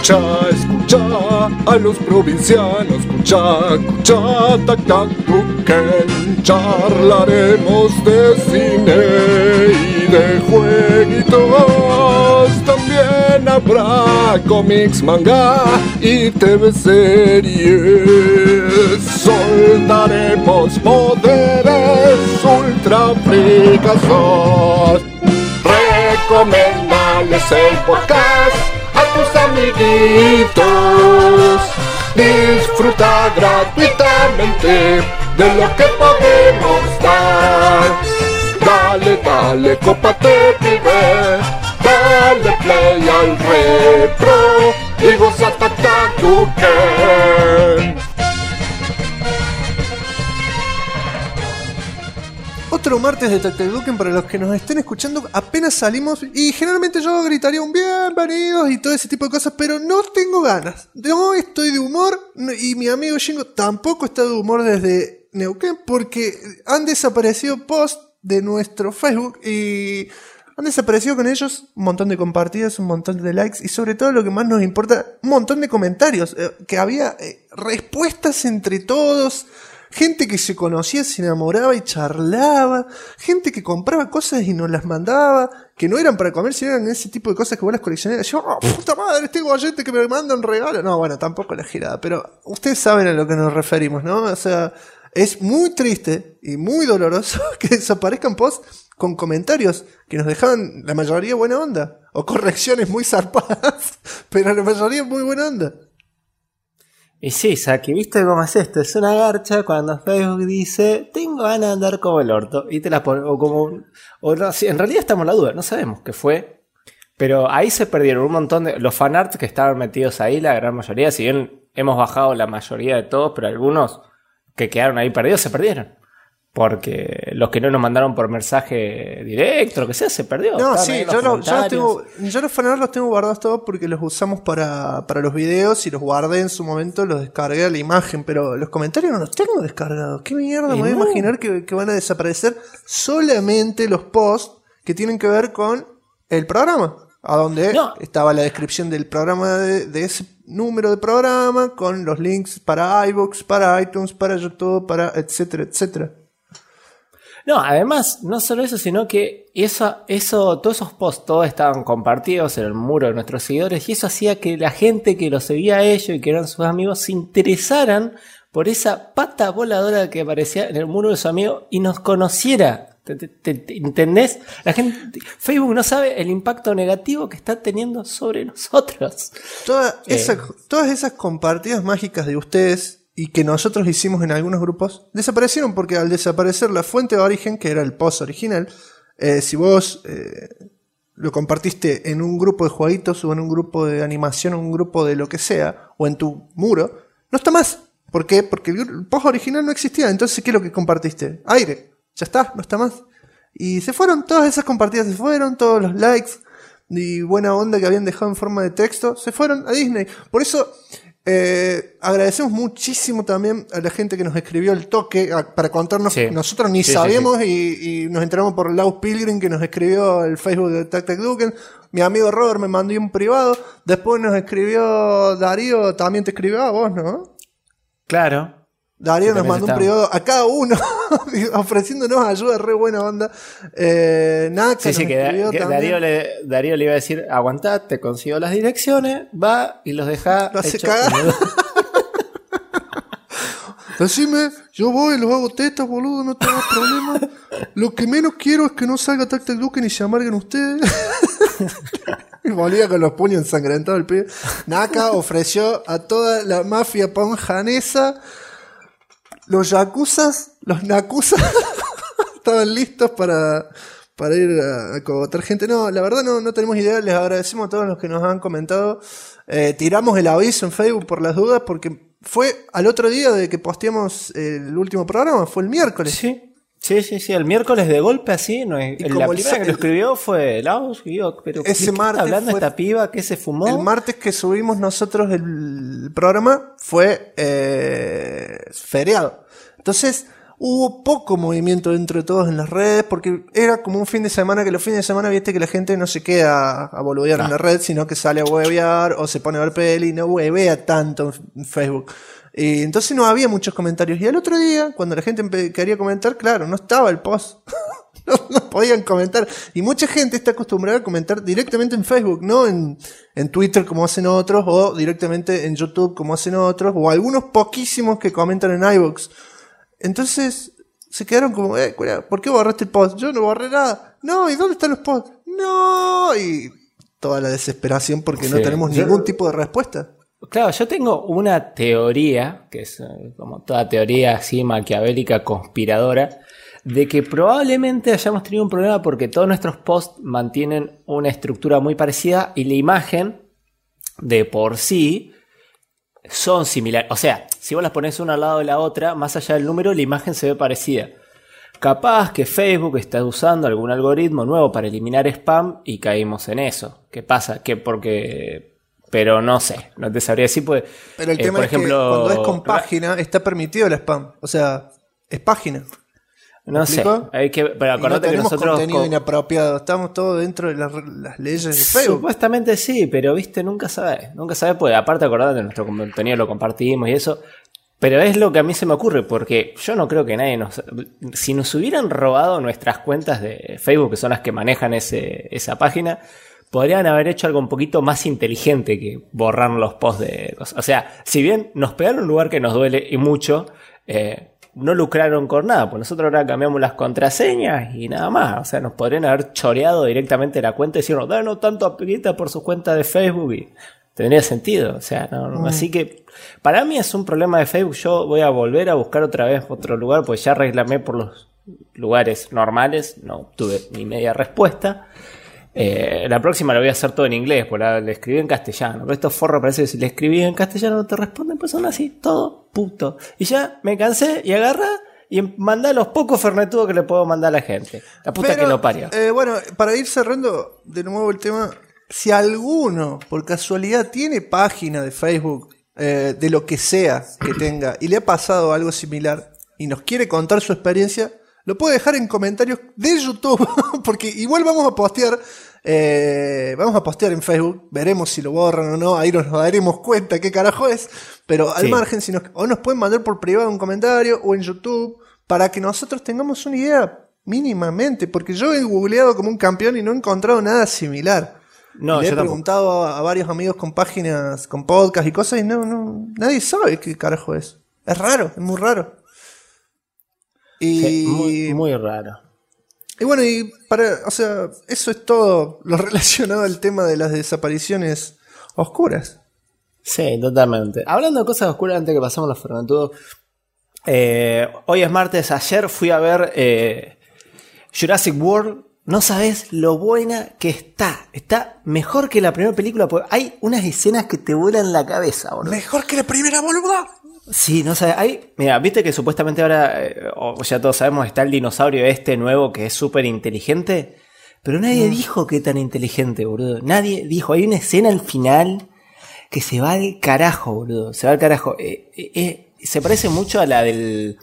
Escucha a los provincianos, escucha, tac, tac, tuquen. Charlaremos de cine y de jueguitos. También habrá cómics, manga y TV series. Soltaremos poderes ultra fricazos. Recomendales el podcast a tus amiguitos. Disfruta gratuitamente de lo que podemos dar. Dale, cópate, pibe. Dale play al retro y goza Tuken. Otro martes de Tactaduken para los que nos estén escuchando. Apenas salimos y generalmente yo gritaría un bienvenidos y todo ese tipo de cosas, pero no tengo ganas. No estoy de humor y mi amigo Shingo tampoco está de humor desde Neuquén porque han desaparecido posts de nuestro Facebook y han desaparecido con ellos un montón de compartidas, un montón de likes y sobre todo lo que más nos importa, un montón de comentarios, que había respuestas entre todos. Gente que se conocía, se enamoraba y charlaba. Gente que compraba cosas y nos las mandaba, que no eran para comer, sino eran ese tipo de cosas que vos las coleccionabas. Yo, oh, puta madre, tengo oyentes que me mandan regalos. No, bueno, tampoco la girada, pero ustedes saben a lo que nos referimos, ¿no? O sea, es muy triste y muy doloroso que desaparezcan posts con comentarios que nos dejaban la mayoría buena onda, o correcciones muy zarpadas, pero la mayoría muy buena onda. Y sí, Saki, ¿viste cómo es esto? Es una garcha cuando Facebook dice tengo ganas de andar como el orto y te la pone, o como, o no, sí, en realidad estamos en la duda, no sabemos qué fue, pero ahí se perdieron un montón de los fanarts que estaban metidos ahí, la gran mayoría, si bien hemos bajado la mayoría de todos, pero algunos que quedaron ahí perdidos se perdieron. Porque los que no nos mandaron por mensaje directo, lo que sea, se perdió. No, sí, yo los fanarts los tengo guardados todos porque los usamos para los videos y los guardé en su momento, los descargué a la imagen, pero los comentarios no los tengo descargados. ¿Qué mierda? Me voy a imaginar que van a desaparecer solamente los posts que tienen que ver con el programa. A donde estaba la descripción del programa de ese número de programa, con los links para iVoox, para iTunes, para YouTube, para etcétera, etcétera. No, además, no solo eso, sino que todos esos posts todos estaban compartidos en el muro de nuestros seguidores y eso hacía que la gente que los seguía a ellos y que eran sus amigos se interesaran por esa pata voladora que aparecía en el muro de su amigo y nos conociera. ¿Te entendés? La gente, Facebook no sabe el impacto negativo que está teniendo sobre nosotros. Todas esas compartidas mágicas de ustedes y que nosotros hicimos en algunos grupos, desaparecieron porque al desaparecer la fuente de origen, que era el post original, si vos lo compartiste en un grupo de jueguitos o en un grupo de animación o un grupo de lo que sea, o en tu muro, no está más. ¿Por qué? Porque el post original no existía. Entonces, ¿qué es lo que compartiste? Aire. Ya está, no está más. Y se fueron, todas esas compartidas se fueron, todos los likes y buena onda que habían dejado en forma de texto, se fueron a Disney. Por eso agradecemos muchísimo también a la gente que nos escribió el toque para contarnos. Sí. Nosotros ni sabíamos. Sí. Y nos enteramos por Lau Pilgrim que nos escribió el Facebook de Tactaduken. Mi amigo Robert me mandó un privado. Después nos escribió Darío, también te escribió a vos, ¿no? Claro. Darío nos mandó un privado a cada uno ofreciéndonos ayuda, re buena onda. Naka sí, que Darío le iba a decir, aguantá, te consigo las direcciones, va y los deja hechos. Decime, yo voy y los hago tetas, boludo, no tengo problema. Lo que menos quiero es que no salga Tactaduken y se amarguen ustedes. Y volvía con los puños ensangrentados el pibe. Naka ofreció a toda la mafia ponjanesa. Los yakuzas, los nakuzas estaban listos para ir a cogotar gente. No, la verdad no tenemos idea. Les agradecemos a todos los que nos han comentado. Tiramos el aviso en Facebook por las dudas porque fue al otro día de que posteamos el último programa. Fue el miércoles. Sí, el miércoles de golpe así. No es, la primera que lo escribió fue Laos. Pero ese martes hablando esta piba que se fumó. El martes que subimos nosotros el programa fue feriado. Entonces, hubo poco movimiento dentro de todos en las redes, porque era como un fin de semana, que los fines de semana viste que la gente no se queda a boludear en la red, sino que sale a huevear o se pone a ver peli, no huevea tanto en Facebook. Y entonces no había muchos comentarios. Y al otro día, cuando la gente quería comentar, claro, no estaba el post. No podían comentar. Y mucha gente está acostumbrada a comentar directamente en Facebook, no en Twitter como hacen otros, o directamente en YouTube como hacen otros, o algunos poquísimos que comentan en iVoox. Entonces se quedaron como, ¿por qué borraste el post? Yo no borré nada. No, ¿y dónde están los posts? No, y toda la desesperación porque no tenemos ningún tipo de respuesta. Claro, yo tengo una teoría, que es como toda teoría así maquiavélica, conspiradora, de que probablemente hayamos tenido un problema porque todos nuestros posts mantienen una estructura muy parecida y la imagen de por sí son similares. O sea, si vos las pones una al lado de la otra, más allá del número, la imagen se ve parecida. Capaz que Facebook está usando algún algoritmo nuevo para eliminar spam y caímos en eso. ¿Qué pasa? Pero no sé, no te sabría decir. Pues, pero el tema por es ejemplo, que cuando es con página está permitido el spam. O sea, es página. No sé, pero acordate que nosotros contenido inapropiado, estamos todos dentro de las leyes de Facebook. Supuestamente sí, pero viste, nunca sabes, pues aparte acordate de nuestro contenido, lo compartimos y eso, pero es lo que a mí se me ocurre, porque yo no creo que nadie si nos hubieran robado nuestras cuentas de Facebook, que son las que manejan esa página, podrían haber hecho algo un poquito más inteligente que borrar los posts o sea, si bien nos pegaron un lugar que nos duele y mucho, no lucraron con nada, pues nosotros ahora cambiamos las contraseñas y nada más. O sea, nos podrían haber choreado directamente la cuenta y decirnos, danos tanto apelita por su cuenta de Facebook y tendría sentido. O sea, no. Así que para mí es un problema de Facebook. Yo voy a volver a buscar otra vez otro lugar, pues ya reclamé por los lugares normales, no obtuve ni media respuesta. La próxima lo voy a hacer todo en inglés, porque le escribí en castellano. Pero estos forros parece que si le escribí en castellano no te responden, pues son así, todo puto. Y ya me cansé y agarra y mandá los pocos fernetudos que le puedo mandar a la gente. La puta que lo parió. Bueno, para ir cerrando de nuevo el tema, si alguno por casualidad tiene página de Facebook, de lo que sea que tenga, y le ha pasado algo similar y nos quiere contar su experiencia, lo puede dejar en comentarios de YouTube, porque igual vamos a postear en Facebook, veremos si lo borran o no, ahí nos daremos cuenta qué carajo es, pero al margen, o nos pueden mandar por privado un comentario o en YouTube, para que nosotros tengamos una idea mínimamente, porque yo he googleado como un campeón y no he encontrado nada similar. No, le he preguntado a varios amigos con páginas, con podcast y cosas, y nadie sabe qué carajo es. Es raro, es muy raro. Y sí, muy, muy raro. Y bueno, eso es todo lo relacionado al tema de las desapariciones oscuras. Sí, totalmente. Hablando de cosas oscuras, antes que pasemos los fermentudos, hoy es martes, ayer fui a ver Jurassic World. No sabes lo buena que está. Está mejor que la primera película, porque hay unas escenas que te vuelan la cabeza, boludo. ¿Mejor que la primera, boludo? Sí, no sabes. Mira, viste que supuestamente ahora, ya todos sabemos, está el dinosaurio nuevo que es súper inteligente. Pero nadie dijo que tan inteligente, boludo. Nadie dijo. Hay una escena al final que se va al carajo, boludo. Se va al carajo. Se parece mucho a la de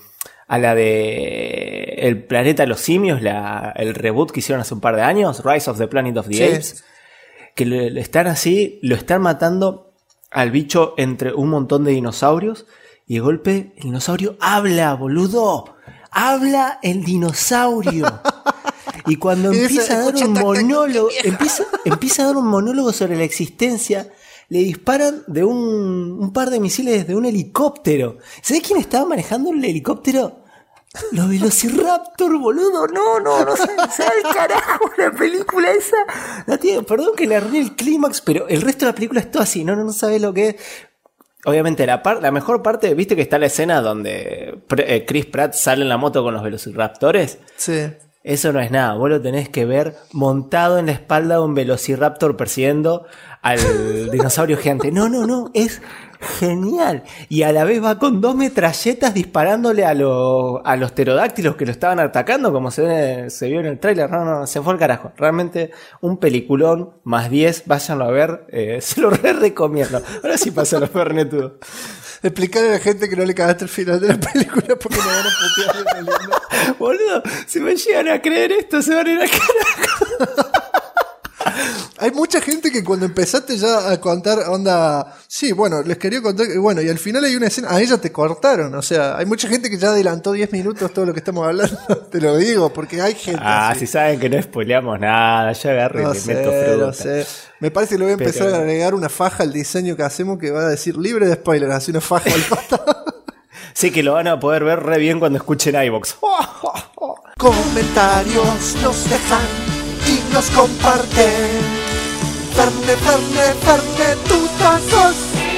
El planeta de los simios, el reboot que hicieron hace un par de años, Rise of the Planet of the Apes. Que lo están matando al bicho entre un montón de dinosaurios. Y de golpe el dinosaurio habla, boludo. Habla el dinosaurio. Y cuando empieza a dar un monólogo, empieza a dar un monólogo sobre la existencia, le disparan de un par de misiles de un helicóptero. ¿Sabés quién estaba manejando el helicóptero? Los Velociraptor, boludo. No sé el carajo la película esa. No tiene, perdón que le arruiné el clímax, pero el resto de la película es todo así. No sabés lo que es. Obviamente la mejor parte, ¿viste que está la escena donde Chris Pratt sale en la moto con los Velociraptores? Sí. Eso no es nada, vos lo tenés que ver montado en la espalda de un Velociraptor persiguiendo al dinosaurio gigante. No, es genial. Y a la vez va con 2 metralletas disparándole a los pterodáctilos que lo estaban atacando, como se vio en el tráiler. No, se fue al carajo. Realmente un peliculón, más 10, váyanlo a ver, se lo recomiendo. Ahora sí pasan los fernetudos. Explicarle a la gente que no le cagaste el final de la película porque me van a putear de lindo. Boludo, si me llegan a creer esto, se van a ir a carajo. Hay mucha gente que cuando empezaste ya a contar, onda, sí, bueno, les quería contar, bueno, y al final hay una escena, a ella te cortaron, o sea, hay mucha gente que ya adelantó 10 minutos todo lo que estamos hablando, te lo digo, porque hay gente así. Si saben que no spoileamos nada, yo agarro y le meto fruta. No sé. Me parece que le voy a empezar a agregar una faja al diseño que hacemos que va a decir libre de spoilers, así una faja al costado. Sí, que lo van a poder ver re bien cuando escuchen iVoox. Comentarios nos dejan y nos comparten. Ferne, tutazos.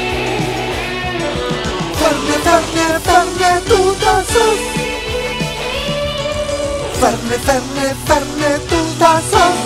Ferne, tutazos. Ferne, tutazos.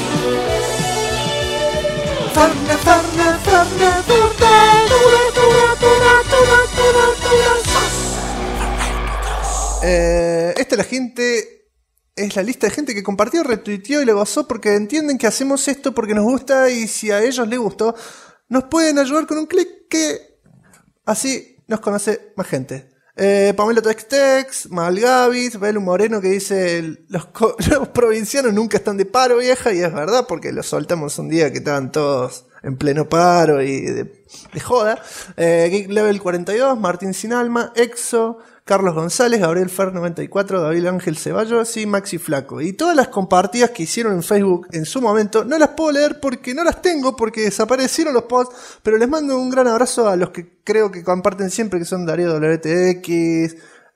Esta la gente es la lista de gente que compartió, retuiteó y le gozó porque entienden que hacemos esto porque nos gusta y si a ellos les gustó, nos pueden ayudar con un clic que así nos conoce más gente. Pamela Textex, Malgavis, Belu Moreno que dice los provincianos nunca están de paro, vieja, y es verdad porque los soltamos un día que estaban todos en pleno paro y de joda. Geek Level 42, Martín Sinalma, Exo, Carlos González, Gabriel Fer 94, David Ángel Ceballos y Maxi Flaco. Y todas las compartidas que hicieron en Facebook en su momento no las puedo leer porque no las tengo, porque desaparecieron los posts, pero les mando un gran abrazo a los que creo que comparten siempre, que son Darío WTX,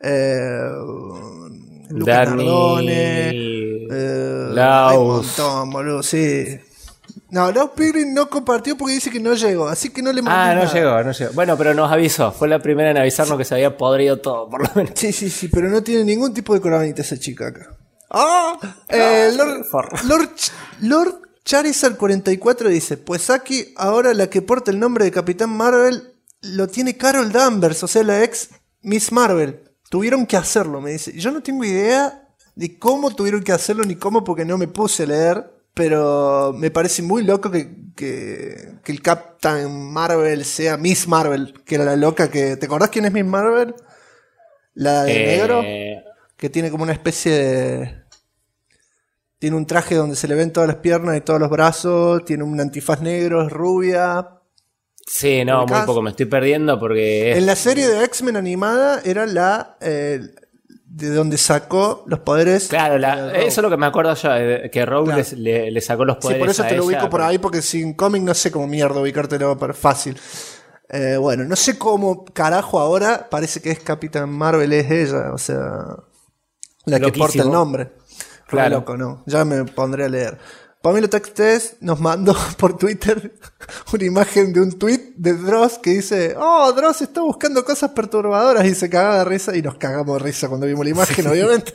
Lucas Nardone, Laus. hay un montón, boludo, sí. No, Laus Pilgrim no compartió porque dice que no llegó, así que no le mandé nada. No llegó. Bueno, pero nos avisó. Fue la primera en avisarnos que se había podrido todo, por lo menos. Sí, pero no tiene ningún tipo de coronita esa chica acá. Lord Charizard 44 dice, pues aquí ahora la que porta el nombre de Capitán Marvel lo tiene Carol Danvers, o sea, la ex Miss Marvel. Tuvieron que hacerlo, me dice. Yo no tengo idea de cómo tuvieron que hacerlo ni cómo porque no me puse a leer. Pero me parece muy loco que el Captain Marvel sea Miss Marvel, que era la loca que... ¿Te acordás quién es Miss Marvel? La de negro, que tiene como una especie de... Tiene un traje donde se le ven todas las piernas y todos los brazos, tiene un antifaz negro, es rubia. Sí, no, muy poco, me estoy perdiendo porque... En la serie de X-Men animada era la... de donde sacó los poderes. Claro, eso es lo que me acuerdo yo, que Rogue claro. le sacó los poderes. Sí, por eso a te lo ella, ubico por ahí, porque sin cómic no sé cómo mierda ubicártelo fácil. Bueno, no sé cómo carajo ahora parece que es Capitán Marvel, es ella, o sea, la que porta el nombre. Claro. Loco, no, ya me pondré a leer. Pamela Textes nos mandó por Twitter una imagen de un tweet de Dross que dice: oh, Dross está buscando cosas perturbadoras, y se cagaba de risa, y nos cagamos de risa cuando vimos la imagen, obviamente.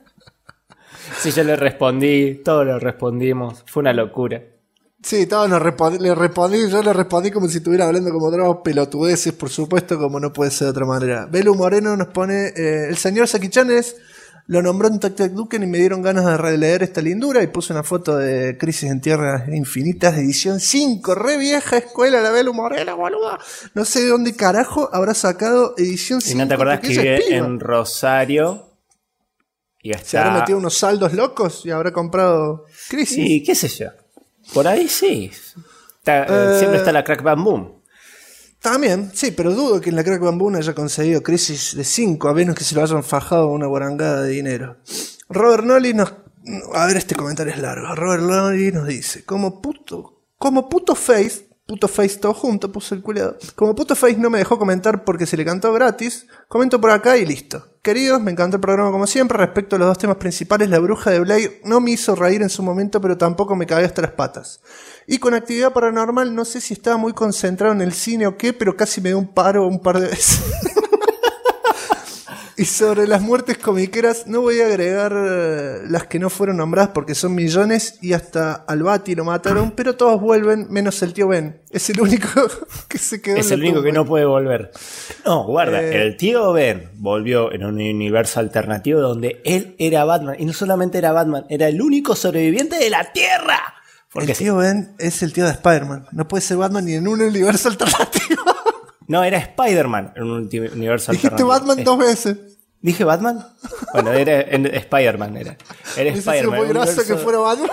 Sí, yo le respondí, todos lo respondimos, fue una locura. Sí, todos yo le respondí como si estuviera hablando como Dross, pelotudeces, por supuesto, como no puede ser de otra manera. Belu Moreno nos pone, el señor Sakichanes lo nombró en Tic Tac Duken y me dieron ganas de releer esta lindura, y puse una foto de Crisis en Tierras Infinitas de edición 5, re vieja escuela la Belu Moreno, boluda. No sé de dónde carajo habrá sacado edición 5. ¿Y no te acordás que vive en Rosario? Y hasta... ¿Se habrá metido unos saldos locos y habrá comprado Crisis? Sí, qué sé yo. Por ahí sí. Siempre está la Crack Bam Boom. También, sí, pero dudo que en la Crack Bamboo haya conseguido Crisis de 5, a menos que se lo hayan fajado una guarangada de dinero. Robert Nolly nos... A ver, este comentario es largo. Robert Nolly nos dice: como puto Face todo junto, puso el culiado. Como puto Face no me dejó comentar porque se le cantó gratis, comento por acá y listo. Queridos, me encantó el programa como siempre. Respecto a los dos temas principales, la bruja de Blair no me hizo reír en su momento, pero tampoco me cagué hasta las patas. Y con Actividad Paranormal, no sé si estaba muy concentrado en el cine o qué, pero casi me dio un paro un par de veces. Y sobre las muertes comiqueras, no voy a agregar las que no fueron nombradas porque son millones, y hasta al Bati lo mataron, pero todos vuelven, menos el tío Ben. Es el único que se quedó. Es el único que no puede volver. No, guarda, el tío Ben volvió en un universo alternativo donde él era Batman. Y no solamente era Batman, era el único sobreviviente de la Tierra. Porque el tío Ben es el tío de Spider-Man. No puede ser Batman ni en un universo alternativo. No, era Spider-Man en un universo Dijiste alternativo. Batman 2 veces. ¿Dije Batman? Bueno, era Spider-Man. Era Hubiese sido Spider-Man. muy gracioso que fuera Batman.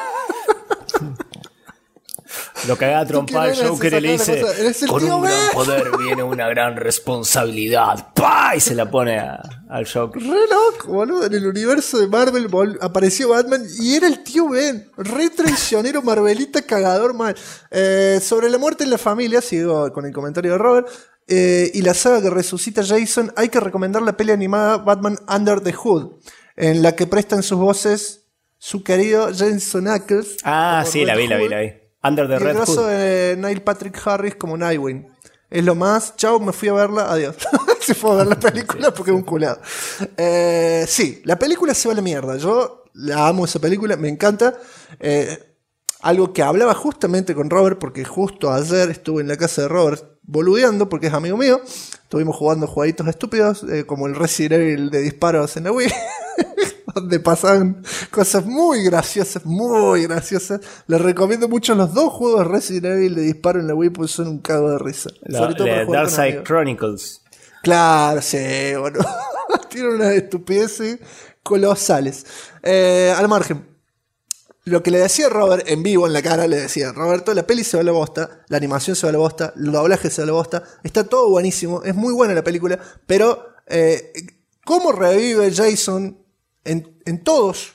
Lo que haga trompar ¿Tú al quién Joker y le eres? dice: Sacar la cosa. Eres el con tío un Ben". gran poder viene una gran responsabilidad. ¡Pah! Y se la pone al Joker. Re loco, boludo. En el universo de Marvel apareció Batman y era el tío Ben. Re traicionero, Marvelita, cagador mal. Sobre la muerte en la familia, sigo con el comentario de Robert. Y la saga que resucita a Jason, hay que recomendar la peli animada Batman Under the Hood, en la que prestan sus voces su querido Jensen Ackles. Ah, como sí, la Red vi. Hood, Under the y el Red grosso Hood. de Neil Patrick Harris como Nightwing. Es lo más. Chau, me fui a verla. Adiós. Se fue a ver la película porque es un culado. Sí, la película se va a la mierda. Yo la amo esa película, me encanta. Algo que hablaba justamente con Robert, porque justo ayer estuve en la casa de Robert boludeando, porque es amigo mío. Estuvimos jugando jueguitos estúpidos, como el Resident Evil de disparos en la Wii. Donde pasan cosas muy graciosas, muy graciosas. Les recomiendo mucho los dos juegos de Resident Evil de disparo en la Wii, porque son un cago de risa. Sobre todo para jugar con Darkside amigos. Chronicles. Claro, sí, bueno. Tiene unas estupideces colosales. Al margen, lo que le decía Robert en vivo en la cara, le decía: Roberto, la peli se va a la bosta, la animación se va a la bosta, el doblaje se va a la bosta, está todo buenísimo, es muy buena la película, pero ¿cómo revive Jason en todos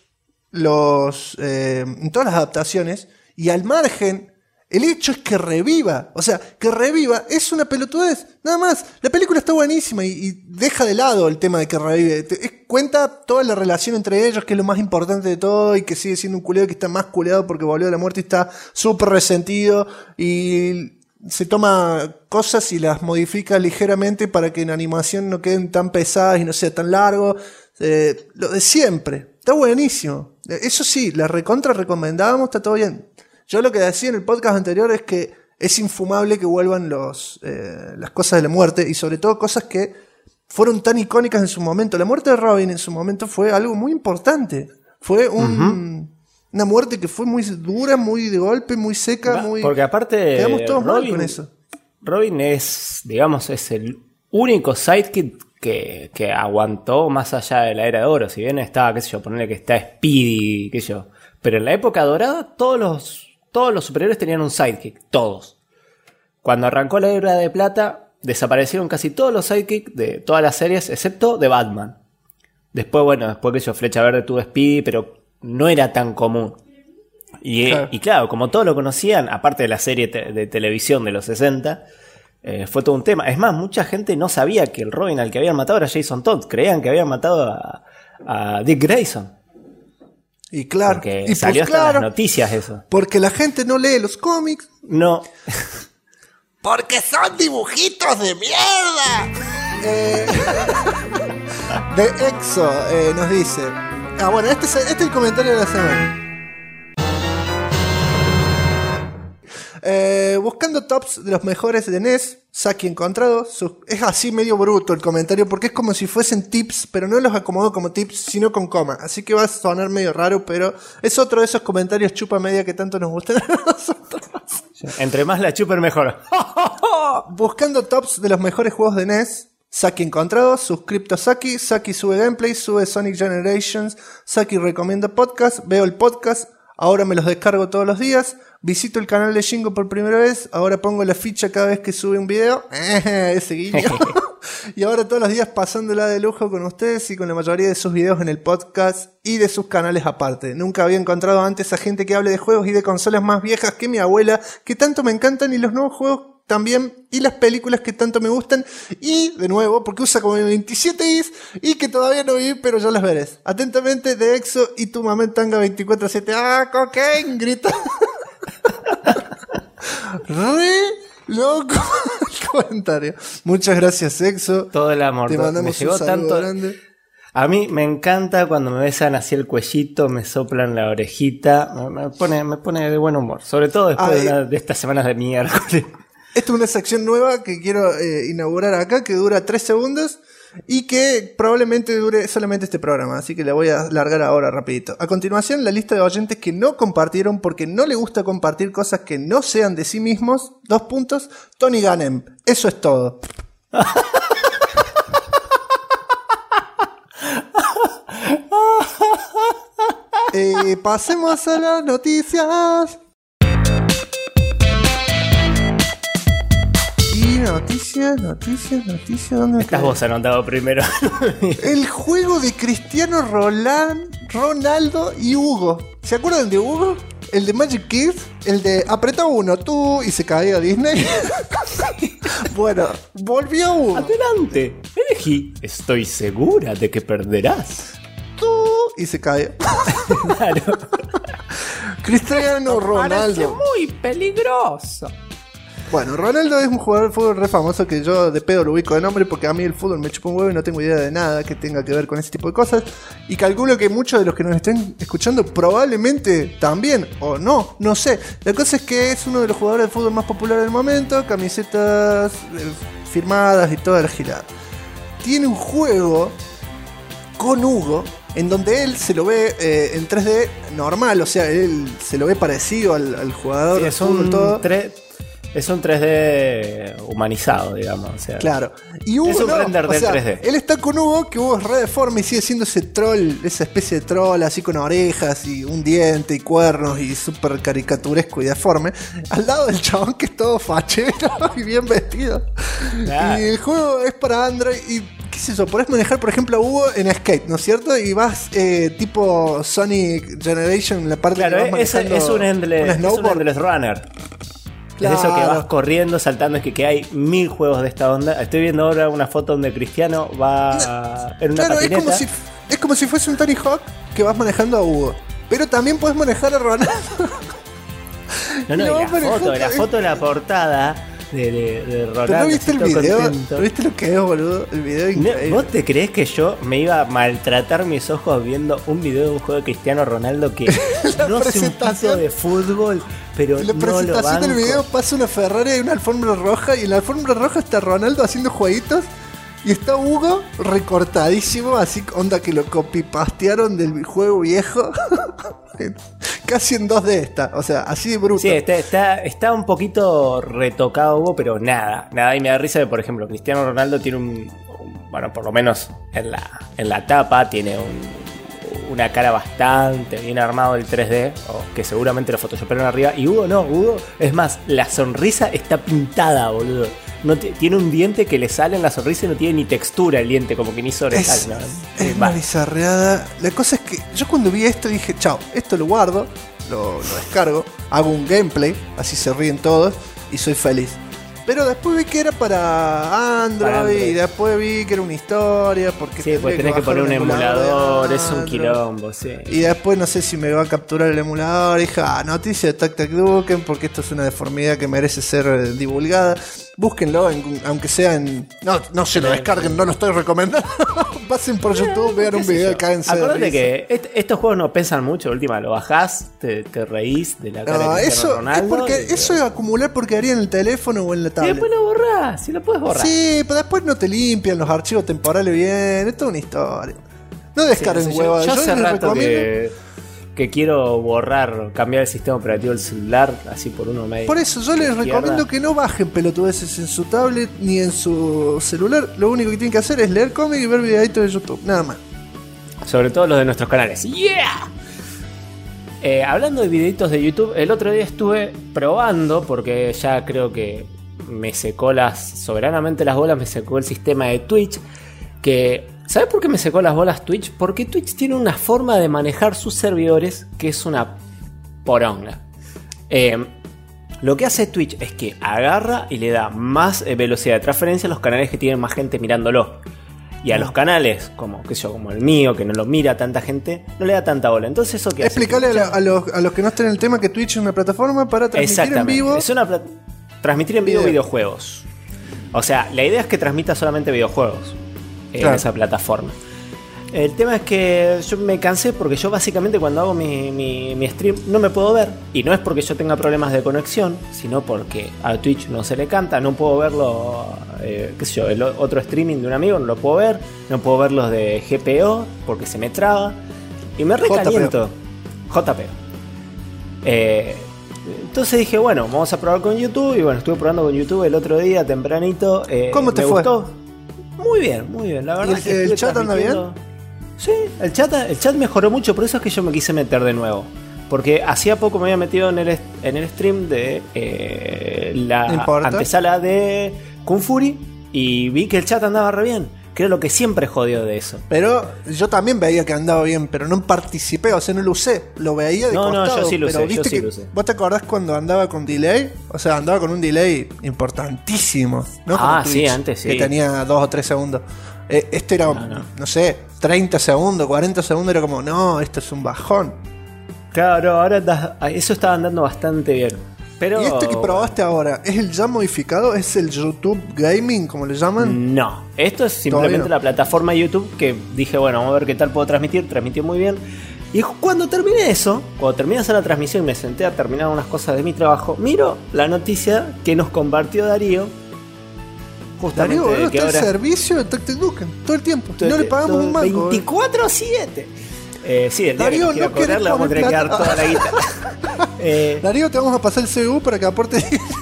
en todas las adaptaciones? Y al margen, el hecho es que reviva. O sea, que reviva es una pelotudez. Nada más. La película está buenísima y deja de lado el tema de que revive. Cuenta toda la relación entre ellos, que es lo más importante de todo, y que sigue siendo un culeado que está más culeado porque volvió de la muerte y está súper resentido. Y se toma cosas y las modifica ligeramente para que en animación no queden tan pesadas y no sea tan largo. Lo de siempre. Está buenísimo. Eso sí, la recontra recomendábamos, está todo bien. Yo lo que decía en el podcast anterior es que es infumable que vuelvan las cosas de la muerte, y sobre todo cosas que fueron tan icónicas en su momento. La muerte de Robin en su momento fue algo muy importante. Fue una muerte que fue muy dura, muy de golpe, muy seca, muy... Porque aparte, quedamos todos mal con eso. Robin es, digamos, es el único sidekick que aguantó más allá de la era de oro. Si bien estaba, qué sé yo, ponerle que está Speedy, qué sé yo. Pero en la época dorada, todos los superhéroes tenían un sidekick. Todos. Cuando arrancó la era de plata, desaparecieron casi todos los sidekicks de todas las series, excepto de Batman. Después, que yo, Flecha Verde tuvo Speedy, pero no era tan común. Y claro, como todos lo conocían, aparte de la serie de televisión de los 60, fue todo un tema. Es más, mucha gente no sabía que el Robin al que habían matado era Jason Todd. Creían que habían matado a Dick Grayson. Y claro, Porque y salió pues hasta claro, en las noticias eso. porque la gente no lee los cómics. No. Porque son dibujitos de mierda. De Exo nos dice. Bueno, este es el comentario de la semana. Buscando tops de los mejores de NES, Saki encontrado. Es así medio bruto el comentario, porque es como si fuesen tips, pero no los acomodo como tips, sino con coma. Así que va a sonar medio raro, pero es otro de esos comentarios chupa media que tanto nos gustan a nosotros. Entre más la chuper mejor. Buscando tops de los mejores juegos de NES, Saki encontrado, suscripto a Saki, Saki sube gameplay, sube Sonic Generations, Saki recomienda podcast, veo el podcast, ahora me los descargo todos los días, visito el canal de Shingo por primera vez, ahora pongo la ficha cada vez que sube un video, ese guiño, y ahora todos los días pasándola de lujo con ustedes y con la mayoría de sus videos en el podcast y de sus canales aparte. Nunca había encontrado antes a gente que hable de juegos y de consolas más viejas que mi abuela, que tanto me encantan, y los nuevos juegos también, y las películas que tanto me gustan, y de nuevo, porque usa como 27 is, y que todavía no vi, pero ya las verás. Atentamente, de Exo y tu mamá en tanga 24/7. ¡Ah, cocaine! Grita. Re loco el comentario. Muchas gracias, Exo. Todo el amor. Te mandamos me llegó un saludo tanto. grande. A mí me encanta cuando me besan así el cuellito, me soplan la orejita, me pone de buen humor. Sobre todo después de estas semanas de miércoles. Esta es una sección nueva que quiero inaugurar acá, que dura 3 segundos y que probablemente dure solamente este programa, así que la voy a largar ahora rapidito. A continuación, la lista de oyentes que no compartieron porque no le gusta compartir cosas que no sean de sí mismos. 2 puntos. Tony Ganem. Eso es todo. Pasemos a las noticias. Y noticias, ¿dónde Estás vos anotado primero. El juego de Cristiano Ronaldo y Hugo. ¿Se acuerdan de Hugo? El de Magic Kids, el de apretaba uno, tú, y se caía Disney. Bueno, volvió Hugo. Adelante, elegí. Estoy segura de que perderás. Tú, y se caía. Claro. Cristiano Ronaldo. Parece muy peligroso. Bueno, Ronaldo es un jugador de fútbol re famoso que yo de pedo lo ubico de nombre porque a mí el fútbol me chupa un huevo y no tengo idea de nada que tenga que ver con ese tipo de cosas. Y calculo que muchos de los que nos estén escuchando probablemente también, o no sé. La cosa es que es uno de los jugadores de fútbol más populares del momento, camisetas firmadas y toda la gilada. Tiene un juego con Hugo en donde él se lo ve en 3D normal, o sea, él se lo ve parecido al jugador de fútbol todo. Es un 3D humanizado, digamos. O sea, claro. Y Hugo es un render del 3D. Él está con Hugo, que Hugo es re deforme y sigue siendo ese troll, esa especie de troll así con orejas y un diente y cuernos y súper caricaturesco y deforme. Al lado del chabón que es todo fachero y bien vestido. Claro. Y el juego es para Android y qué sé yo, podés manejar por ejemplo a Hugo en skate, ¿no es cierto? Y vas tipo Sonic Generation, la parte claro, que vas manejando es un endless runner. Claro. Es eso que vas corriendo, saltando, es que hay 1000 juegos de esta onda. Estoy viendo ahora una foto donde Cristiano va en una patineta. Es como si fuese un Tony Hawk que vas manejando a Hugo. Pero también puedes manejar a Ronaldo. No, y la foto de la portada de Ronaldo. ¿Pero no viste el video? Contento. ¿No viste lo que es, boludo? El video increíble. ¿Vos te crees que yo me iba a maltratar mis ojos viendo un video de un juego de Cristiano Ronaldo que no es un pito de fútbol, pero en la presentación del video pasa una Ferrari y una alfombra roja, y en la alfombra roja está Ronaldo haciendo jueguitos y está Hugo recortadísimo, así onda que lo copy-pastearon del juego viejo. Casi en 2D está, o sea, así de bruto. Sí, está un poquito retocado Hugo, pero nada, y me da risa de, por ejemplo, Cristiano Ronaldo tiene bueno, por lo menos en la tapa tiene una cara bastante bien armado del 3D, que seguramente lo photoshoparon arriba, y Hugo no, Hugo, es más, la sonrisa está pintada, boludo. No tiene un diente que le sale en la sonrisa y no tiene ni textura el diente, como que ni sobresale. Es una bizarreada. La cosa es que yo cuando vi esto dije, chao, esto lo guardo, lo descargo, hago un gameplay, así se ríen todos y soy feliz. Pero después vi que era para Android, y después vi que era una historia, porque sí, pues tenés que poner un emulador, es un quilombo, sí. Y después no sé si me va a capturar el emulador, y dije, noticia de Tac Tac Duken, porque esto es una deformidad que merece ser divulgada. Búsquenlo, aunque sea en... No se lo descarguen, no lo estoy recomendando. Pasen por YouTube, vean un video y cáense. Acordate que estos juegos no pesan mucho, última, lo bajás, te reís de la cara de eso Ronaldo. Es porque eso es acumular porquería en el teléfono o en la tablet. Y después lo borrás, si lo puedes borrar. Sí, pero después no te limpian los archivos temporales bien, esto es una historia. No descarguen huevas. Yo hace rato que quiero cambiar el sistema operativo del celular, así por uno medio. Por eso yo les recomiendo que no bajen pelotudeces en su tablet ni en su celular. Lo único que tienen que hacer es leer cómics y ver videitos de YouTube, nada más. Sobre todo los de nuestros canales. ¡Yeah! Hablando de videitos de YouTube, el otro día estuve probando, porque ya creo que me secó soberanamente las bolas, me secó el sistema de Twitch, que... ¿Sabes por qué me secó las bolas Twitch? Porque Twitch tiene una forma de manejar sus servidores que es una poronga. Lo que hace Twitch es que agarra y le da más velocidad de transferencia a los canales que tienen más gente mirándolo. Y a los canales, como el mío, que no lo mira tanta gente, no le da tanta bola. Entonces, ¿eso qué hace? Explicarle a los que no estén en el tema que Twitch es una plataforma para transmitir en vivo. Es transmitir en vivo videojuegos. O sea, la idea es que transmita solamente videojuegos. En esa plataforma. El tema es que yo me cansé porque yo básicamente cuando hago mi stream no me puedo ver, y no es porque yo tenga problemas de conexión, sino porque a Twitch no se le canta, no puedo verlo, el otro streaming de un amigo no lo puedo ver, no puedo ver los de GPO porque se me traba y me recaliento. JPO. Entonces dije, bueno, vamos a probar con YouTube. Y bueno, estuve probando con YouTube el otro día, tempranito. ¿Cómo te me fue? gustó. Muy bien, la verdad. ¿Y el chat anda bien? Sí, el chat mejoró mucho, por eso es que yo me quise meter de nuevo. Porque hacía poco me había metido en el stream de la antesala de Kung Fury y vi que el chat andaba re bien. Creo lo que siempre jodió de eso. Pero yo también veía que andaba bien, pero no participé, o sea, no lo usé. Lo veía de costado. No, yo sí lo pero usé, viste que, ¿vos te acordás cuando andaba con delay? O sea, andaba con un delay importantísimo, ¿no? Como Twitch, sí, antes sí. Que tenía 2 o 3 segundos. Este era, no sé, 30 segundos, 40 segundos, era como, no, esto es un bajón. Claro, ahora eso estaba andando bastante bien. Pero... ¿Y este que probaste ahora es el ya modificado? ¿Es el YouTube Gaming, como le llaman? No, esto es simplemente la plataforma de YouTube que dije, bueno, vamos a ver qué tal puedo transmitir. Transmitió muy bien. Y cuando terminé eso, cuando terminé de hacer la transmisión y me senté a terminar unas cosas de mi trabajo, miro la noticia que nos compartió Darío. Justamente Darío, boludo, que está ahora... el servicio de Tecteduken todo el tiempo. No le pagamos un mango. 24/7. Sí, el día Darío, que nos quiera cobrar le vamos a tener que dar toda la guita. Darío, te vamos a pasar el CBU para que aporte.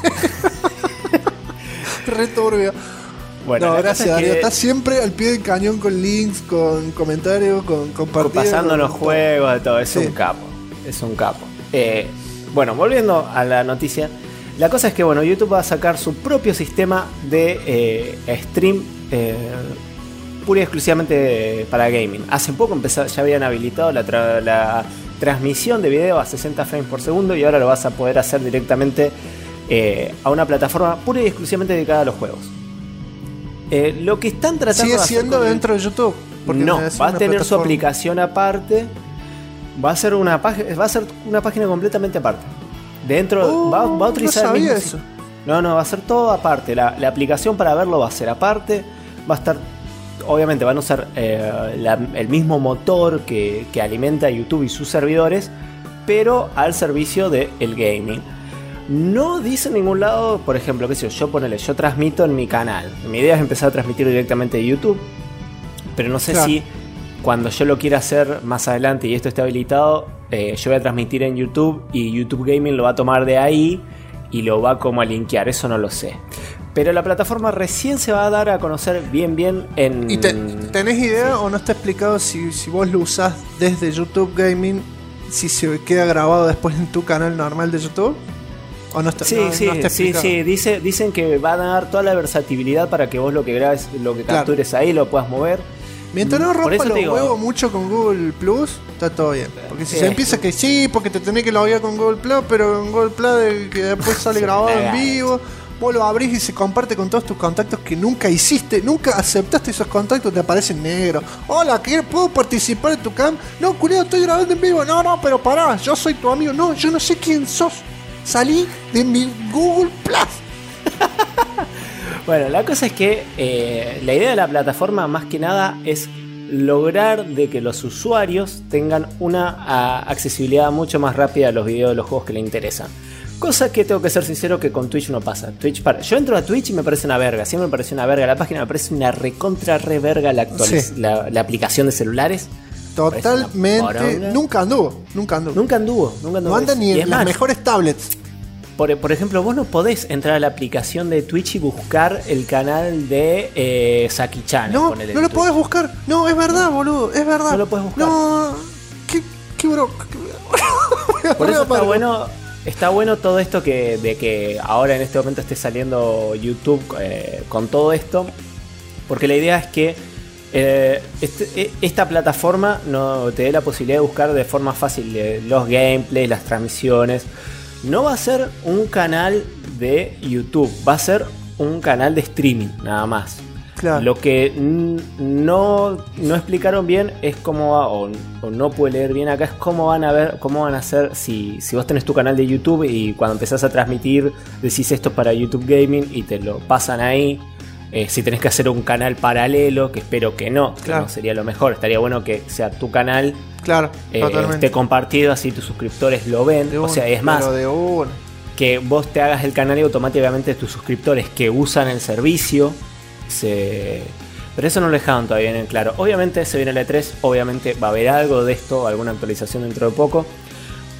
Re turbio. Bueno, no, gracias, Darío. Estás siempre al pie del cañón con links, con comentarios, con compartidos. Pasando los juegos, de todo. Es un capo. Bueno, volviendo a la noticia. La cosa es que, bueno, YouTube va a sacar su propio sistema de stream pura y exclusivamente para gaming. Hace poco ya habían habilitado la transmisión de video a 60 frames por segundo y ahora lo vas a poder hacer directamente a una plataforma pura y exclusivamente dedicada a los juegos. Lo que están tratando ¿Sigue siendo dentro de YouTube? No, va a tener su aplicación aparte. Va a ser una página completamente aparte. Dentro va a utilizar no sabía eso. No, va a ser todo aparte. La aplicación para verlo va a ser aparte. Va a estar, obviamente van a usar el mismo motor que alimenta YouTube y sus servidores, pero al servicio del gaming. No dice en ningún lado, por ejemplo, qué sé yo transmito en mi canal. Mi idea es empezar a transmitir directamente de YouTube, pero no sé si cuando yo lo quiera hacer más adelante y esto esté habilitado, yo voy a transmitir en YouTube y YouTube Gaming lo va a tomar de ahí y lo va como a linkear, eso no lo sé. Pero la plataforma recién se va a dar a conocer bien en... ¿Y tenés idea o no está explicado si vos lo usás desde YouTube Gaming, si se queda grabado después en tu canal normal de YouTube? ¿O no está, sí, no está explicado? Sí, dicen que van a dar toda la versatilidad para que vos lo que grabes, lo que captures ahí, lo puedas mover. Mientras no rompa los huevos mucho con Google Plus, está todo bien. Porque si se empieza que sí, porque te tenés que loguear con Google Plus, pero en Google Plus que después sale grabado en vivo, vos lo abrís y se comparte con todos tus contactos que nunca hiciste, nunca aceptaste esos contactos, te aparecen negros. Hola, ¿puedo participar en tu cam? No, culiado, estoy grabando en vivo. No, pero pará, yo soy tu amigo. No, yo no sé quién sos. Salí de mi Google Plus. Bueno, la cosa es que la idea de la plataforma más que nada es lograr de que los usuarios tengan una accesibilidad mucho más rápida a los videos de los juegos que les interesan. Cosa que tengo que ser sincero que con Twitch no pasa. Yo entro a Twitch y me parece una verga. Siempre me parece una verga la página, me parece una recontra re verga la aplicación de celulares. Totalmente. Nunca anduvo. No anda ni en las mejores tablets. Por ejemplo, vos no podés entrar a la aplicación de Twitch y buscar el canal de Saki-chan. No lo podés buscar. No, es verdad, boludo. Es verdad. No lo podés buscar. No. Qué bro. Por eso está bueno. Está bueno todo esto de que ahora en este momento esté saliendo YouTube con todo esto. Porque la idea es que esta plataforma no te dé la posibilidad de buscar de forma fácil los gameplays, las transmisiones. No va a ser un canal de YouTube, va a ser un canal de streaming, nada más. Claro. Lo que no explicaron bien es cómo o no pude leer bien acá, es cómo van a hacer si vos tenés tu canal de YouTube y cuando empezás a transmitir decís esto es para YouTube Gaming y te lo pasan ahí. Si tenés que hacer un canal paralelo, que espero que no sería lo mejor, estaría bueno que sea tu canal. Claro, esté compartido, así tus suscriptores lo ven. O sea, es más, que vos te hagas el canal y automáticamente tus suscriptores que usan el servicio pero eso no lo dejaron todavía en claro. Obviamente se viene el E3, obviamente va a haber algo de esto, alguna actualización dentro de poco.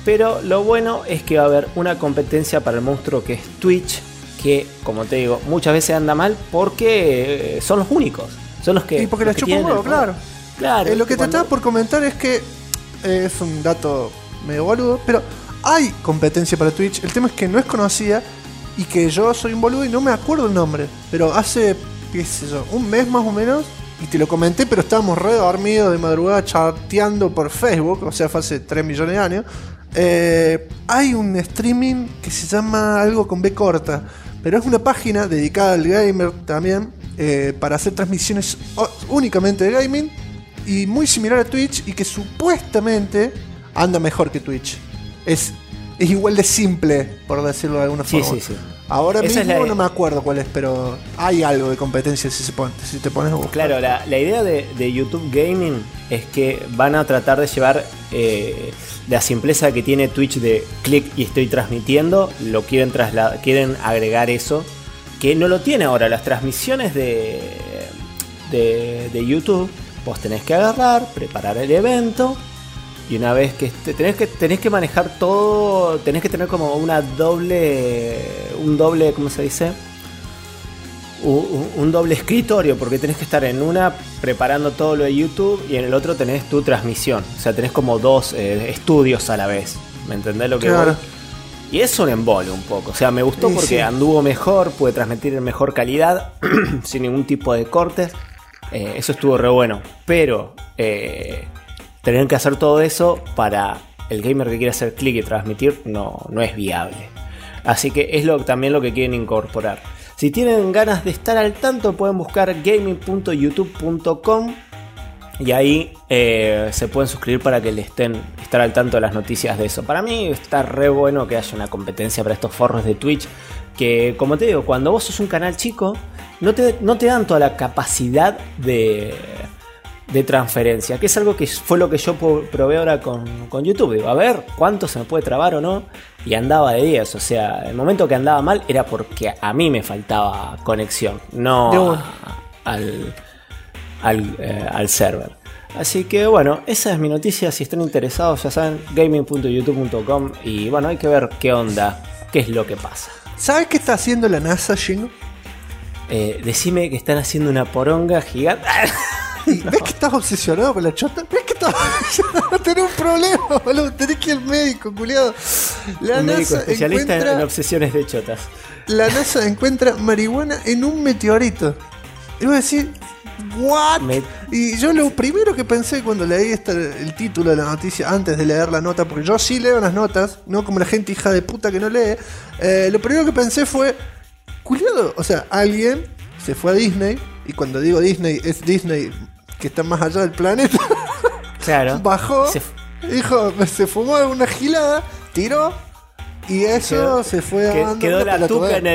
Pero lo bueno es que va a haber una competencia para el monstruo que es Twitch, que, como te digo, muchas veces anda mal porque son los únicos. Son los que. Y porque los la chupa un huevo, claro. Claro. Lo que te estaba por comentar es que es un dato medio boludo, pero hay competencia para Twitch. El tema es que no es conocida y que yo soy un boludo y no me acuerdo el nombre. Pero hace, qué sé yo, un mes más o menos, y te lo comenté, pero estábamos re dormidos de madrugada chateando por Facebook, o sea, fue hace 3 millones de años. Hay un streaming que se llama algo con B corta, pero es una página dedicada al gamer también, para hacer transmisiones únicamente de gaming y muy similar a Twitch, y que supuestamente anda mejor que Twitch. Es igual de simple, por decirlo de alguna forma. Sí. Ahora Esa mismo es no me acuerdo cuál es, pero hay algo de competencia si te pones a buscar. Claro, la idea de YouTube Gaming es que van a tratar de llevar la simpleza que tiene Twitch de clic y estoy transmitiendo, lo quieren agregar eso, que no lo tiene ahora. Las transmisiones de YouTube, vos tenés que agarrar, preparar el evento, y una vez que tenés que manejar todo, tenés que tener como un doble, ¿cómo se dice? Un doble escritorio, porque tenés que estar en una preparando todo lo de YouTube y en el otro tenés tu transmisión. O sea, tenés como dos estudios a la vez. ¿Me entendés lo que claro. voy? Y es un embole un poco. O sea, me gustó porque sí, anduvo mejor, pude transmitir en mejor calidad, sin ningún tipo de cortes. Eso estuvo re bueno. Pero tener que hacer todo eso para el gamer que quiere hacer clic y transmitir no es viable. Así que es también lo que quieren incorporar. Si tienen ganas de estar al tanto, pueden buscar gaming.youtube.com y ahí se pueden suscribir para que estar al tanto de las noticias de eso. Para mí está re bueno que haya una competencia para estos forros de Twitch, que, como te digo, cuando vos sos un canal chico, no te dan toda la capacidad de transferencia, que es algo que fue lo que yo probé ahora con YouTube. Digo, a ver cuánto se me puede trabar o no, y andaba de 10. O sea, el momento que andaba mal era porque a mí me faltaba conexión, no al server. Así que bueno, esa es mi noticia. Si están interesados, ya saben, gaming.youtube.com. Y bueno, hay que ver qué onda, qué es lo que pasa. ¿Sabes qué está haciendo la NASA, Jingo? Decime que están haciendo una poronga gigante. ¿Ves que estás obsesionado con la chota? ¿Ves que estás tenés un problema, boludo? Tenés que ir al médico, culiado. Un médico especialista en obsesiones de chotas. La NASA encuentra marihuana en un meteorito. Y voy a decir, ¿what? Y yo lo primero que pensé cuando leí el título de la noticia, antes de leer la nota, porque yo sí leo las notas, no como la gente hija de puta que no lee, lo primero que pensé fue, culiado, o sea, alguien se fue a Disney, y cuando digo Disney, es Disney que está más allá del planeta. Claro. Bajó, dijo, se fumó una gilada, tiró, y eso se fue a quedó la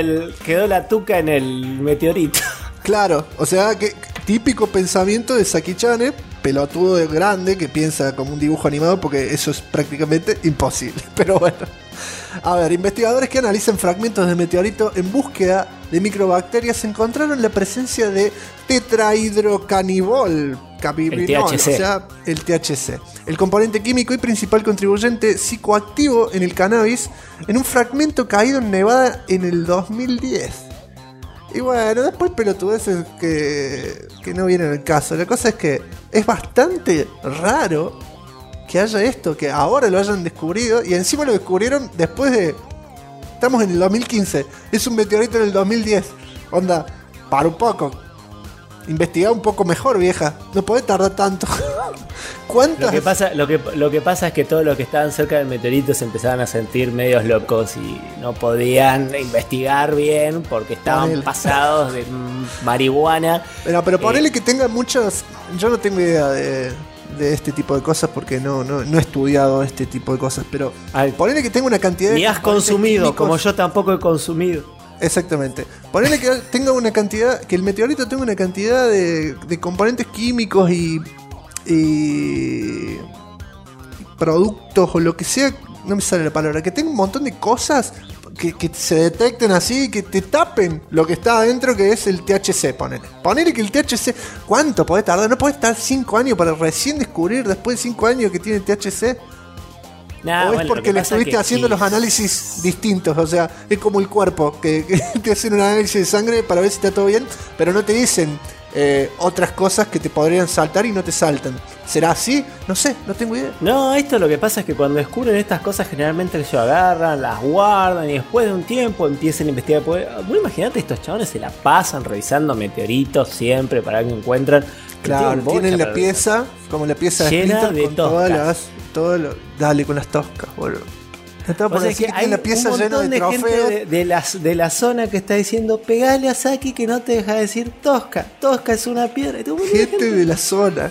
tuca en el meteorito. Claro, o sea, que típico pensamiento de Saki-chan, pelotudo de grande que piensa como un dibujo animado, porque eso es prácticamente imposible. Pero bueno. A ver, investigadores que analizan fragmentos de meteorito en búsqueda de microbacterias encontraron la presencia de tetrahidrocanibol, o sea, el THC, el componente químico y principal contribuyente psicoactivo en el cannabis, en un fragmento caído en Nevada en el 2010. Y bueno, después pelotudeces que no vienen al caso. La cosa es que es bastante raro que haya esto, que ahora lo hayan descubrido, y encima lo descubrieron después de... Estamos en el 2015, es un meteorito en el 2010. Onda, para un poco. Investigá un poco mejor, vieja. No podés tardar tanto. ¿Cuántas? Lo que pasa es que todos los que estaban cerca del meteorito se empezaban a sentir medios locos y no podían investigar bien porque estaban pasados de marihuana. Pero ponele que tenga muchos... Yo no tengo idea de este tipo de cosas porque no he estudiado este tipo de cosas, pero ponele que tenga una cantidad ni has consumido, químicos, como yo tampoco he consumido. Exactamente. Ponele que tenga una cantidad, que el meteorito tenga una cantidad de componentes químicos y productos o lo que sea, no me sale la palabra, que tenga un montón de cosas que se detecten así, que te tapen lo que está adentro, que es el THC, ponele que el THC, ¿cuánto podés tardar? No podés estar 5 años para recién descubrir después de 5 años que tiene THC. Nah, ¿O es bueno, porque lo que le pasa estuviste que haciendo sí. los análisis distintos? O sea, es como el cuerpo, que te hacen un análisis de sangre para ver si está todo bien, pero no te dicen otras cosas que te podrían saltar y no te saltan. ¿Será así? No sé, no tengo idea. No, esto lo que pasa es que cuando descubren estas cosas generalmente ellos agarran, las guardan y después de un tiempo empiezan a investigar. Vos imaginate, estos chabones se la pasan revisando meteoritos siempre para que encuentran. Claro, tienen la pieza, como la pieza de llena Splinter, de con todas toscas. dale con las toscas, boludo. Estaba por O sea decir que que tiene hay la pieza un llena montón de de gente trofeos. de la zona que está diciendo pegale a Saki que no te deja de decir Tosca. Tosca es una piedra. Y todo el mundo Gente de la zona.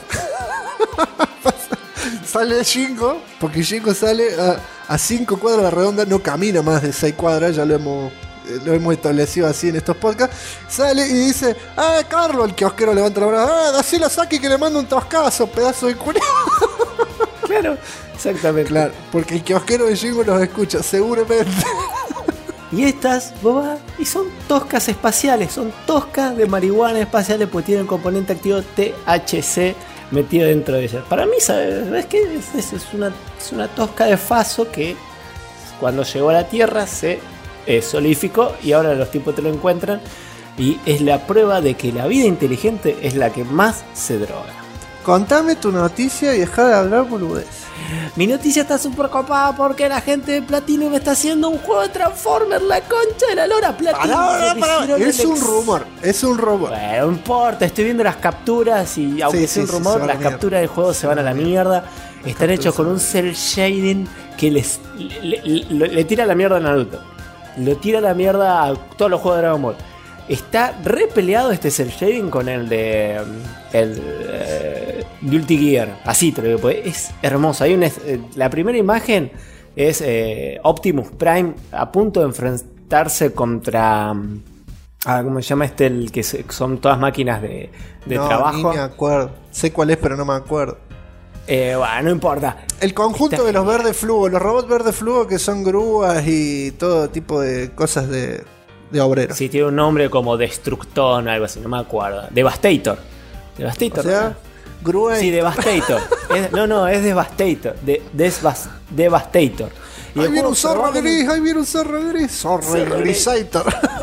Sale Jingo, porque Jingo sale a 5 cuadras a la redonda, no camina más de 6 cuadras, ya lo hemos establecido así en estos podcasts. Sale y dice: Carlos, el kiosquero levanta la brazo, decile a Saki que le manda un toscazo, pedazo de culo. Claro, exactamente. Claro, porque el kiosquero de Jingo los escucha, seguramente. Y estas, boba, y son toscas espaciales, son toscas de marihuana espaciales porque tienen componente activo THC metido dentro de ellas. Para mí, ¿sabes qué? Es una tosca de Faso que cuando llegó a la Tierra se solidificó y ahora los tipos te lo encuentran y es la prueba de que la vida inteligente es la que más se droga. Contame tu noticia y deja de hablar boludez. Mi noticia está súper copada porque la gente de Platinum está haciendo un juego de Transformers, la concha de la lora. Platinum. Es un rumor, es un rumor. Bueno, no importa, estoy viendo las capturas y aunque sea un rumor, las capturas del juego se van a la mierda. Están hechos con un cel shading que le tira la mierda a Naruto. Lo tira la mierda a todos los juegos de Dragon Ball. Está re peleado este cel shading con el de Guilty Gear. Así te lo digo, pues es hermoso. Hay la primera imagen es Optimus Prime a punto de enfrentarse contra ¿cómo se llama el que son todas máquinas de trabajo? No me acuerdo. Sé cuál es, pero no me acuerdo. Bueno, no importa. El conjunto de los verdes flujo, los robots verdes flujo que son grúas y todo tipo de cosas de obreros. Sí, tiene un nombre como Destructón o algo así, no me acuerdo. Devastator. Devastator. O sea, ¿no? grúa y... Sí, Devastator. Es Devastator. Devastator. Y ahí viene un zorro gris, ahí viene un zorro gris. Zorro grisator.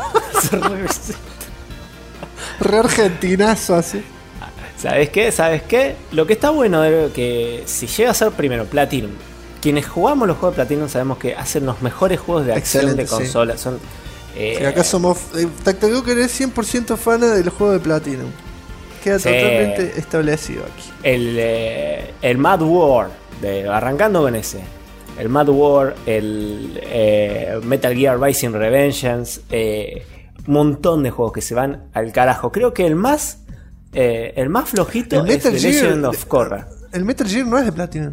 Re argentinazo así. ¿Sabes qué? Lo que está bueno es que si llega a ser primero Platinum, quienes jugamos los juegos de Platinum sabemos que hacen los mejores juegos de acción de consola. Sí. Son, acá somos... Tactago que eres 100% fan del juego de Platinum. Queda totalmente establecido aquí. El Mad War, arrancando con ese. El Mad War, el Metal Gear Rising Revengeance, un montón de juegos que se van al carajo. Creo que el más flojito es The Legend of Korra. El Metal Gear no es de Platinum.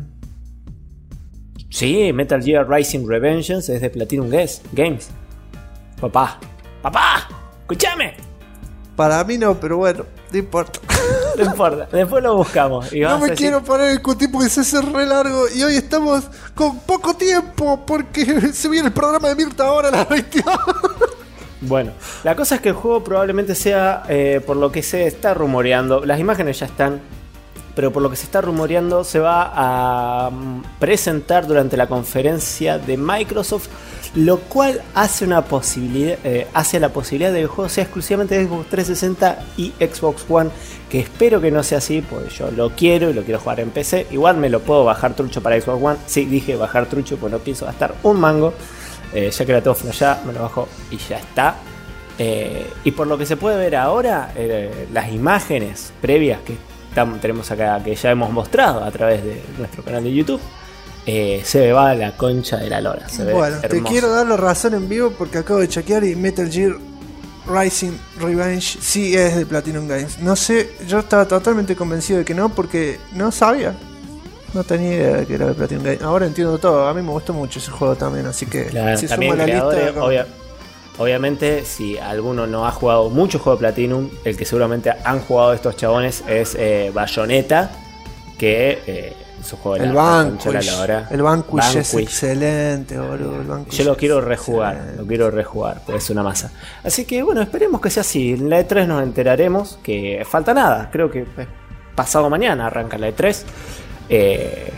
Sí, Metal Gear Rising Revengeance es de Platinum Games. Papá, escúchame. Para mí no, pero bueno, no importa. No importa, después lo buscamos. No me quiero parar el discutir porque se hace re largo y hoy estamos con poco tiempo porque se viene el programa de Mirta ahora a las 22. Bueno, la cosa es que el juego probablemente sea, por lo que se está rumoreando, las imágenes ya están, pero por lo que se está rumoreando se va a presentar durante la conferencia de Microsoft, lo cual hace la posibilidad de que el juego sea exclusivamente de Xbox 360 y Xbox One, que espero que no sea así, porque yo lo quiero y lo quiero jugar en PC. Igual me lo puedo bajar trucho para Xbox One, sí, dije bajar trucho, pues no pienso gastar un mango. Ya que la tengo flasheada, me lo bajo y ya está. Y por lo que se puede ver ahora, las imágenes previas que tenemos acá, que ya hemos mostrado a través de nuestro canal de YouTube, se va a la concha de la lora. Se ve hermoso. Te quiero dar la razón en vivo porque acabo de chequear y Metal Gear Rising Revenge sí es de Platinum Games. No sé, yo estaba totalmente convencido de que no porque no sabía. No tenía idea de que era de Platinum Games. Ahora entiendo todo. A mí me gustó mucho ese juego también, así que claro, si también suma la lista... Obviamente, si alguno no ha jugado mucho juego de Platinum, el que seguramente han jugado estos chabones es Bayonetta, que su juego de el Vanquish es excelente, boludo. Yo lo quiero rejugar, pues es una masa. Así que bueno, esperemos que sea así. En la E3 nos enteraremos que falta nada. Creo que pasado mañana arranca la E3.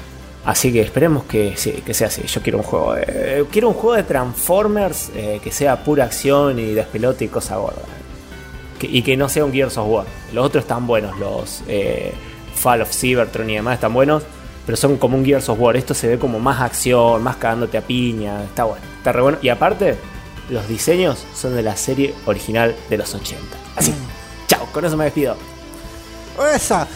Así que esperemos que sea así. Yo quiero un juego de Transformers que sea pura acción y despelote y cosa gorda. Y que no sea un Gears of War. Los otros están buenos, los Fall of Cybertron y demás están buenos, pero son como un Gears of War. Esto se ve como más acción, más cagándote a piña. Está bueno, está re bueno. Y aparte, los diseños son de la serie original de los 80. Así, chao, con eso me despido. Esta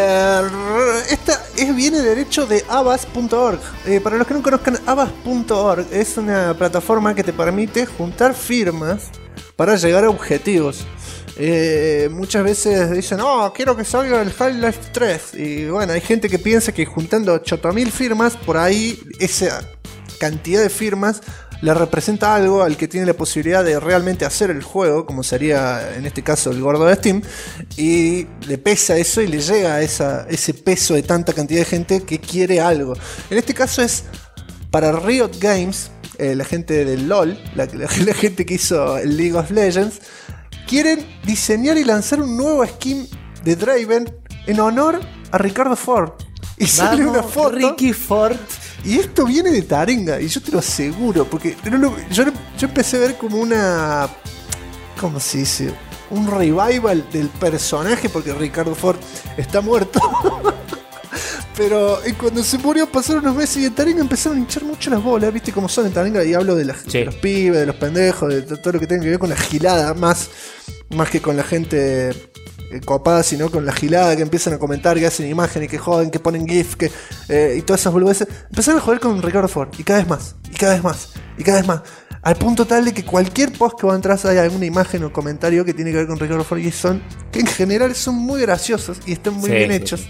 viene derecho de Avas.org. Para los que no conozcan, Avas.org es una plataforma que te permite juntar firmas para llegar a objetivos. Muchas veces dicen, quiero que salga el Half-Life 3. Y bueno, hay gente que piensa que juntando 8000 firmas, por ahí esa cantidad de firmas le representa algo al que tiene la posibilidad de realmente hacer el juego, como sería en este caso el gordo de Steam, y le pesa eso y le llega ese peso de tanta cantidad de gente que quiere algo. En este caso es para Riot Games, la gente del LoL, la gente que hizo el League of Legends, quieren diseñar y lanzar un nuevo skin de Draven en honor a Ricardo Ford. Y sale una foto. Ricky Ford. Y esto viene de Taringa, y yo te lo aseguro, porque yo empecé a ver como una... ¿Cómo se dice? Un revival del personaje, porque Ricardo Ford está muerto. Pero cuando se murió pasaron unos meses y en Taringa empezaron a hinchar mucho las bolas, ¿viste cómo son en Taringa? Y hablo de los pibes, de los pendejos, de todo lo que tenga que ver con la gilada, más que con la gente copada, sino con la gilada, que empiezan a comentar, que hacen imágenes, que joden, que ponen gif, y todas esas boludeces. Empezaron a joder con Ricardo Ford, y cada vez más, y cada vez más, y cada vez más, al punto tal de que cualquier post que va atrás hay alguna imagen o comentario que tiene que ver con Ricardo Ford, y que en general son muy graciosos y están muy bien hechos.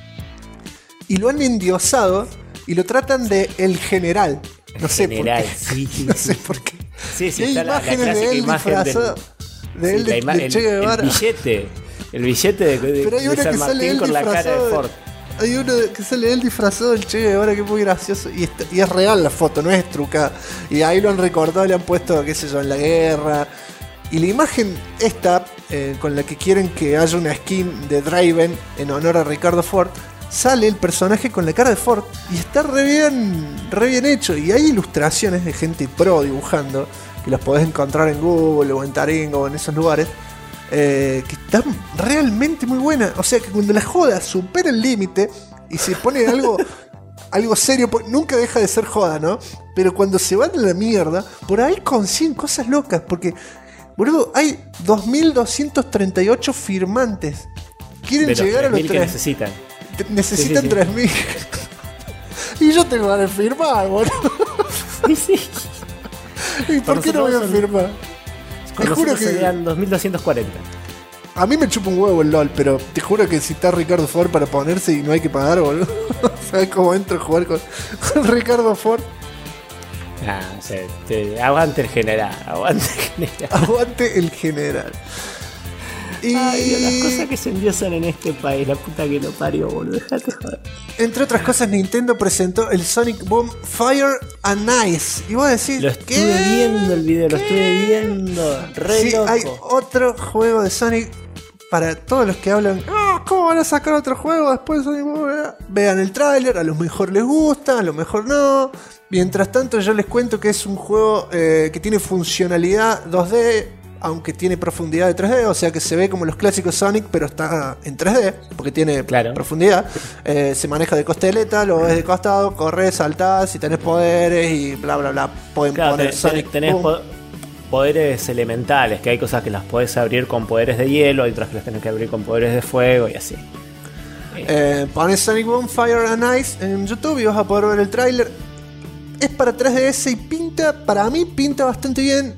Y lo han endiosado y lo tratan de el general. No sé por qué. No sé por qué. Sí, hay está imágenes la de él disfrazado. De él de Che Guevara. El billete de San Martín con la cara de Ford. Hay uno que sale él disfrazado del Che Guevara, que es muy gracioso. Y es real la foto, no es trucada. Y ahí lo han recortado, le han puesto, qué sé yo, en la guerra. Y la imagen esta, con la que quieren que haya una skin de Draven en honor a Ricardo Ford, sale el personaje con la cara de Ford y está re bien hecho. Y hay ilustraciones de gente pro dibujando, que las podés encontrar en Google o en Taringa o en esos lugares, que están realmente muy buenas. O sea que cuando la joda supera el límite y se pone algo serio, nunca deja de ser joda, ¿no? Pero cuando se van a la mierda, por ahí consiguen cosas locas, porque, boludo, hay 2238 firmantes. Quieren llegar a los 3.000 que necesitan 3.000. Y yo tengo ganas de firmar, boludo. Sí. ¿Y por qué no voy a firmar? Te juro que serían 2.240. A mí me chupa un huevo el LOL, pero te juro que si está Ricardo Ford para ponerse y no hay que pagar, boludo. ¿Sabes cómo entro a jugar con Ricardo Ford? Aguante el general. Aguante el general. Y ay, las cosas que se endiosan en este país, la puta que lo parió, boludo, dejate joder. Entre otras cosas, Nintendo presentó el Sonic Boom Fire and Ice. Y vos decís, lo estuve viendo el video, lo estuve viendo, re loco. Hay otro juego de Sonic para todos los que hablan, ¿cómo van a sacar otro juego después de Sonic Boom? Vean el tráiler, a lo mejor les gusta, a lo mejor no. Mientras tanto, yo les cuento que es un juego que tiene funcionalidad 2D, aunque tiene profundidad de 3D, o sea que se ve como los clásicos Sonic, pero está en 3D, porque tiene profundidad. Se maneja de costeleta, lo ves de costado, corres, saltás, y tenés poderes y bla bla bla. Pueden poner Sonic. Tenés poderes elementales, que hay cosas que las podés abrir con poderes de hielo, hay otras que las tenés que abrir con poderes de fuego y así. Pones Sonic Boom Fire and Ice en YouTube y vas a poder ver el tráiler. Es para 3DS y para mí pinta bastante bien.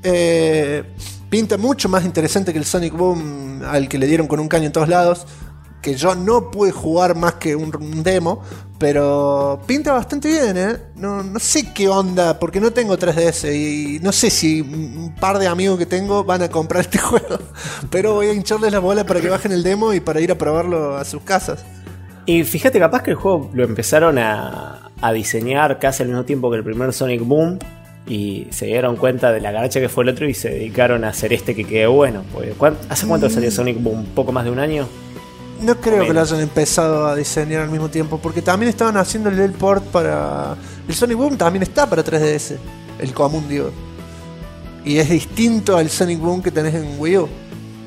Pinta mucho más interesante que el Sonic Boom al que le dieron con un caño en todos lados, que yo no pude jugar más que un demo, pero pinta bastante bien, no sé qué onda, porque no tengo 3DS y no sé si un par de amigos que tengo van a comprar este juego, pero voy a hincharles la bola para que bajen el demo y para ir a probarlo a sus casas. Y fíjate, capaz que el juego lo empezaron a diseñar casi al mismo tiempo que el primer Sonic Boom, y se dieron cuenta de la garacha que fue el otro y se dedicaron a hacer este que quede bueno. ¿Hace cuánto salió Sonic Boom? ¿Poco más de un año? No creo que lo hayan empezado a diseñar al mismo tiempo, porque también estaban haciéndole el port para... El Sonic Boom también está para 3DS, el común, digo. Y es distinto al Sonic Boom que tenés en Wii U.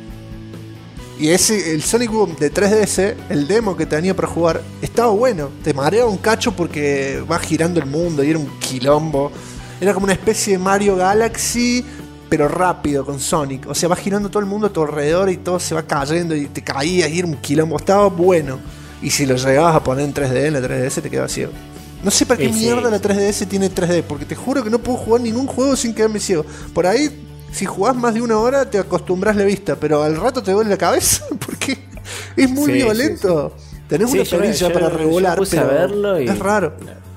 Y el Sonic Boom de 3DS, el demo que tenía para jugar, estaba bueno. Te mareaba un cacho porque va girando el mundo y era un quilombo. Era como una especie de Mario Galaxy, pero rápido, con Sonic. O sea, va girando todo el mundo a tu alrededor y todo se va cayendo y te caías y era un quilombo. Estaba bueno. Y si lo llegabas a poner en 3D, en la 3DS te quedabas ciego. No sé para qué mierda la 3DS tiene 3D, porque te juro que no puedo jugar ningún juego sin quedarme ciego. Por ahí, si jugás más de una hora, te acostumbras la vista, pero al rato te duele la cabeza porque es muy violento. Tenés una perilla para regular, pero a verlo y es raro.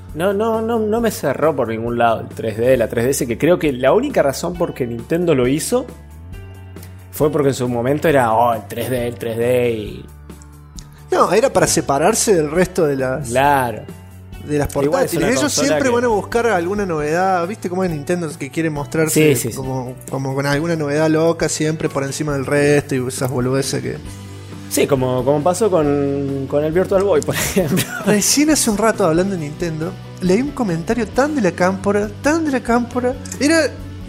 No me cerró por ningún lado el 3D, la 3DS, que creo que la única razón por que Nintendo lo hizo fue porque en su momento era el 3D y... No, era para separarse del resto de las... Claro. De las portátiles. Ellos siempre van a buscar alguna novedad. ¿Viste cómo es Nintendo que quiere mostrarse como con alguna novedad loca siempre por encima del resto y esas boludeces que... Sí, como pasó con el Virtual Boy, por ejemplo. Recién hace un rato, hablando de Nintendo, leí un comentario tan de la cámpora. Era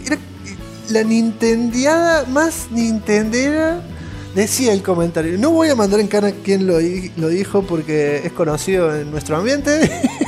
la nintendeada más nintendera. Decía el comentario, no voy a mandar en cara quién lo dijo porque es conocido en nuestro ambiente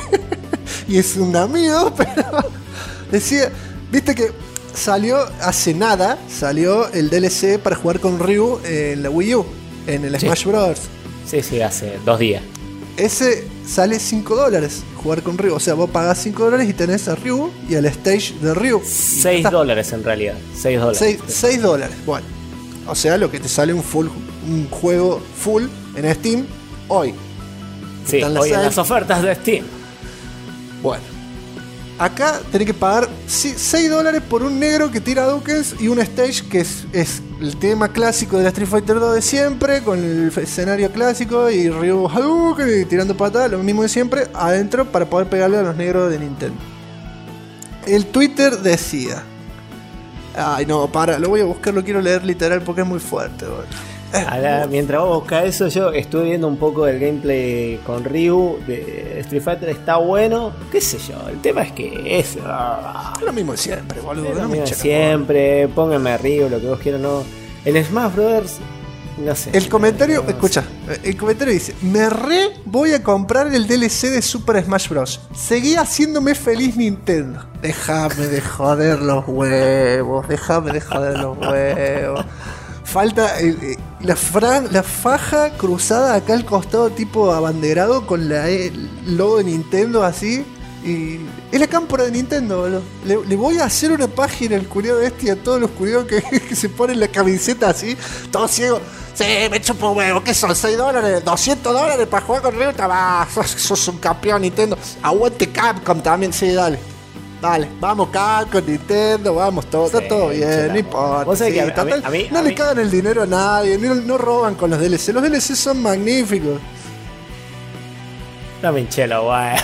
y es un amigo, pero decía, viste que hace nada salió el DLC para jugar con Ryu en la Wii U, en el Smash Bros. Sí, hace 2 días. Ese sale $5 jugar con Ryu, o sea, vos pagás $5 y tenés a Ryu y al stage de Ryu. $6 en realidad, $6. $6, bueno. O sea, lo que te sale un juego full en Steam hoy. Sí, hoy en las ofertas de Steam. Bueno, acá tenés que pagar $6 por un negro que tira duques y un stage que es el tema clásico de la Street Fighter 2 de siempre, con el escenario clásico y Ryu Hadouken y tirando patadas, lo mismo de siempre, adentro para poder pegarle a los negros de Nintendo. El Twitter decía... Ay, no, lo voy a buscar, lo quiero leer literal porque es muy fuerte. Mientras vos buscas eso, yo estuve viendo un poco del gameplay con Ryu de Street Fighter, está bueno, qué sé yo, el tema es que es lo mismo de siempre, boludo. Es lo mismo de siempre, pónganme a Ryu, lo que vos quieras, no. El Smash Brothers, no sé. El comentario, escucha, el comentario dice: me voy a comprar el DLC de Super Smash Bros. Seguí haciéndome feliz Nintendo. Déjame de joder los huevos. Falta la faja cruzada acá al costado, tipo abanderado, con el logo de Nintendo así. Y es la cámpora de Nintendo, boludo. Le voy a hacer una página al culiado este y a todos los culiados que se ponen la camiseta así, todos ciegos. Sí, me chupo huevo, ¿qué son? $6, $200 para jugar con Ryu. Sos un campeón, Nintendo. Aguante Capcom también, sí, dale. Dale, vamos Capcom, Nintendo, vamos, está todo bien, no importa. Sí, a mí, no le cagan el dinero a nadie, no roban con los DLC. Los DLC son magníficos. No me hinchelo, guay.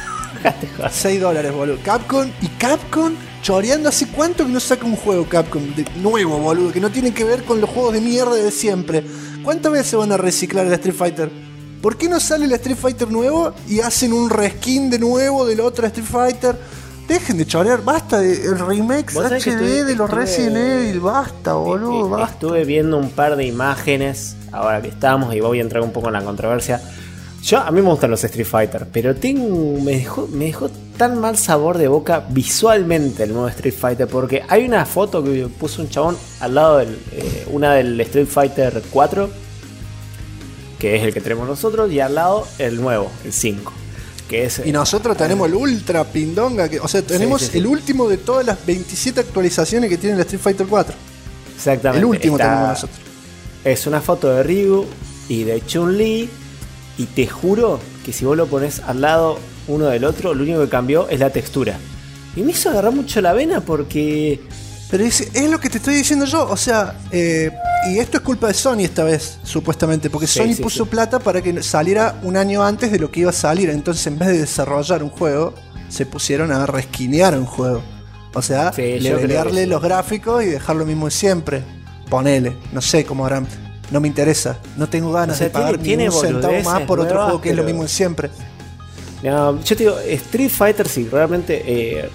$6, boludo. Capcom choreando. ¿Hace cuánto que no saca un juego Capcom de nuevo, boludo? Que no tiene que ver con los juegos de mierda de siempre. ¿Cuántas veces van a reciclar el Street Fighter? ¿Por qué no sale el Street Fighter nuevo y hacen un reskin de nuevo del otro Street Fighter? Dejen de chorear, basta el remake HD de los Resident Evil, basta, boludo, basta. Estuve viendo un par de imágenes ahora que estamos y voy a entrar un poco en la controversia. A mí me gustan los Street Fighter, pero me dejó tan mal sabor de boca visualmente el nuevo Street Fighter, porque hay una foto que puso un chabón al lado una del Street Fighter 4, que es el que tenemos nosotros, y al lado el nuevo, el 5. Y nosotros tenemos el Ultra Pindonga, o sea, tenemos el último de todas las 27 actualizaciones que tiene el Street Fighter 4. Exactamente. El último tenemos nosotros. Es una foto de Ryu y de Chun-Li. Y te juro que si vos lo pones al lado uno del otro, lo único que cambió es la textura. Y me hizo agarrar mucho la vena porque... Pero es lo que te estoy diciendo yo, o sea, y esto es culpa de Sony esta vez, supuestamente, porque Sony puso plata para que saliera un año antes de lo que iba a salir. Entonces, en vez de desarrollar un juego, se pusieron a resquinear un juego. O sea, levelearle los gráficos y dejar lo mismo de siempre. Ponele, no sé cómo harán. no me interesa. No tengo ganas O sea, de pagar tiene ni un centavo boludeces más por otro nuevas, juego que es lo pero- mismo de siempre. No, yo te digo, Street Fighter sí, realmente.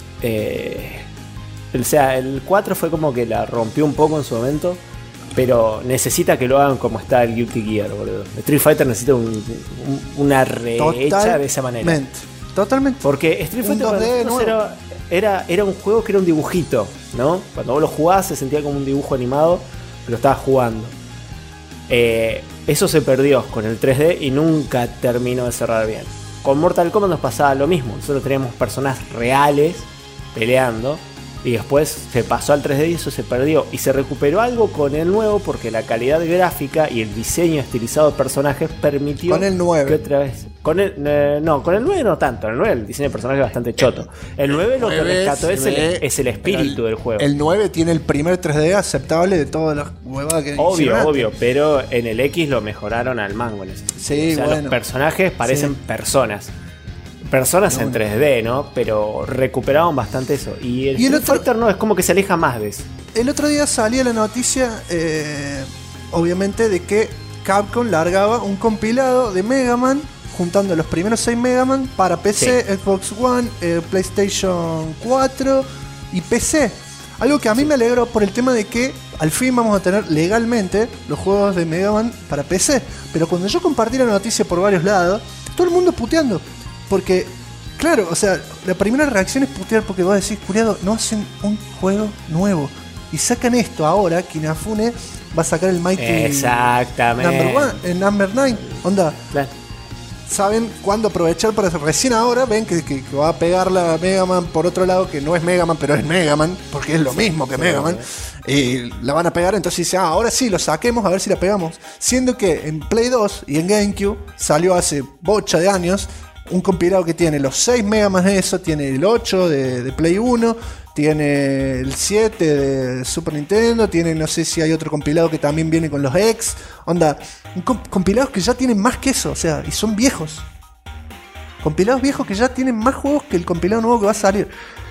O sea, el 4 fue como que la rompió un poco en su momento. Pero necesita que lo hagan como está el Guilty Gear, boludo. Street Fighter necesita una rehecha de esa manera. Totalmente. Porque Street Un Fighter para 2D nosotros nuevo. era un juego que era un dibujito, ¿no? Cuando vos lo jugabas se sentía como un dibujo animado, pero estabas jugando. Eso se perdió con el 3D y nunca terminó de cerrar bien. Con Mortal Kombat nos pasaba lo mismo. Nosotros teníamos personas reales peleando y después se pasó al 3D y eso se perdió. Y se recuperó algo con el nuevo porque la calidad gráfica y el diseño estilizado de personajes permitió Con el 9. que otra vez... Con el 9 no tanto. El 9 el diseño de personaje es bastante choto. El 9 lo que 9 rescató se es ve, el espíritu del juego. El 9 tiene el primer 3D aceptable de todas las huevadas que hicieron antes. Obvio, pero en el X lo mejoraron al mango. Sí, o sea, bueno. los personajes parecen personas. Personas en 3D, ¿no? Pero recuperaron bastante eso. Y el Street Fighter no, es como que se aleja más de eso. El otro día salía la noticia, obviamente, de que Capcom largaba un compilado de Mega Man, juntando los primeros 6 Mega Man para PC, Xbox One, PlayStation 4 y PC. Algo que a mí me alegró por el tema de que al fin vamos a tener legalmente los juegos de Mega Man para PC. Pero cuando yo compartí la noticia por varios lados, todo el mundo puteando. Porque, claro, o sea, la primera reacción es putear porque vos decís, curiado, no hacen un juego nuevo. Y sacan esto ahora, que Inafune va a sacar el Mighty Exactamente. Number 9. Onda, Claro. saben cuándo aprovechar para recién ahora ven que va a pegar la Mega Man por otro lado, que no es Mega Man, pero es Mega Man, porque es lo mismo que Mega Man. Y la van a pegar, entonces dice, ahora sí, lo saquemos a ver si la pegamos. Siendo que en Play 2 y en GameCube salió hace bocha de años un compilado que tiene los 6 Mega Man de eso, tiene el 8 de Play 1, tiene el 7 de Super Nintendo, tiene no sé si hay otro compilado que también viene con los X. Onda, compilados que ya tienen más que eso, o sea, y son viejos. Compilados viejos que ya tienen más juegos que el compilado nuevo que va a salir.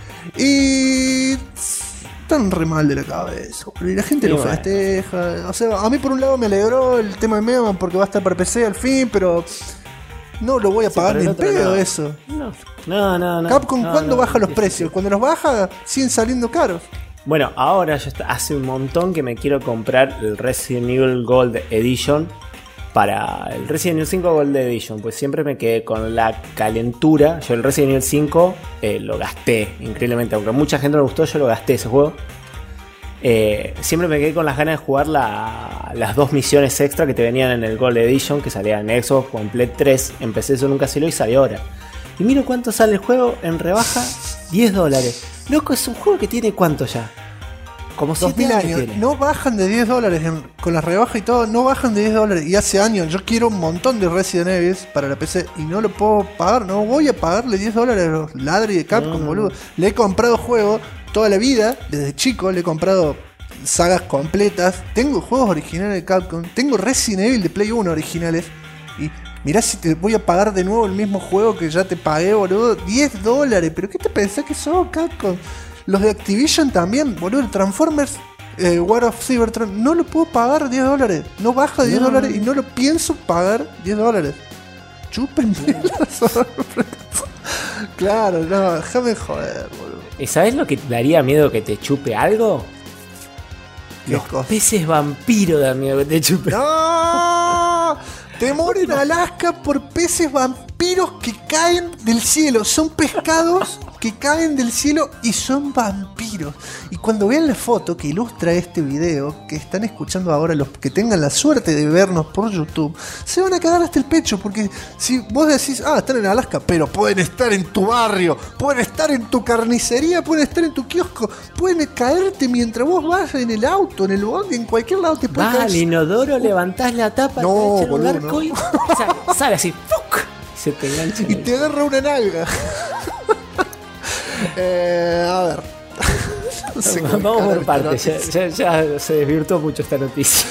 Y están re mal de la cabeza. Y la gente lo festeja. O sea, a mí por un lado me alegró el tema de Mega Man porque va a estar para PC al fin, pero no lo voy a pagar ni en pedo eso. No. Capcom, ¿cuándo baja los precios? Cuando los baja, siguen saliendo caros. Bueno, ahora yo hace un montón que me quiero comprar el Resident Evil Gold Edition. Para el Resident Evil 5 Gold Edition, pues siempre me quedé con la calentura. Yo el Resident Evil 5 lo gasté increíblemente, aunque a mucha gente no le gustó, yo lo gasté ese juego. Siempre me quedé con las ganas de jugar las 2 misiones extra que te venían en el Gold Edition, que salían en Xbox Complete 3. Empecé eso, nunca salió y salió ahora. Y miro cuánto sale el juego en rebaja, $10. Loco, es un juego que tiene ¿cuánto ya? Como 2000 años. No bajan de $10 con la rebaja y todo, no bajan de $10. Y hace años yo quiero un montón de Resident Evil para la PC y no lo puedo pagar. No voy a pagarle $10 a los ladri de Capcom, boludo. Le he comprado juegos toda la vida, desde chico le he comprado sagas completas. Tengo juegos originales de Capcom, tengo Resident Evil de Play 1 originales. Y mirá si te voy a pagar de nuevo el mismo juego que ya te pagué, boludo. $10. ¿Pero qué te pensás que sos, Capcom? Los de Activision también, boludo. El Transformers War of Cybertron no lo puedo pagar $10. No baja de $10 y no lo pienso pagar $10. Chúpenme la sorpresa. Claro, no, déjame joder, boludo. ¿Y sabes lo que te daría miedo que te chupe algo? Los cosa? peces vampiro dan miedo que te chupe. ¡No! Temor en Alaska por peces vampiros que caen del cielo. Son pescados que caen del cielo y son vampiros. Y cuando vean la foto que ilustra este video, que están escuchando ahora, los que tengan la suerte de vernos por YouTube, se van a cagar hasta el pecho. Porque si vos decís, están en Alaska, pero pueden estar en tu barrio, pueden estar en tu carnicería, pueden estar en tu kiosco, pueden caerte mientras vos vas en el auto, en el bondi, en cualquier lado te pueden caer. Al inodoro, levantás la tapa, No, te echas un boludo, arco no. y sale así, ¡fuc! Se te engancha. Y te agarra una nalga. A ver. No sé cómo Vamos por encarar partes, esta ya se desvirtuó mucho esta noticia.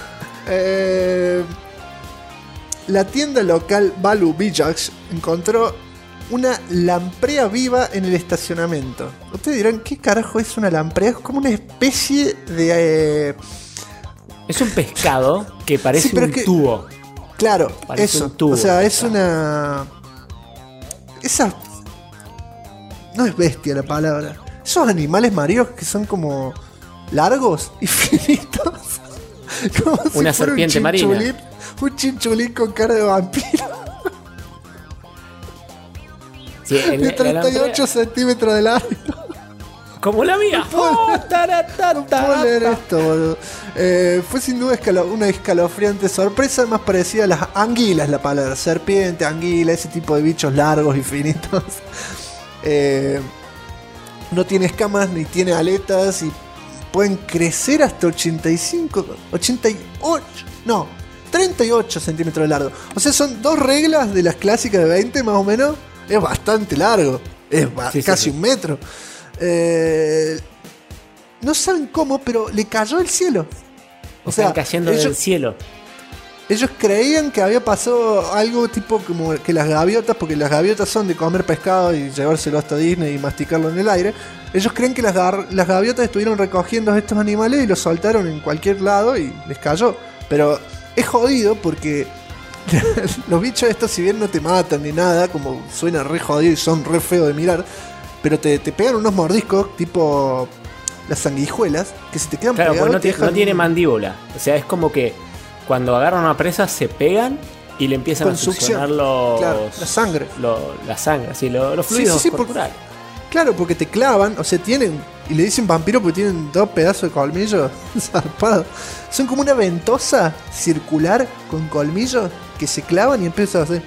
La tienda local Balu Village encontró una lamprea viva en el estacionamiento. Ustedes dirán, ¿qué carajo es una lamprea? Es como una especie de Es un pescado que parece Sí, pero un es que- tubo. Claro, Parece eso. un tubo, o sea, es claro. una. Esa. No es bestia la palabra. Esos animales marinos que son como largos y finitos. Como si Una fuera serpiente un marina. chinchulín, un chinchulín con cara de vampiro. Sí, De 38 centímetros de largo. Como la mía. Oh, No puedo leer esto, boludo. Fue sin duda una escalofriante sorpresa, más parecida a las anguilas, la palabra. Serpiente, anguila, ese tipo de bichos largos y finitos. No tiene escamas ni tiene aletas y pueden crecer hasta 38 centímetros de largo. O sea, son 2 reglas de las clásicas de 20 más o menos. Es bastante largo. Es casi 1 metro. No saben cómo, pero le cayó del cielo. O Están sea, cayendo del cielo. ellos creían que había pasado algo tipo como que las gaviotas, porque las gaviotas son de comer pescado y llevárselo hasta Disney y masticarlo en el aire. Ellos creen que las gaviotas estuvieron recogiendo estos animales y los soltaron en cualquier lado y les cayó. Pero es jodido porque los bichos estos, si bien no te matan ni nada, como suena re jodido y son re feos de mirar, pero te pegan unos mordiscos tipo las sanguijuelas que se te quedan Claro, pegados. porque te dejan no tiene mandíbula. O sea, es como que cuando agarran una presa se pegan y le empiezan con a succionar succión. los... Claro, la sangre. La sangre, sí, los fluidos sí, corporales. Claro, porque te clavan, o sea, tienen, y le dicen vampiro porque tienen 2 pedazos de colmillo zarpados. Son como una ventosa circular con colmillos que se clavan y empiezan a hacer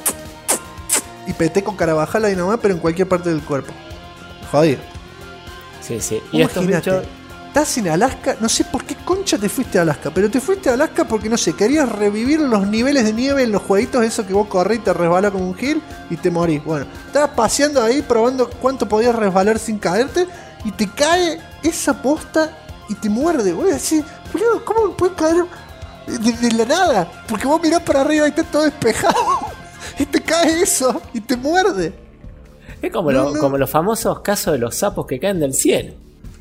y pete con carabajal ahí nomás, pero en cualquier parte del cuerpo. Jodido. Sí, sí. Y estos Imagínate, bichos... estás en Alaska, no sé por qué concha te fuiste a Alaska, pero te fuiste a Alaska porque, no sé, querías revivir los niveles de nieve en los jueguitos, eso que vos corrés y te resbalás como un gil y te morís. Bueno, estabas paseando ahí probando cuánto podías resbalar sin caerte y te cae esa posta y te muerde. Voy a decir, boludo, ¿cómo me puede caer de la nada? Porque vos mirás para arriba y está todo despejado y te cae eso y te muerde. Es como, No. como los famosos casos de los sapos que caen del cielo.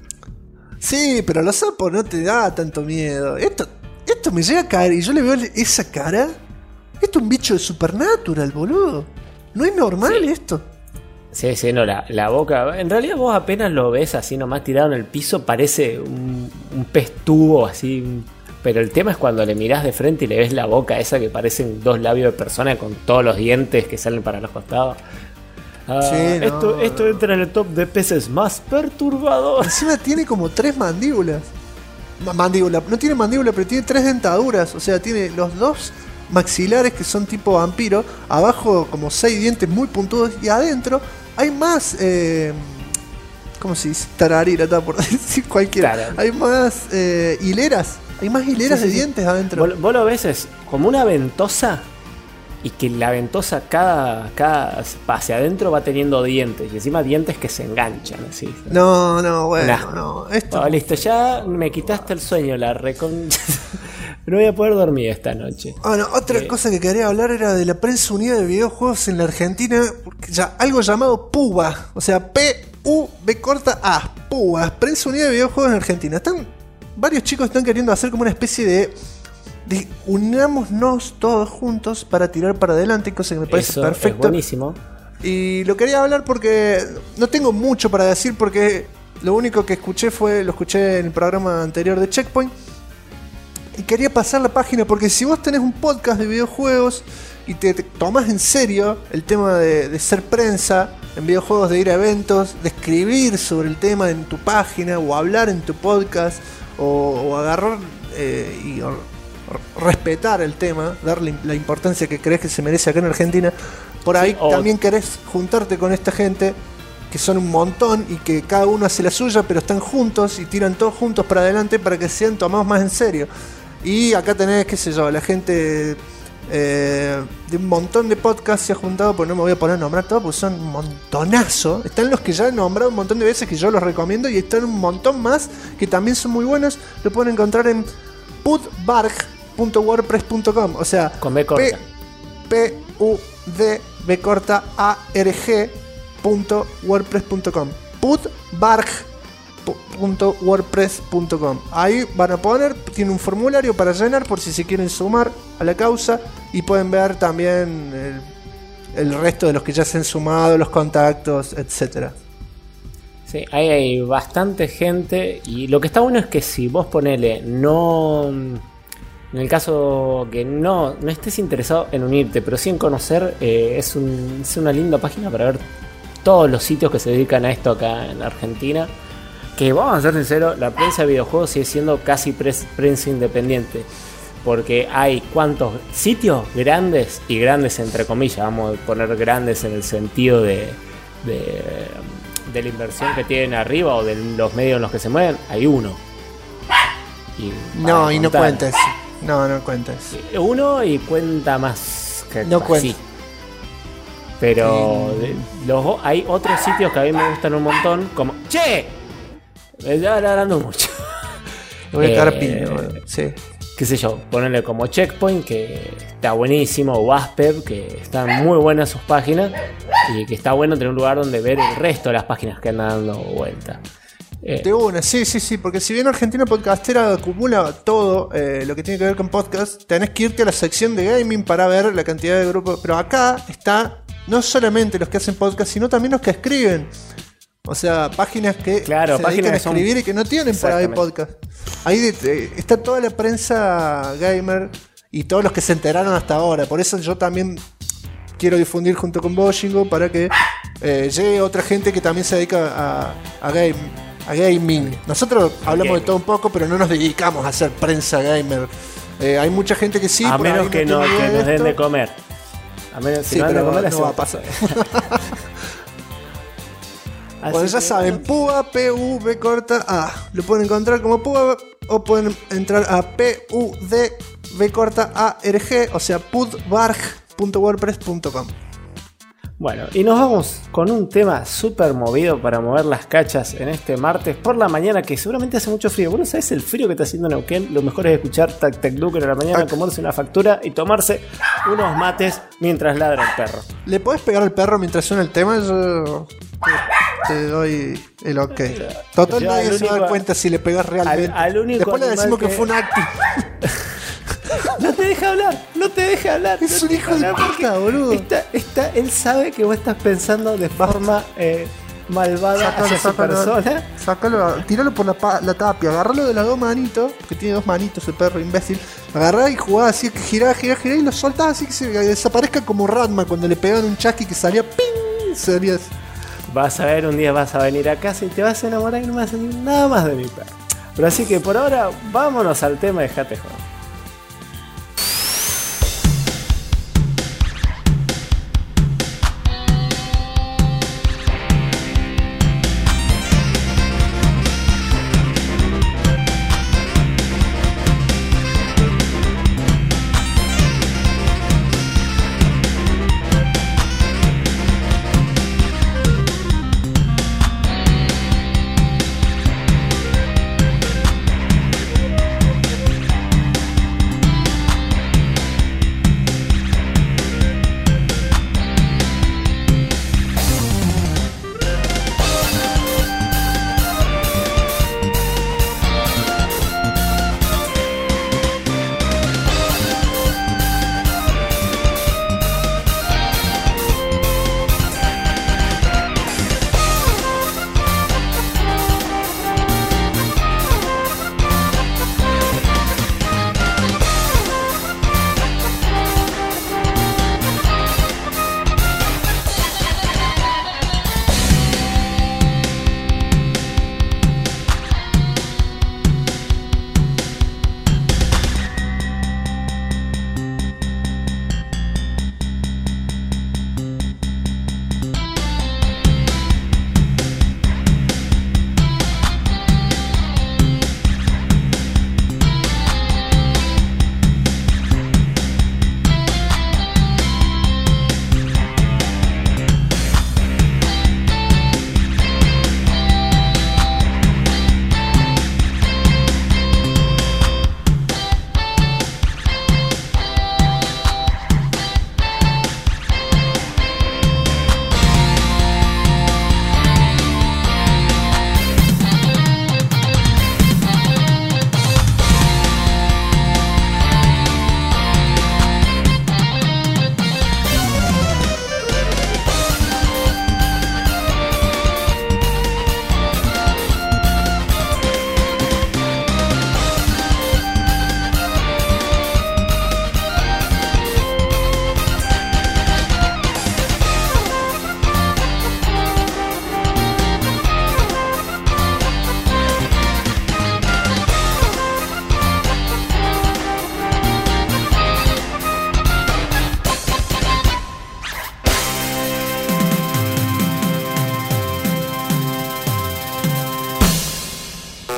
Sí, pero a los sapos no te da tanto miedo. Esto me llega a caer y yo le veo esa cara. Esto es un bicho de Supernatural, boludo. No es normal esto. Sí, sí, no, la boca... En realidad vos apenas lo ves así nomás tirado en el piso, parece un pez tubo así... Pero el tema es cuando le mirás de frente y le ves la boca esa que parecen 2 labios de persona con todos los dientes que salen para los costados. Sí, no. Esto entra en el top de peces más perturbadores. Encima tiene como 3 mandíbulas. Mandíbula. No tiene mandíbula, pero tiene 3 dentaduras. O sea, tiene los 2 maxilares que son tipo vampiro. Abajo como 6 dientes muy puntudos. Y adentro hay más... ¿cómo se dice? Tararira, está por decir cualquiera. Claro. Hay más hileras. Hay más hileras Sí, sí, de sí. dientes adentro. Vos lo ves es como una ventosa y que la ventosa cada hacia adentro va teniendo dientes y encima dientes que se enganchan así. No, bueno, Nah. no. Esto... Listo, ya me quitaste el sueño, la recon... No voy a poder dormir esta noche. Bueno, otra cosa que quería hablar era de la prensa unida de videojuegos en la Argentina, porque ya algo llamado PUBA, o sea, P-U-B-A, PUBA, prensa unida de videojuegos en Argentina. Varios chicos están queriendo hacer como una especie de unámonos todos juntos para tirar para adelante, cosa que me parece Eso perfecto. es buenísimo. Y lo quería hablar porque no tengo mucho para decir, porque lo único que escuché lo escuché en el programa anterior de Checkpoint. Y quería pasar la página porque si vos tenés un podcast de videojuegos y te tomás en serio el tema de ser prensa en videojuegos, de ir a eventos, de escribir sobre el tema en tu página o hablar en tu podcast o agarrar y respetar el tema, darle la importancia que crees que se merece acá en Argentina, por ahí también querés juntarte con esta gente que son un montón y que cada uno hace la suya, pero están juntos y tiran todos juntos para adelante para que sean tomados más en serio. Y acá tenés, qué sé yo, la gente de un montón de podcasts se ha juntado, pues no me voy a poner a nombrar todos, porque son un montonazo. Están los que ya he nombrado un montón de veces, que yo los recomiendo, y están un montón más que también son muy buenos. Lo pueden encontrar en pudbarg.wordpress.com, o sea, Con B corta. PUDB corta ARG.wordpress.com. Pudbarg. gamer.wordpress.com. Ahí van a poner, tiene un formulario para llenar por si se quieren sumar a la causa, y pueden ver también el resto de los que ya se han sumado, los contactos, etcétera. Sí, ahí hay bastante gente. Y lo que está bueno es que si vos ponele, no. En el caso que no estés interesado en unirte, pero sí en conocer, es una linda página para ver todos los sitios que se dedican a esto acá en Argentina. Que vamos a ser sinceros, la prensa de videojuegos sigue siendo casi prensa independiente. Porque hay cuantos sitios grandes, y grandes entre comillas, vamos a poner grandes en el sentido de la inversión que tienen arriba o de los medios en los que se mueven, hay uno. Y no cuentes. No cuentes. Uno y cuenta más que no cuenta. Sí. Pero hay otros sitios que a mí me gustan un montón, como ¡che! Me estaba hablando mucho. Voy a quedar piña, sí. Qué sé yo, ponerle como Checkpoint, que está buenísimo, o Wasped, que están muy buenas sus páginas, y que está bueno tener un lugar donde ver el resto de las páginas que andan dando vuelta. De una, sí, porque si bien Argentina Podcastera acumula todo lo que tiene que ver con podcast, tenés que irte a la sección de gaming para ver la cantidad de grupos. Pero acá está no solamente los que hacen podcast, sino también los que escriben. O sea, páginas que se dedican a escribir y que no tienen para ver podcast. Ahí está toda la prensa gamer y todos los que se enteraron hasta ahora. Por eso yo también quiero difundir junto con vos, Jingo, para que llegue otra gente que también se dedica a gaming. Nosotros hablamos de todo un poco, pero no nos dedicamos a hacer prensa gamer. Hay mucha gente que sí. A menos que nos den de comer. A menos si no dan de comer, no va a pasar. Bueno, ya saben, PUA, P-U-B corta A. Lo pueden encontrar como PUA o pueden entrar a P-U-D-B corta A-R-G, o sea, pudbarg.wordpress.com. Bueno, y nos vamos con un tema súper movido para mover las cachas en este martes por la mañana, que seguramente hace mucho frío. Bueno, ¿sabes el frío que está haciendo Neuquén? Lo mejor es escuchar Tac Tac Duke en la mañana, comerse una factura y tomarse unos mates mientras ladra el perro. ¿Le podés pegar al perro mientras suena el tema? Yo te doy el ok. Total, nadie se va a dar cuenta si le pegas realmente. Después le decimos que fue un acting. No te deja hablar. Es un hijo de puta, boludo. Él sabe que vos estás pensando de forma malvada hacia su persona. Sácalo, tíralo por la tapia, agarralo de las dos manitos, que tiene dos manitos el perro imbécil. Agarrá y jugá así, que girá y lo soltás así que se desaparezca como Ratman cuando le pegaban un chasqui que salía ¡ping! Salía así. Vas a ver, un día vas a venir a casa y te vas a enamorar y no vas a decir nada más de mi perro. Pero así que por ahora, vámonos al tema de Dejate Joder.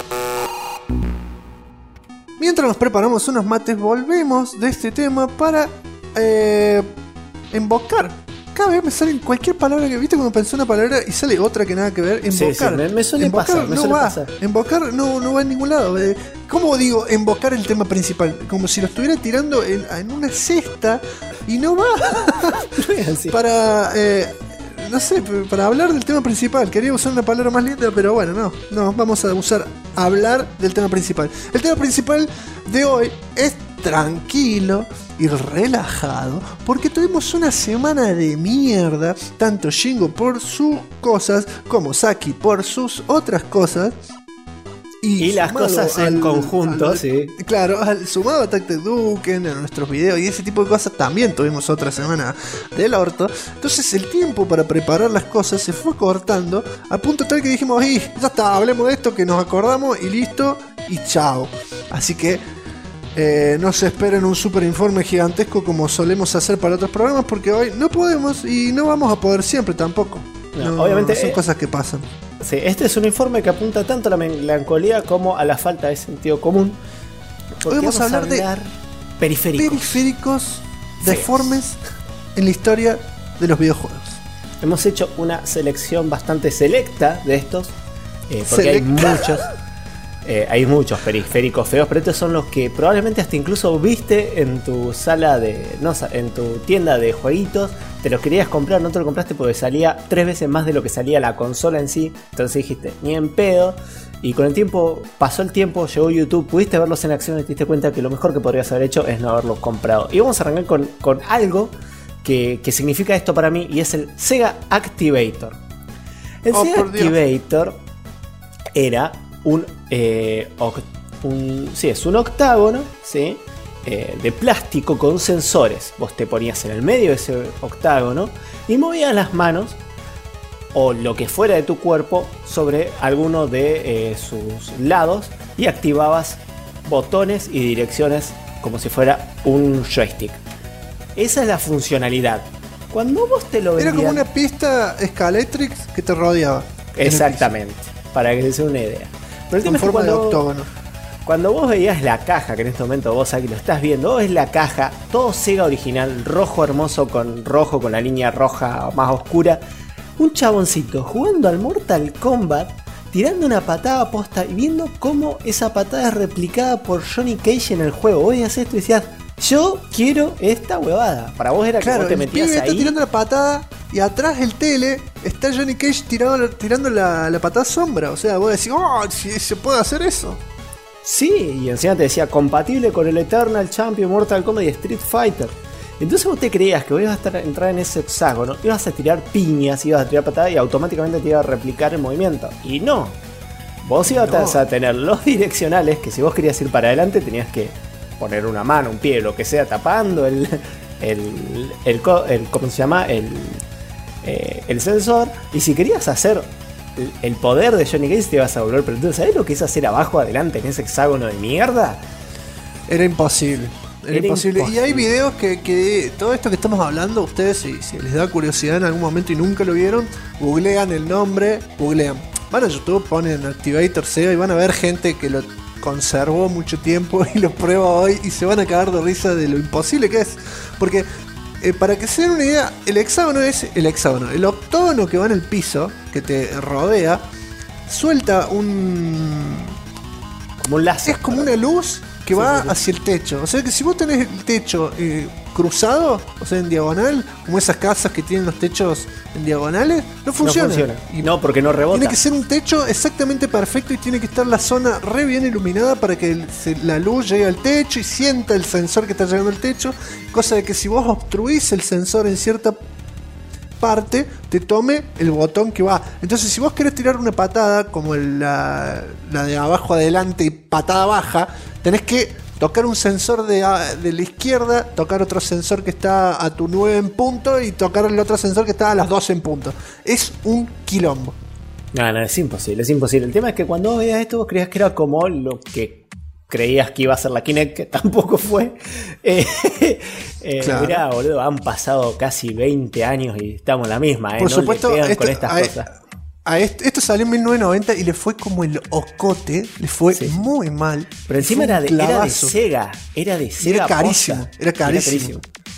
Mientras nos preparamos unos mates, volvemos de este tema para invocar. Cada vez me sale cualquier palabra que viste cuando pensé una palabra y sale otra que nada que ver. Invocar. Sí, me suele invocar pasar. Invocar no va a ningún lado. ¿Cómo digo invocar el tema principal? Como si lo estuviera tirando en una cesta y no va. Para no sé, para hablar del tema principal. Quería usar una palabra más linda, pero bueno, no, vamos a usar hablar del tema principal. El tema principal de hoy es tranquilo y relajado, porque tuvimos una semana de mierda, tanto Shingo por sus cosas como Saki por sus otras cosas. Y las cosas en conjunto, sí. Claro, sumado a Attack the Duken, a nuestros videos y ese tipo de cosas, también tuvimos otra semana del orto. Entonces el tiempo para preparar las cosas se fue cortando, a punto tal que dijimos, ya está, hablemos de esto, que nos acordamos y listo, y chao. Así que no se esperen un super informe gigantesco como solemos hacer para otros programas, porque hoy no podemos y no vamos a poder siempre tampoco. No, obviamente son cosas que pasan. Sí, este es un informe que apunta tanto a la melancolía como a la falta de sentido común. Hoy vamos a hablar de periféricos deformes en la historia de los videojuegos. Hemos hecho una selección bastante selecta de estos, porque hay muchos periféricos feos, pero estos son los que probablemente hasta incluso viste en tu en tu tienda de jueguitos. Te los querías comprar, no te lo compraste porque salía 3 veces más de lo que salía la consola en sí. Entonces dijiste, ni en pedo. Y con el tiempo, pasó el tiempo, llegó YouTube, pudiste verlos en acción y te diste cuenta que lo mejor que podrías haber hecho es no haberlos comprado. Y vamos a arrancar con algo que significa esto para mí, y es el Sega Activator. El Sega Activator era un octágono, ¿sí? De plástico con sensores. Vos te ponías en el medio de ese octágono y movías las manos o lo que fuera de tu cuerpo sobre alguno de sus lados y activabas botones y direcciones como si fuera un joystick. Esa es la funcionalidad. Cuando vos te lo vendían, era como una pista Scaletrix que te rodeaba. Exactamente, para que se dé una idea. Pero el tema es que de octógono. Cuando vos veías la caja, que en este momento vos aquí lo estás viendo, vos ves la caja, todo Sega original, rojo hermoso con rojo, con la línea roja más oscura. Un chaboncito jugando al Mortal Kombat, tirando una patada posta y viendo cómo esa patada es replicada por Johnny Cage en el juego. Vos veías esto y decías, yo quiero esta huevada. Para vos era claro, que vos te metías ahí. Está tirando la patada y atrás del tele está Johnny Cage tirando la patada sombra. O sea, vos decís, si se puede hacer eso. Sí, y encima te decía compatible con el Eternal Champion, Mortal Kombat y Street Fighter. Entonces vos te creías que vos ibas a entrar en ese hexágono, ibas a tirar piñas, ibas a tirar patadas y automáticamente te iba a replicar el movimiento. Y no. Vos ibas a tener los direccionales que si vos querías ir para adelante tenías que poner una mano, un pie, lo que sea, tapando ¿cómo se llama? El sensor. Y si querías hacer el poder de Johnny Cage te ibas a volver, pero entonces ¿sabés lo que es hacer abajo adelante en ese hexágono de mierda? Era imposible. Y hay videos que todo esto que estamos hablando, ustedes si les da curiosidad en algún momento y nunca lo vieron, googlean el nombre, van a YouTube, ponen Activator Sega y van a ver gente que lo conservó mucho tiempo y lo prueba hoy y se van a cagar de risa de lo imposible que es. Porque para que se den una idea, el hexágono es el hexágono. El octógono que va en el piso, que te rodea, suelta como un láser. Es como una luz que va hacia el techo. O sea que si vos tenés el techo cruzado, o sea en diagonal, como esas casas que tienen los techos en diagonales, no funciona. Y no, porque no rebota. Tiene que ser un techo exactamente perfecto y tiene que estar la zona re bien iluminada para que la luz llegue al techo y sienta el sensor que está llegando al techo. Cosa de que si vos obstruís el sensor en cierta parte, te tome el botón que va. Entonces si vos querés tirar una patada como la de abajo adelante y patada baja, tenés que tocar un sensor de la izquierda, tocar otro sensor que está a tu 9 en punto y tocar el otro sensor que está a las 12 en punto. Es un quilombo. No, es imposible, es imposible. El tema es que cuando vos veías esto vos creías que era como lo que creías que iba a ser la Kinect, que tampoco fue. Claro. Mirá, boludo, han pasado casi 20 años y estamos en la misma. Por supuesto, con estas cosas. Esto salió en 1990 y le fue como el ocote, le fue muy mal. Pero encima era de Sega. Era de Sega. Era carísimo. Era carísimo.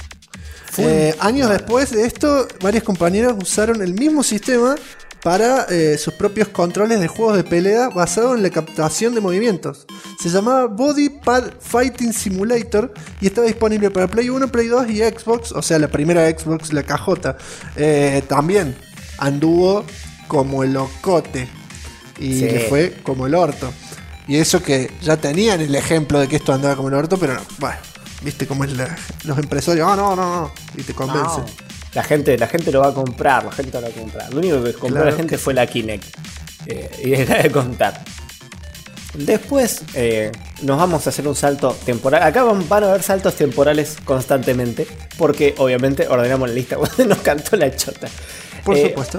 Años después de esto, varias compañías usaron el mismo sistema para sus propios controles de juegos de pelea basados en la captación de movimientos. Se llamaba Body Pad Fighting Simulator y estaba disponible para Play 1, Play 2 y Xbox, o sea, la primera Xbox, la cajota. También anduvo como el locote y le fue como el orto. Y eso que ya tenían el ejemplo de que esto andaba como el orto, pero no, bueno, viste cómo es los empresarios, no, y te convencen. No. La gente lo va a comprar, Lo único que compró la gente fue la Kinect. Y deja de contar. Después nos vamos a hacer un salto temporal. Acá van a haber saltos temporales constantemente, porque obviamente ordenamos la lista cuando nos cantó la chota. Por supuesto.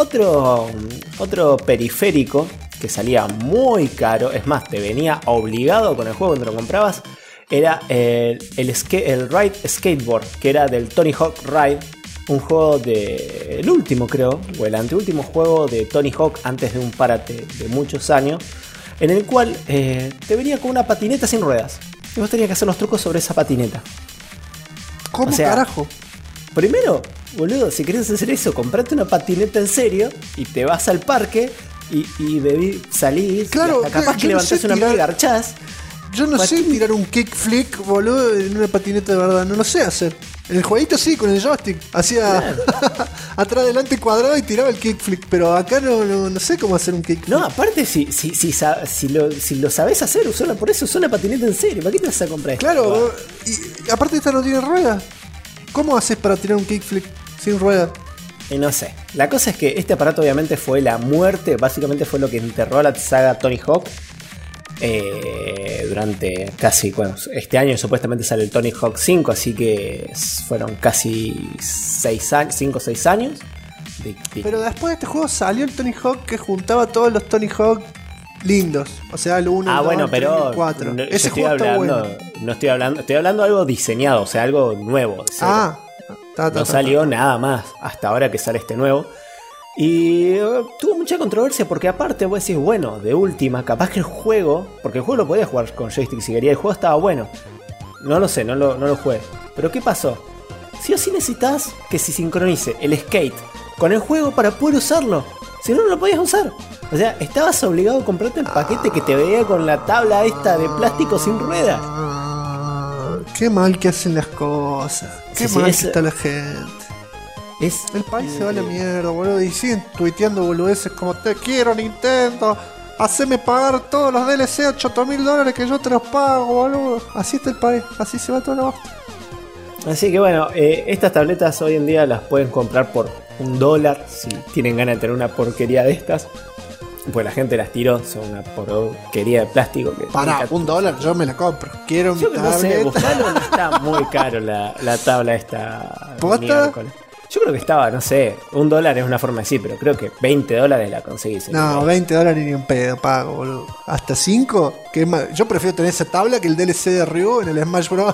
Otro periférico que salía muy caro, es más, te venía obligado con el juego cuando lo comprabas, era el Ride Skateboard, que era del Tony Hawk Ride, un juego el último creo, o el anteúltimo juego de Tony Hawk antes de un parate de muchos años, en el cual te venía con una patineta sin ruedas, y vos tenías que hacer los trucos sobre esa patineta. ¿Cómo carajo? Primero, boludo, si querés hacer eso, comprate una patineta en serio y te vas al parque y salís. Claro, y hasta capaz que levantás una mega y garchás. Yo no sé tirar un kickflip, boludo, en una patineta de verdad. No lo sé hacer. En el jueguito sí, con el joystick. Hacía atrás, adelante, cuadrado y tiraba el kickflip. Pero acá no sé cómo hacer un kickflip. No, aparte, si lo sabés hacer, por eso usá una patineta en serio. ¿Para qué te vas a comprar esto? Claro, y aparte esta no tiene ruedas. ¿Cómo haces para tirar un kickflip sin ruedas? Y no sé. La cosa es que este aparato obviamente fue la muerte. Básicamente fue lo que enterró a la saga Tony Hawk. Durante casi, este año supuestamente sale el Tony Hawk 5, así que fueron casi 5 o 6 años. Pero después de este juego salió el Tony Hawk que juntaba todos los Tony Hawk lindos. O sea, el 1, el 2, el 3 y el 4. Ese juego está bueno. No estoy hablando de algo diseñado, o sea, algo nuevo. No salió nada más hasta ahora que sale este nuevo. Y tuvo mucha controversia porque aparte vos decís, bueno, de última, capaz que el juego, porque el juego lo podías jugar con joystick si querías, el juego estaba bueno. No lo sé, no lo jugué. Pero ¿qué pasó? Sí o sí necesitas que se sincronice el skate con el juego para poder usarlo. Si no, no lo podías usar. O sea, estabas obligado a comprarte el paquete que te veía con la tabla esta de plástico sin ruedas. Qué mal que hacen las cosas. Qué mal que está la gente. El país se va a la mierda, boludo. Y siguen tuiteando boludeces como: te quiero, Nintendo. Haceme pagar todos los DLC a $8.000 que yo te los pago, boludo. Así está el país. Así se va todo la bosta. Así que bueno, estas tabletas hoy en día las pueden comprar por $1 si tienen ganas de tener una porquería de estas. Pues la gente las tiró, son una porquería de plástico. Pará, $1 yo me la compro. Quiero mi tablet. No sé, buscalo, no está muy caro la tabla esta. ¿Posta? Yo creo que estaba, no sé, $1 es una forma de decir, pero creo que $20 la conseguís. No, $20 ni un pedo pago, boludo. ¿Hasta 5? Yo prefiero tener esa tabla que el DLC de Ryu en el Smash Bros.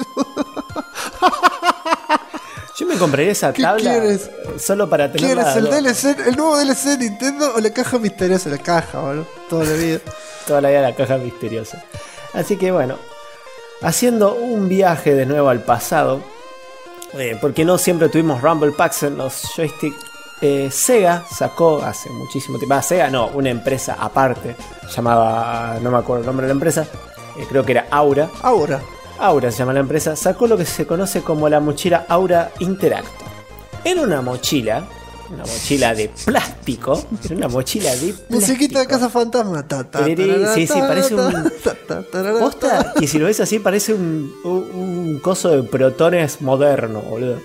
Yo me compraría esa tabla quieres? Solo para tenerla. ¿Quieres el nuevo DLC de Nintendo o la caja misteriosa? La caja, boludo. Toda la vida. Toda la vida la caja misteriosa. Así que bueno, haciendo un viaje de nuevo al pasado, porque no siempre tuvimos Rumble Packs en los joysticks. Sega sacó hace muchísimo tiempo. Sega no, una empresa aparte, llamaba, no me acuerdo el nombre de la empresa, creo que era Aura se llama la empresa. Sacó lo que se conoce como la mochila Aura Interacto. Era una mochila de plástico. Era una mochila de plástico. Musiquita de Casa Fantasma. Sí, parece un... Posta, y si lo ves así parece un coso de protones moderno, boludo.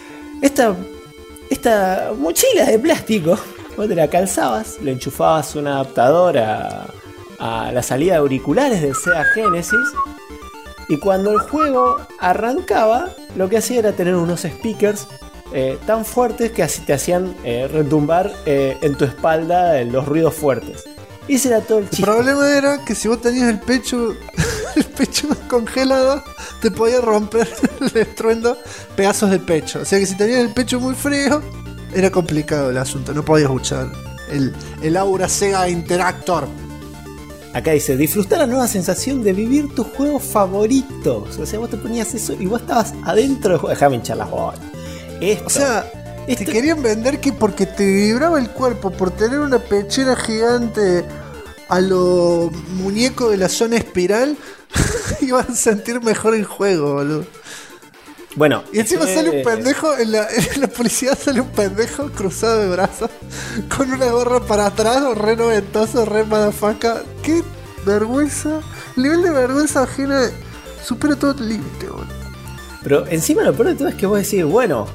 Esta mochila de plástico, vos te la calzabas, le enchufabas un adaptador a la salida de auriculares del Sega Genesis. Y cuando el juego arrancaba, lo que hacía era tener unos speakers tan fuertes que así te hacían retumbar en tu espalda los ruidos fuertes. Y ese era todo el chiste. El problema era que si vos tenías el pecho congelado, te podía romper el estruendo pedazos del pecho. O sea que si tenías el pecho muy frío, era complicado el asunto, no podías escuchar el Aura Sega Interactor. Acá dice, disfrutar la nueva sensación de vivir tus juegos favoritos. O sea, vos te ponías eso y vos estabas adentro del juego. Déjame hinchar las bolas. O sea, te querían vender que porque te vibraba el cuerpo por tener una pechera gigante a lo muñeco de la zona espiral, ibas a sentir mejor el juego, boludo. Bueno, y encima sale un pendejo, en la publicidad sale un pendejo cruzado de brazos, con una gorra para atrás, re noventoso, re motherfucker. Qué vergüenza. El nivel de vergüenza ajena supera todo el límite, boludo. Pero encima lo peor de todo es que vos decís, bueno,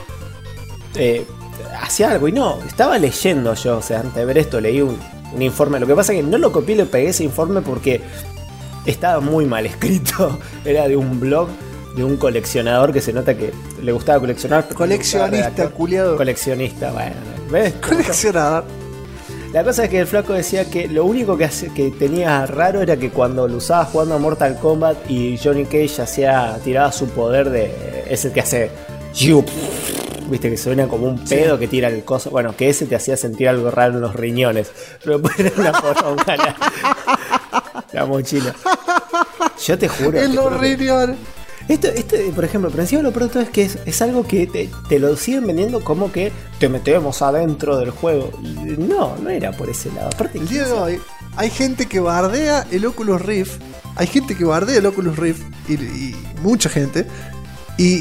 hacía algo y no, estaba leyendo yo, o sea, antes de ver esto leí un informe. Lo que pasa es que no lo copié y le pegué ese informe porque estaba muy mal escrito. Era de un blog de un coleccionador que se nota que le gustaba coleccionar. Coleccionista, culiado. Coleccionista, bueno, ¿ves? Coleccionador. La cosa es que el flaco decía que lo único que tenía raro era que cuando lo usaba jugando a Mortal Kombat y Johnny Cage tiraba su poder de... Es el que hace... Viste que suena como un pedo que tira el coso. Bueno, que ese te hacía sentir algo raro en los riñones. Pero era una poronga la mochila. Yo te juro. En los riñones. Esto, por ejemplo, pero encima lo pronto es que es algo que te lo siguen vendiendo como que te metemos adentro del juego. Y no era por ese lado. Aparte, el día de hoy hay gente que bardea el Oculus Rift. Hay gente que bardea el Oculus Rift y mucha gente. Y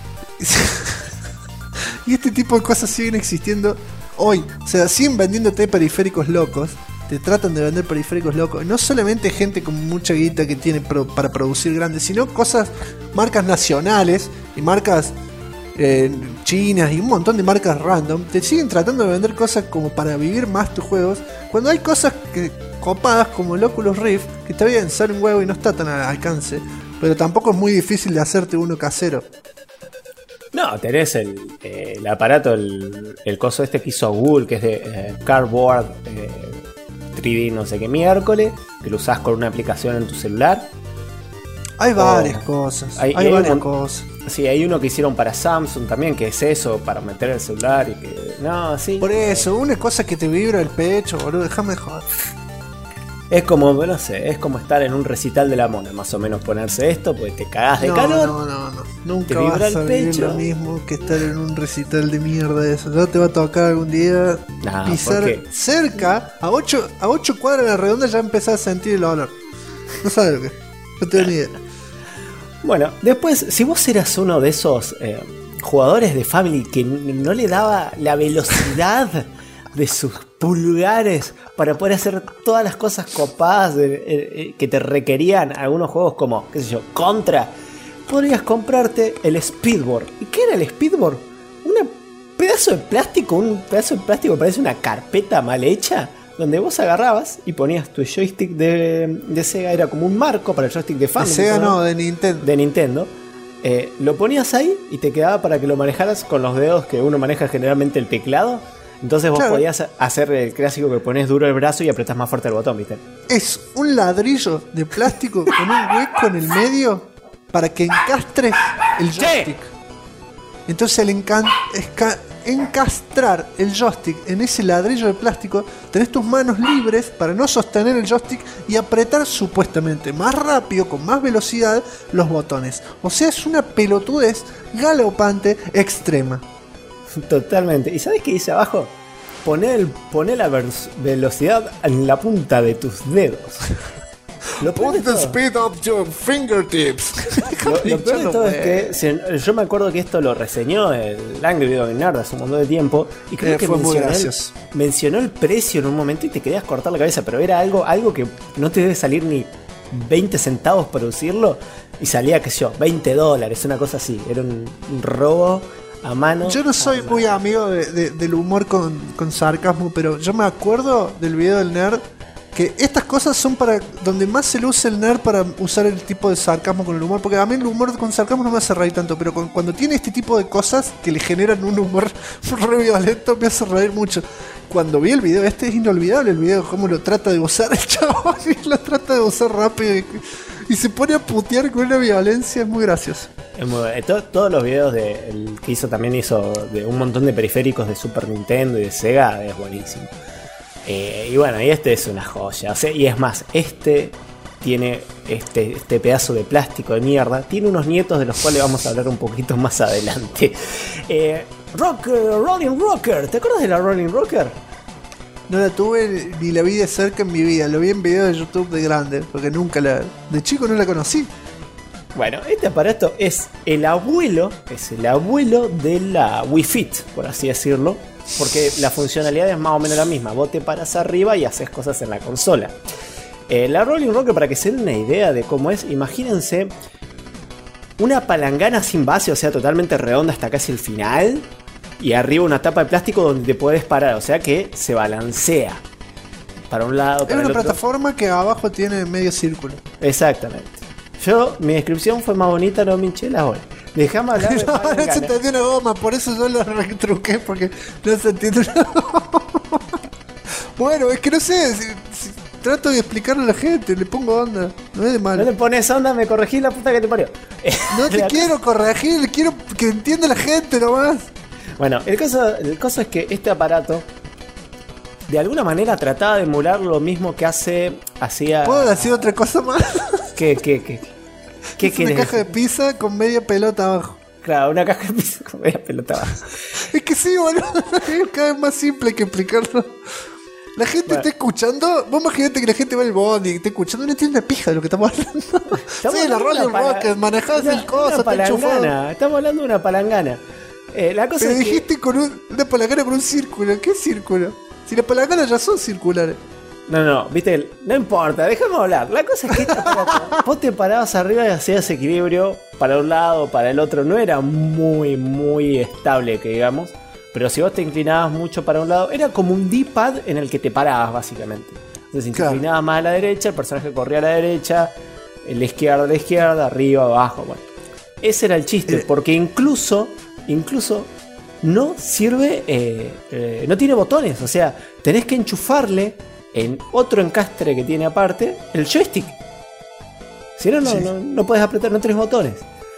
este tipo de cosas siguen existiendo hoy. O sea, siguen vendiéndote periféricos locos. Te tratan de vender periféricos locos. No solamente gente con mucha guita que tiene para producir grandes, sino marcas nacionales y marcas chinas y un montón de marcas random. Te siguen tratando de vender cosas como para vivir más tus juegos. Cuando hay cosas copadas como el Oculus Rift, que está bien, sale un huevo y no está tan al alcance, pero tampoco es muy difícil de hacerte uno casero. No, tenés el aparato, el coso este que hizo Google, que es de Cardboard 3D no sé qué miércoles, que lo usás con una aplicación en tu celular. Hay varias cosas. Hay varias cosas. Sí, hay uno que hicieron para Samsung también, que es eso, para meter el celular y que... No, sí. Por eso, una cosa que te vibra el pecho, boludo, déjame joder. Es como, no sé, es como estar en un recital de la Mona, más o menos ponerse esto, porque te cagás de calor. No. Nunca vas a vivir lo mismo que estar en un recital de mierda de eso. Ya te va a tocar algún día pisar cerca, a 8 cuadras de la redonda ya empezás a sentir el olor. No sabes lo que es. No tengo ni idea. Bueno, después, si vos eras uno de esos jugadores de Family que no le daba la velocidad de sus pulgares para poder hacer todas las cosas copadas que te requerían algunos juegos como, qué sé yo, Contra, podrías comprarte el Speedboard. ¿Y qué era el Speedboard? Un pedazo de plástico que parece una carpeta mal hecha, donde vos agarrabas y ponías tu joystick de Sega, era como un marco para el joystick de Family. De Sega no, de Nintendo. De Nintendo. Lo ponías ahí y te quedaba para que lo manejaras con los dedos que uno maneja generalmente el teclado. Entonces vos podías hacer el clásico que pones duro el brazo y apretás más fuerte el botón, ¿viste? Es un ladrillo de plástico con un hueco en el medio para que encastres el joystick. Sí. Entonces al encastrar el joystick en ese ladrillo de plástico, tenés tus manos libres para no sostener el joystick y apretar supuestamente más rápido, con más velocidad, los botones. O sea, es una pelotudez galopante extrema. Totalmente. ¿Y sabes qué dice abajo? Poné la velocidad en la punta de tus dedos. Put the speed of your fingertips. Lo peor de todo es que yo me acuerdo que esto lo reseñó el Angry Video Nerd hace un montón de tiempo y creo que mencionó el precio en un momento y te querías cortar la cabeza, pero era algo que no te debe salir ni 20 centavos producirlo y salía, qué sé yo, $20, una cosa así. Era un robo a mano. Yo no soy muy amigo del humor con sarcasmo, pero yo me acuerdo del video del nerd que estas cosas son para donde más se le usa el nerd para usar el tipo de sarcasmo con el humor. Porque a mí el humor con sarcasmo no me hace reír tanto, pero cuando tiene este tipo de cosas que le generan un humor re violento, me hace reír mucho. Cuando vi el video, es inolvidable el video, cómo lo trata de usar el chabón y lo trata de usar rápido y se pone a putear con una violencia, es muy gracioso. Es muy, todos los videos el que también hizo de un montón de periféricos de Super Nintendo y de Sega, es buenísimo. Y bueno, y este es una joya, o sea, y es más, tiene este pedazo de plástico de mierda, tiene unos nietos de los cuales vamos a hablar un poquito más adelante. Rolling Rocker, ¿te acuerdas de la Rolling Rocker? No la tuve ni la vi de cerca en mi vida, lo vi en videos de YouTube de grande, porque de chico no la conocí. Bueno, este aparato es el abuelo de la Wii Fit, por así decirlo, porque la funcionalidad es más o menos la misma. Vos te paras arriba y haces cosas en la consola. La Rolling Rocker, para que se den una idea de cómo es, imagínense una palangana sin base, o sea, totalmente redonda hasta casi el final, y arriba una tapa de plástico donde te puedes parar, o sea que se balancea para un lado, para el otro. Es una plataforma que abajo tiene medio círculo. Exactamente. Mi descripción fue más bonita, no me hinché las horas. Dejame hablar de palangana. No se entendió una goma, por eso yo lo retruqué, porque no se entiende una goma. Bueno, es que no sé, si trato de explicarle a la gente, le pongo onda, no es de malo. No le pones onda, me corregí la puta que te parió. No te quiero corregir, quiero que entienda la gente nomás. Bueno, el caso es que este aparato de alguna manera trataba de emular lo mismo que hacía... ¿Puedo decir otra cosa más? ¿Qué es una caja de pizza con media pelota abajo. Claro, una caja de pizza con media pelota abajo. Es que sí, boludo, es cada vez más simple que explicarlo. La gente está escuchando. Vos imaginate que la gente va al bondi y está escuchando. No entiende una pija de lo que estamos hablando. Sí, la Rolling Rocket, manejás el coso, está enchufado. Estamos hablando de una palangana. La cosa pero es dijiste que... con una palangana con un círculo. ¿Qué círculo? Si las palanganas ya son circulares. No, viste, no importa, déjame hablar. La cosa es que vos te parabas arriba y hacías equilibrio para un lado o para el otro. No era muy, muy estable, que digamos. Pero si vos te inclinabas mucho para un lado, era como un D-pad en el que te parabas, básicamente. Entonces, si te inclinabas más a la derecha, el personaje corría a la derecha, la izquierda, arriba, abajo. Bueno, ese era el chiste, porque incluso no sirve, no tiene botones. O sea, tenés que enchufarle en otro encastre que tiene aparte el joystick. Si no, no puedes apretar, no tenés botones.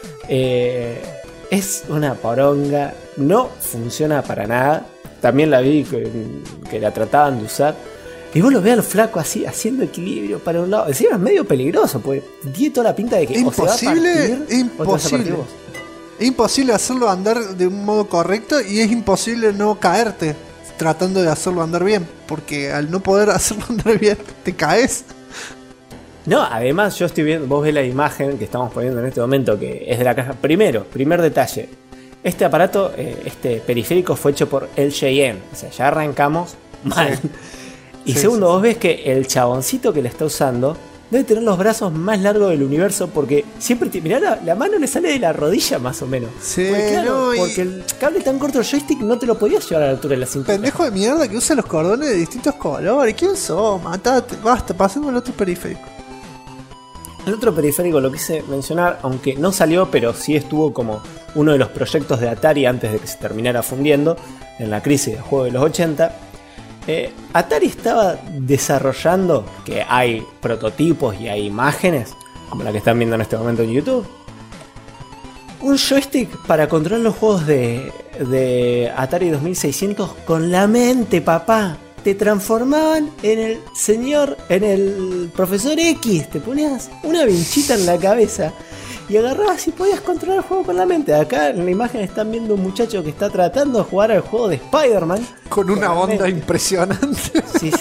Es una poronga, no funciona para nada. También la vi que la trataban de usar. Y vos lo ves al flaco así, haciendo equilibrio para un lado. Encima es medio peligroso, porque tiene toda la pinta de que imposible, es imposible hacerlo andar de un modo correcto y es imposible no caerte tratando de hacerlo andar bien. Porque al no poder hacerlo andar bien, te caes. No, además yo estoy viendo, vos ves la imagen que estamos poniendo en este momento, que es de la caja. Primer detalle, este aparato, este periférico fue hecho por LJN, o sea, ya arrancamos mal. Sí. Y segundo, vos ves que el chaboncito que le está usando debe tener los brazos más largos del universo, porque siempre, mirá, la mano le sale de la rodilla más o menos. Sí, claro, porque el cable tan corto del joystick no te lo podías llevar a la altura de la cintura. Pendejo de mierda que usa los cordones de distintos colores. ¿Quién sos? Matate, basta, pasemos al otro periférico. El otro periférico lo quise mencionar, aunque no salió, pero sí estuvo como uno de los proyectos de Atari antes de que se terminara fundiendo en la crisis del juego de los 80. Atari estaba desarrollando, que hay prototipos y hay imágenes, como la que están viendo en este momento en YouTube, un joystick para controlar los juegos de Atari 2600 con la mente, papá. Te transformaban en el profesor X, te ponías una vinchita en la cabeza y agarrabas y podías controlar el juego con la mente. Acá en la imagen están viendo un muchacho que está tratando de jugar al juego de Spider-Man. Con una onda impresionante. Sí.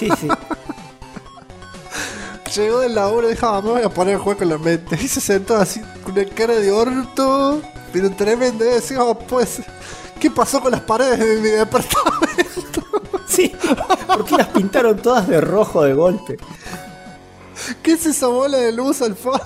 Llegó del laburo y dijo, me voy a poner el juego con la mente. Y se sentó así con una cara de orto, pero tremendo. Y decía, pues, ¿qué pasó con las paredes de mi departamento? Sí, ¿por qué las pintaron todas de rojo de golpe? ¿Qué es esa bola de luz al fondo?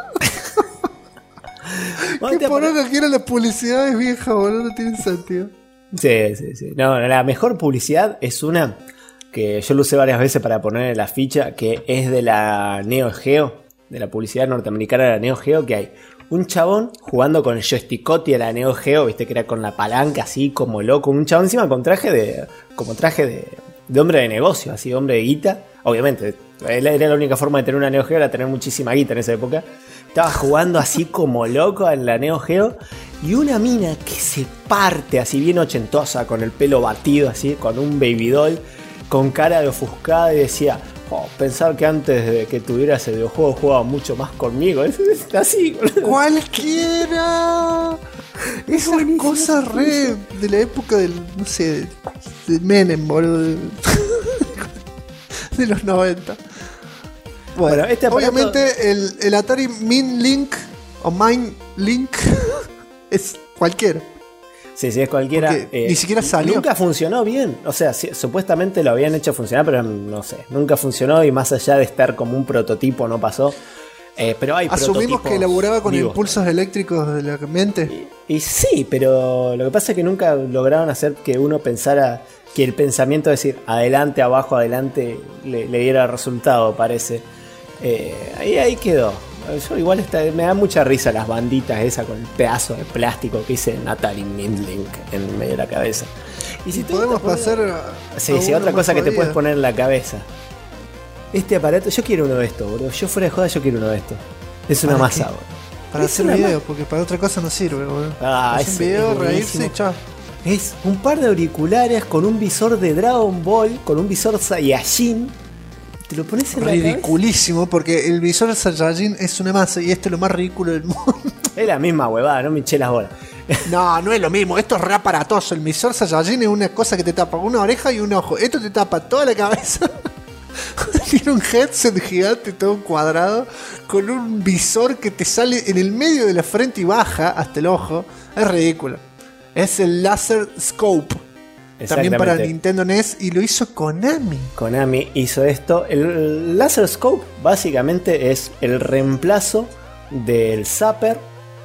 ¿Qué poronga que eran las publicidades viejas, boludo? No tiene sentido. Sí. No, la mejor publicidad es una que yo lo usé varias veces para poner la ficha, que es de la Neo Geo, de la publicidad norteamericana de la Neo Geo, que hay un chabón jugando con el joystick de la Neo Geo, viste que era con la palanca así como loco, un chabón encima con traje de hombre de negocio, así de hombre de guita. Obviamente, era la única forma de tener una Neo Geo, era tener muchísima guita en esa época. Estaba jugando así como loco en la Neo Geo. Y una mina que se parte así bien ochentosa, con el pelo batido así, con un baby doll, con cara de ofuscada, y decía: pensar que antes de que tuviera ese videojuego jugaba mucho más conmigo. Es así. ¡Cualquiera! Esa cosa re de la época del, no sé, de Menem, boludo. De los 90. Bueno, este aparato... Obviamente el Atari Min Link o Mind Link es cualquiera. Sí, es cualquiera. Ni siquiera salió. Nunca funcionó bien. O sea, supuestamente lo habían hecho funcionar, pero no sé. Nunca funcionó y más allá de estar como un prototipo no pasó. Pero hay asumimos que elaboraba con vivos, impulsos eléctricos de la mente. Y sí, pero lo que pasa es que nunca lograron hacer que uno pensara, que el pensamiento de decir adelante, abajo, adelante le diera resultado, parece. Ahí quedó. Yo igual me da mucha risa las banditas esas con el pedazo de plástico que dice Atari Mindlink en medio de la cabeza. Y si podemos pasar sí, otra cosa que te puedes poner en la cabeza. Este aparato, yo quiero uno de estos, boludo. Yo fuera de joda, yo quiero uno de estos. Es una masa, boludo. Para hacer videos, porque para otra cosa no sirve, boludo. Es un video, reírse y chao. Es un par de auriculares con un visor de Dragon Ball, con un visor Saiyajin. Te lo pones en la cabeza. Ridiculísimo, porque el visor Saiyajin es una masa y esto es lo más ridículo del mundo. Es la misma huevada, no me eché las bolas. No es lo mismo, esto es re aparatoso. El visor Saiyajin es una cosa que te tapa una oreja y un ojo. Esto te tapa toda la cabeza. Tiene un headset gigante todo cuadrado con un visor que te sale en el medio de la frente y baja hasta el ojo. Es ridículo. Es el Laser Scope. También para Nintendo NES, y lo hizo Konami. Konami hizo esto. El Laser Scope básicamente es el reemplazo del Zapper,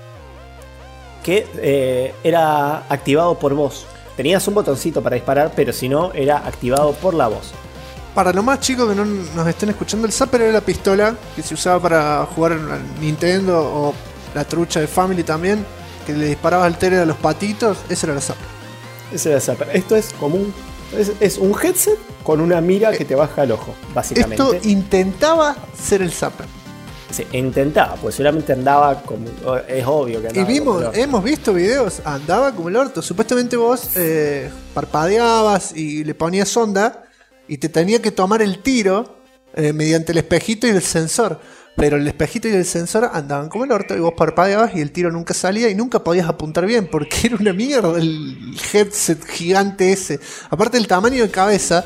que era activado por voz. Tenías un botoncito para disparar, pero si no, era activado por la voz. Para los más chicos que no nos estén escuchando, el Zapper era la pistola que se usaba para jugar en Nintendo, o la trucha de Family también, que le disparabas al tele a los patitos. Ese era el Zapper. Ese era el Zapper. Esto es como es un headset con una mira que te baja el ojo, básicamente. Esto intentaba ser el Zapper. Sí, intentaba, pues seguramente andaba como... Es obvio que andaba. Y hemos visto videos, andaba como el orto. Supuestamente vos parpadeabas y le ponías onda y te tenía que tomar el tiro mediante el espejito y el sensor. Pero el espejito y el sensor andaban como el orto y vos parpadeabas y el tiro nunca salía y nunca podías apuntar bien porque era una mierda el headset gigante ese. Aparte del tamaño de cabeza,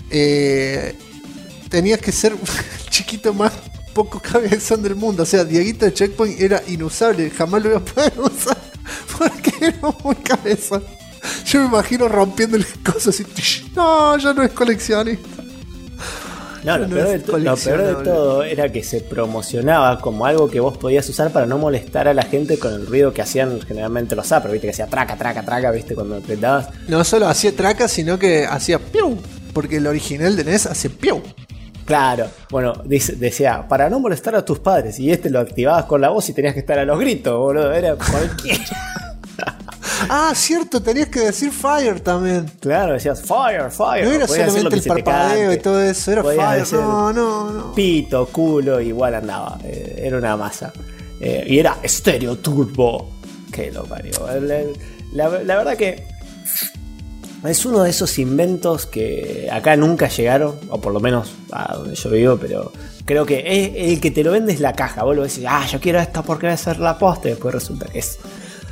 tenías que ser chiquito más poco cabezón del mundo. O sea, Dieguito de Checkpoint era inusable, jamás lo iba a poder usar porque era muy cabezón. Yo me imagino rompiendo el coso así. No, ya no es coleccionista. No, lo peor de todo era que se promocionaba como algo que vos podías usar para no molestar a la gente con el ruido que hacían generalmente los zappers, viste, que hacía traca, traca, traca, viste, cuando apretabas. No solo hacía traca, sino que hacía piu, porque el original de NES hace piu. Claro, bueno, decía, para no molestar a tus padres, y lo activabas con la voz y tenías que estar a los gritos, boludo, era cualquiera. Ah, cierto, tenías que decir fire también. Claro, decías fire, fire. No era solamente el parpadeo y todo eso, era fire. No. Pito, culo, igual andaba. Era una masa. Y era Stereo Turbo. Que lo parió. La verdad que es uno de esos inventos que acá nunca llegaron, o por lo menos a donde yo vivo, pero creo que es el que te lo vende es la caja. Vos lo decís, yo quiero esto porque va a ser la posta, y después resulta que es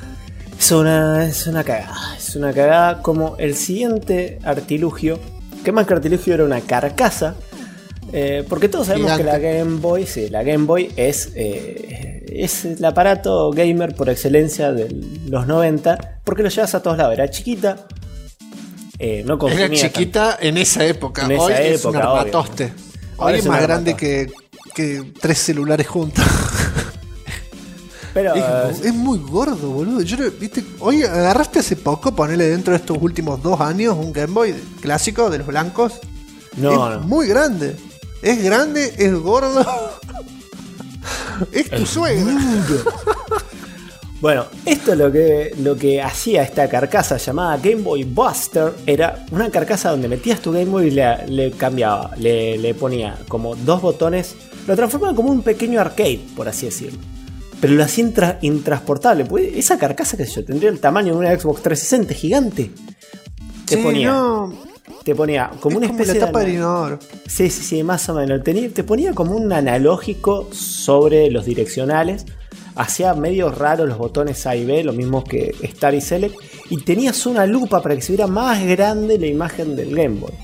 una cagada. Es una cagada como el siguiente artilugio. Que más que artilugio era una carcasa. Porque todos sabemos que la Game Boy, sí, la Game Boy es el aparato gamer por excelencia de los 90. Porque lo llevas a todos lados. Era chiquita. No consumía. Era chiquita en esa época. Hoy es un armatoste. Hoy es más grande que 3 celulares juntos. Pero, es muy gordo, boludo. ¿Viste? Hoy agarraste hace poco, ponele dentro de estos últimos 2 años, un Game Boy clásico de los blancos. No. muy grande. Es grande, es gordo. Es tu suegra. Bueno, esto es lo que hacía esta carcasa llamada Game Boy Buster. Era una carcasa donde metías tu Game Boy y le cambiaba, le ponía como 2 botones. Lo transformaba como un pequeño arcade, por así decirlo. Pero lo hacía intransportable. Pues esa carcasa, que yo, tendría el tamaño de una Xbox 360 gigante. Te ponía como una especie de tapa de del inodoro. Sí, más o menos. Te ponía como un analógico sobre los direccionales. Hacía medio raro los botones A y B, lo mismo que Start y Select. Y tenías una lupa para que se viera más grande la imagen del Game Boy.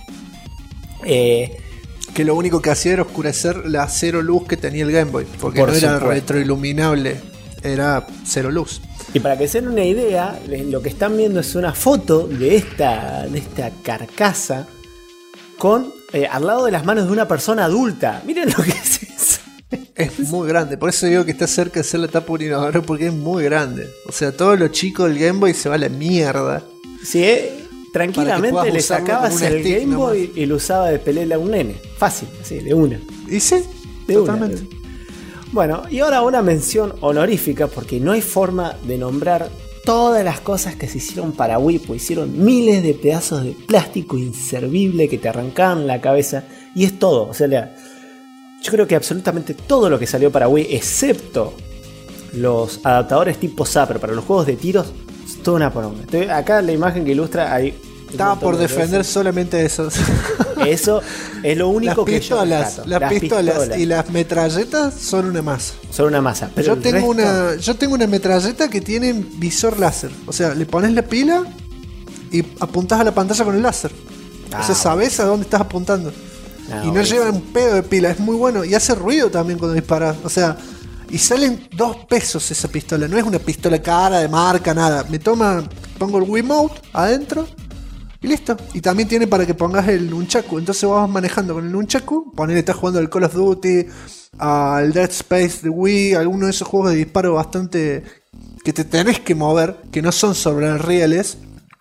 Que lo único que hacía era oscurecer la cero luz que tenía el Game Boy. Porque no era retroiluminable, era cero luz. Y para que se den una idea, lo que están viendo es una foto de esta carcasa con al lado de las manos de una persona adulta. Miren lo que es eso. Es muy grande, por eso digo que está cerca de ser la tapa de un inodoro, porque es muy grande. O sea, todo lo chico del Game Boy se va a la mierda. Sí, tranquilamente le sacabas el Game Boy y lo usaba de pelela a un nene. Fácil, así, de una. ¿Y sí? De totalmente. Una. Bueno, y ahora una mención honorífica, porque no hay forma de nombrar todas las cosas que se hicieron para Wii, pues hicieron miles de pedazos de plástico inservible que te arrancaban la cabeza, y es todo. O sea, yo creo que absolutamente todo lo que salió para Wii, excepto los adaptadores tipo Zapper para los juegos de tiros, es toda una poronga. Acá la imagen que ilustra ahí. Estaba por defender solamente eso. Eso es lo único que yo rescato. Las pistolas y las metralletas son una masa. Son una masa. Pero yo tengo una metralleta que tiene visor láser. O sea, le pones la pila y apuntás a la pantalla con el láser. O sea, sabes a dónde estás apuntando. Y no lleva un pedo de pila. Es muy bueno. Y hace ruido también cuando disparas. O sea, y salen 2 pesos esa pistola. No es una pistola cara, de marca, nada. Pongo el Wiimote adentro y listo. Y también tiene para que pongas el nunchaku. Entonces vas manejando con el nunchaku. Ponele, estás jugando al Call of Duty, al Dead Space de Wii, alguno de esos juegos de disparo bastante que te tenés que mover, que no son sobre reales,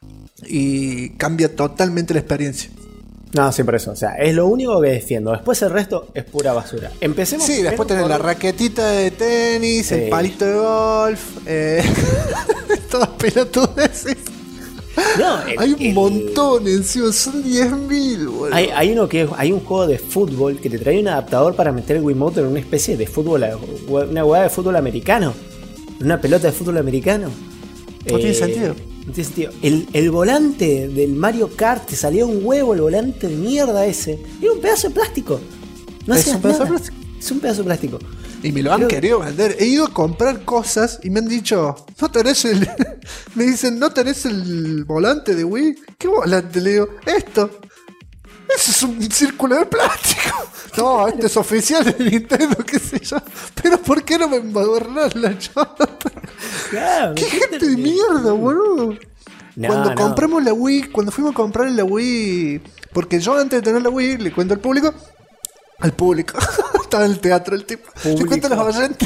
y cambia totalmente la experiencia. No, sí, por eso. O sea, es lo único que defiendo. Después el resto es pura basura. Empecemos. Sí, después tenés la raquetita de tenis, sí, el palito de golf, todas pelotudeces. No, hay un montón encima, son 10.000. Hay un juego de fútbol que te trae un adaptador para meter el Wiimote en una especie de fútbol, una hueá de fútbol americano, una pelota de fútbol americano. No tiene sentido. No tiene sentido. El volante del Mario Kart, te salía un huevo, el volante de mierda ese. Era un pedazo de plástico. No es un pedazo de plástico. Es un pedazo de plástico. Y me lo han querido vender. He ido a comprar cosas y me han dicho, ¿no tenés el...? Me dicen, ¿no tenés el volante de Wii? ¿Qué volante? Le digo, esto. Eso es un círculo de plástico. No, este es oficial de Nintendo, qué sé yo. Pero ¿por qué no me embadurnás la chota? Claro, ¡qué gente de mierda, boludo! Cuando compramos la Wii, cuando fuimos a comprar la Wii... Porque yo antes de tener la Wii, le cuento al público... Estaba en el teatro el tipo. Le cuento a los oyentes.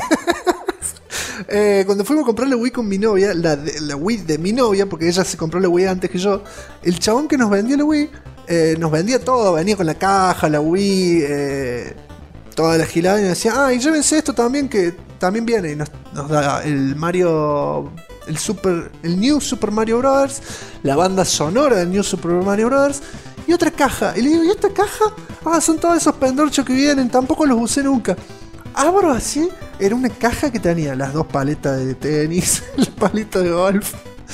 Cuando fuimos a comprar la Wii con mi novia, la Wii de mi novia, porque ella se compró la Wii antes que yo, el chabón que nos vendía la Wii, nos vendía todo, venía con la caja, la Wii, toda la gilada, y nos decía, y llévense esto también, que también viene, y nos da el Mario, el New Super Mario Bros., la banda sonora del New Super Mario Bros., y otra caja. Y le digo, ¿y esta caja? Son todos esos pendorchos que vienen, tampoco los usé nunca. Abro así, era una caja que tenía las 2 paletas de tenis, el palito de golf,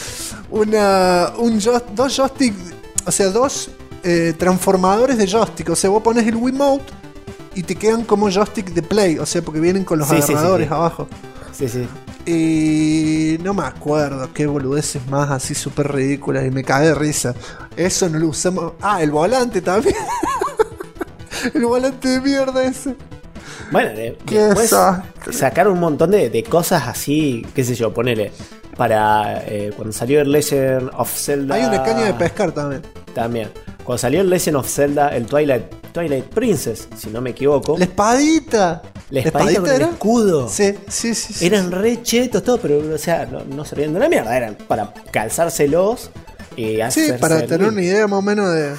dos joysticks, o sea, 2 transformadores de joystick. O sea, vos pones el Wiimote y te quedan como joystick de play, o sea, porque vienen con los agarradores abajo. Sí, sí. Y no me acuerdo qué boludeces más así súper ridículas, y me cagué de risa. Eso no lo usamos. El volante también. El volante de mierda ese. Bueno, después sacar un montón de cosas así, qué sé yo, ponele. Para cuando salió el Legend of Zelda. Hay una caña de pescar también. Cuando salió el Legend of Zelda, el Twilight Princess, si no me equivoco. La espadita. La espadita con el escudo. Sí. Eran re chetos todo, pero o sea, no servían de una mierda. Eran para calzárselos y hacerse. Sí, para tener una idea más o menos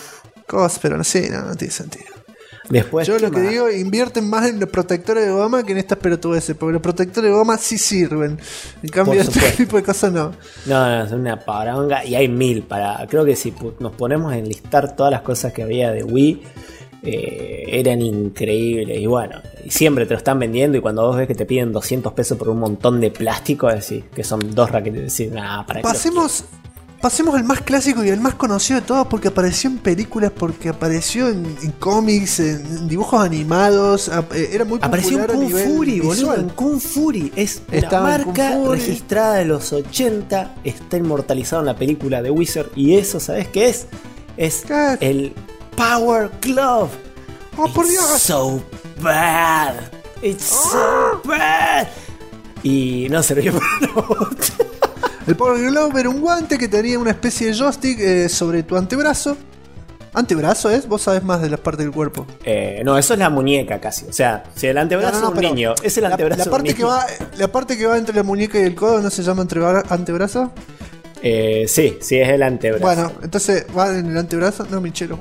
cosas, pero no sé, no tiene sentido. Después, Yo lo que más? digo, invierten más en los protectores de goma que en estas pelotudeces, porque los protectores de goma sí sirven. En cambio, Por este supuesto. tipo de cosas no. No, es una paronga y hay 1000 para. Creo que si nos ponemos a enlistar todas las cosas que había de Wii, eran increíbles. Y bueno, y siempre te lo están vendiendo. Y cuando vos ves que te piden 200 pesos por un montón de plástico, decís que son 2 raquetes. Decís, nah, para qué los quiero. Pasemos al más clásico y al más conocido de todos, porque apareció en películas, porque apareció en cómics, en dibujos animados, era muy Apareció en popular a Kung nivel Fury, boludo. visual. En Kung Fury es una Estaba en Kung marca Fury. registrada de los 80. Está inmortalizado en la película de Wizard. Y eso, ¿sabes qué es? Es ¿Qué? el Power Glove. ¡Oh, por Dios! It's so bad. It's so bad. Y no sirvió para nada. El Power Glove era un guante que tenía una especie de joystick sobre tu antebrazo. ¿Antebrazo es? Vos sabés más de las partes del cuerpo. No, eso es la muñeca casi. O sea, si el antebrazo No, es un pero niño, es el antebrazo la de un parte niño. la parte que va entre la muñeca y el codo no se llama antebrazo. Sí, es el antebrazo. Bueno, entonces va en el antebrazo. No, Michelo.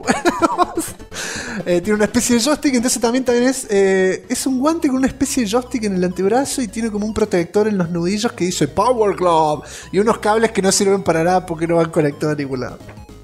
Tiene una especie de joystick, entonces también es un guante con una especie de joystick en el antebrazo y tiene como un protector en los nudillos que dice Power Glove y unos cables que no sirven para nada porque no van conectados a ningún lado.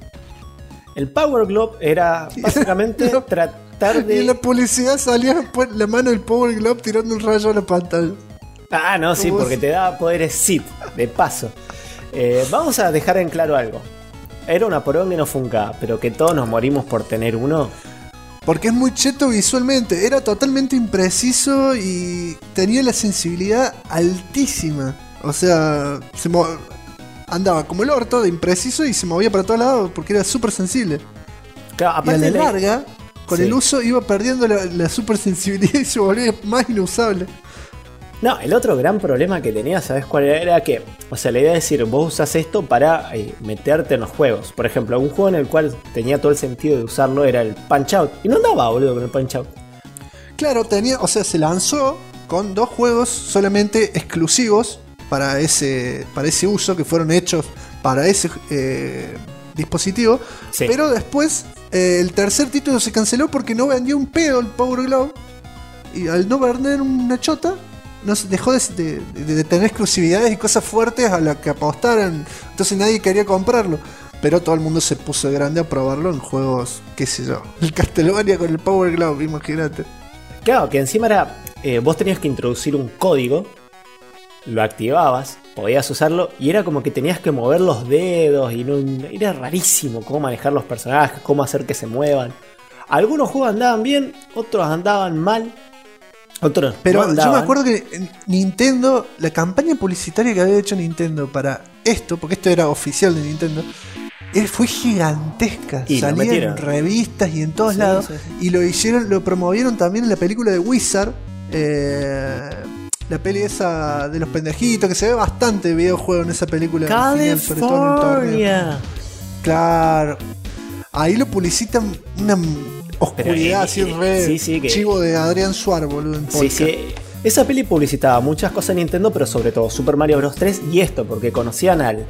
El Power Glove era básicamente No. tratar Y en la de... publicidad salía la mano del Power Glove tirando un rayo a la pantalla. Ah, no, sí, ¿Cómo porque es? te daba poderes Sith, de paso. Vamos a dejar en claro algo. Era una poronga y no funca, pero que todos nos morimos por tener uno. Porque es muy cheto visualmente, era totalmente impreciso y tenía la sensibilidad altísima. O sea, andaba como el orto de impreciso y se movía para todos lados porque era súper sensible. Claro, Y a aparte la larga, con Sí. el uso iba perdiendo la super sensibilidad y se volvía más inusable. No, el otro gran problema que tenía, ¿sabes cuál era? Era que, o sea, la idea es decir, vos usas esto para meterte en los juegos. Por ejemplo, un juego en el cual tenía todo el sentido de usarlo era el Punch Out. Y no andaba, boludo, con el Punch Out. Claro, se lanzó con 2 juegos solamente exclusivos para ese uso, que fueron hechos para ese dispositivo. Sí. Pero después el tercer título se canceló porque no vendió un pedo el Power Glove. Y al no vender una chota, no se dejó de tener exclusividades y cosas fuertes a las que apostaran. Entonces nadie quería comprarlo. Pero todo el mundo se puso de grande a probarlo en juegos, qué sé yo. El Castlevania con el Power Glove, imagínate. Claro, que encima era. Vos tenías que introducir un código, lo activabas, podías usarlo, y era como que tenías que mover los dedos, y no, era rarísimo cómo manejar los personajes, cómo hacer que se muevan. Algunos juegos andaban bien, otros andaban mal, otros Pero no yo andaban. me acuerdo que en Nintendo, la campaña publicitaria que había hecho Nintendo para esto, porque esto era oficial de Nintendo, fue gigantesca. Y lo Salía metieron. en revistas y en todos Sí, lados. sí, sí. Y lo promovieron también en la película de Wizard. La peli esa de los pendejitos, que se ve bastante videojuego en esa película. al final, sobre todo en el torneo. California. Claro. Ahí lo publicitan una oscuridad así re sí, que- chivo de Adrián Suárez, boludo, en Sí, podcast. sí. Esa peli publicitaba muchas cosas en Nintendo, pero sobre todo Super Mario Bros. 3 y esto, porque conocían al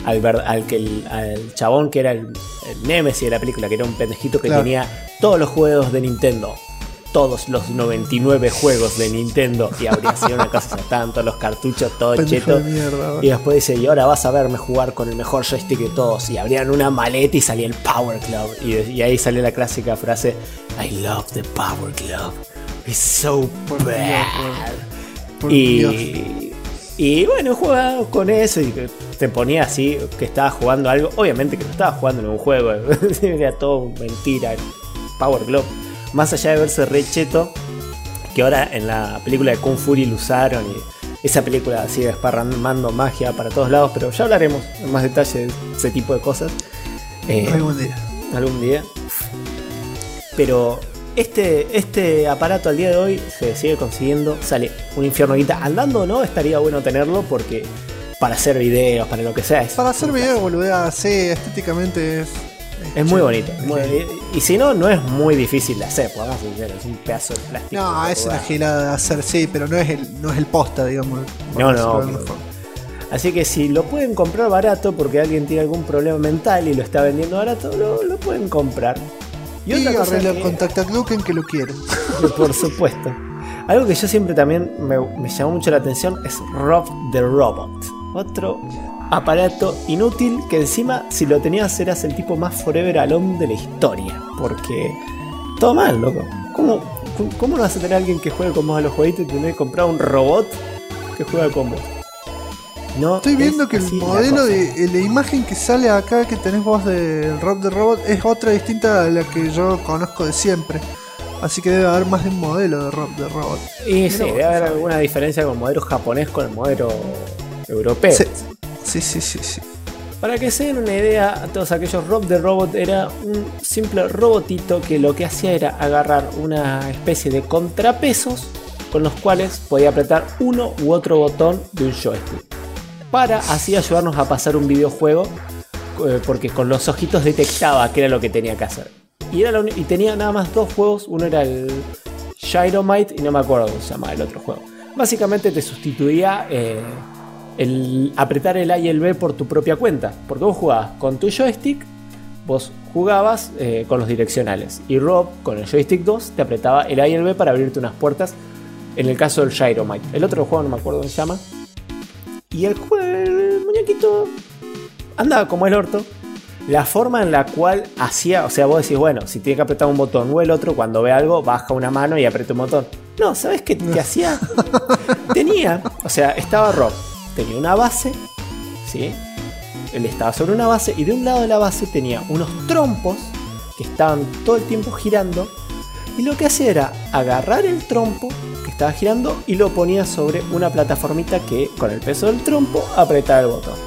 chabón que era el Nemesis de la película, que era un pendejito que Claro. tenía todos los juegos de Nintendo. Todos los 99 juegos de Nintendo. Y habría sido una cosa, estaban todos los cartuchos, todo Pendejo cheto. de mierda, Y después dice, y ahora vas a verme jugar con el mejor joystick de todos. Y abrían una maleta y salía el Power Glove. Y ahí sale la clásica frase, I love the Power Glove. It's so Por Dios, bad. Por Dios. Y bueno, jugaba con eso y te ponía así que estaba jugando algo. Obviamente que no estaba jugando en un juego, era todo mentira. Power Glove, más allá de verse re cheto, que ahora en la película de Kung Fury lo usaron y esa película sigue desparramando magia para todos lados, pero ya hablaremos en más detalle de ese tipo de cosas Algún día. algún día. Pero este aparato al día de hoy se sigue consiguiendo, sale un infierno de guita. Andando o no, estaría bueno tenerlo porque para hacer videos, para lo que sea. Para hacer videos, boludo, sí, estéticamente Es muy bonito. Y si no, no es muy difícil de hacer, podemos decir, es un pedazo de plástico. No, es una gilada de hacer, sí, pero no es el posta, digamos. No, por decirlo de no. alguna forma. Así que si lo pueden comprar barato porque alguien tiene algún problema mental y lo está vendiendo barato, lo pueden comprar. Y Y otra cosa arregla que- con Tactacluken que lo quieren. Por supuesto. Algo que yo siempre también me llamó mucho la atención es Rob the Robot. Otro aparato inútil que encima si lo tenías eras el tipo más forever alone de la historia. Porque todo mal, loco. ¿Cómo no vas a tener a alguien que juegue con vos a los jueguitos y tenés que comprar un robot que juega con vos? No, Estoy viendo es que el así la modelo cosa. de la imagen que sale acá que tenés vos del Rob the Robot es otra distinta a la que yo conozco de siempre. Así que debe haber más de un modelo de Rob the Robot. Y sí, Mirá vos, debe haber ¿sabes? alguna diferencia con el modelo japonés con el modelo europeo. Sí. Para que se den una idea, a todos aquellos, Rob the Robot era un simple robotito que lo que hacía era agarrar una especie de contrapesos con los cuales podía apretar uno u otro botón de un joystick para así ayudarnos a pasar un videojuego, porque con los ojitos detectaba qué era lo que tenía que hacer. Y tenía nada más dos juegos, uno era el Gyromite y no me acuerdo cómo se llama el otro juego. Básicamente te sustituía el apretar el A y el B por tu propia cuenta, porque vos jugabas con tu joystick, vos jugabas con los direccionales, y Rob con el joystick 2 te apretaba el A y el B para abrirte unas puertas, en el caso del Gyromite. El otro juego no me acuerdo cómo se llama, y el muñequito andaba como el orto. La forma en la cual hacía, o sea, vos decís, bueno, si tiene que apretar un botón o el otro, cuando ve algo, baja una mano y aprieta un botón. No, ¿sabes qué hacía? Tenía, o sea, estaba Rob, tenía una base, ¿sí? Él estaba sobre una base y de un lado de la base tenía unos trompos que estaban todo el tiempo girando, y lo que hacía era agarrar el trompo que estaba girando y lo ponía sobre una plataformita que con el peso del trompo apretaba el botón.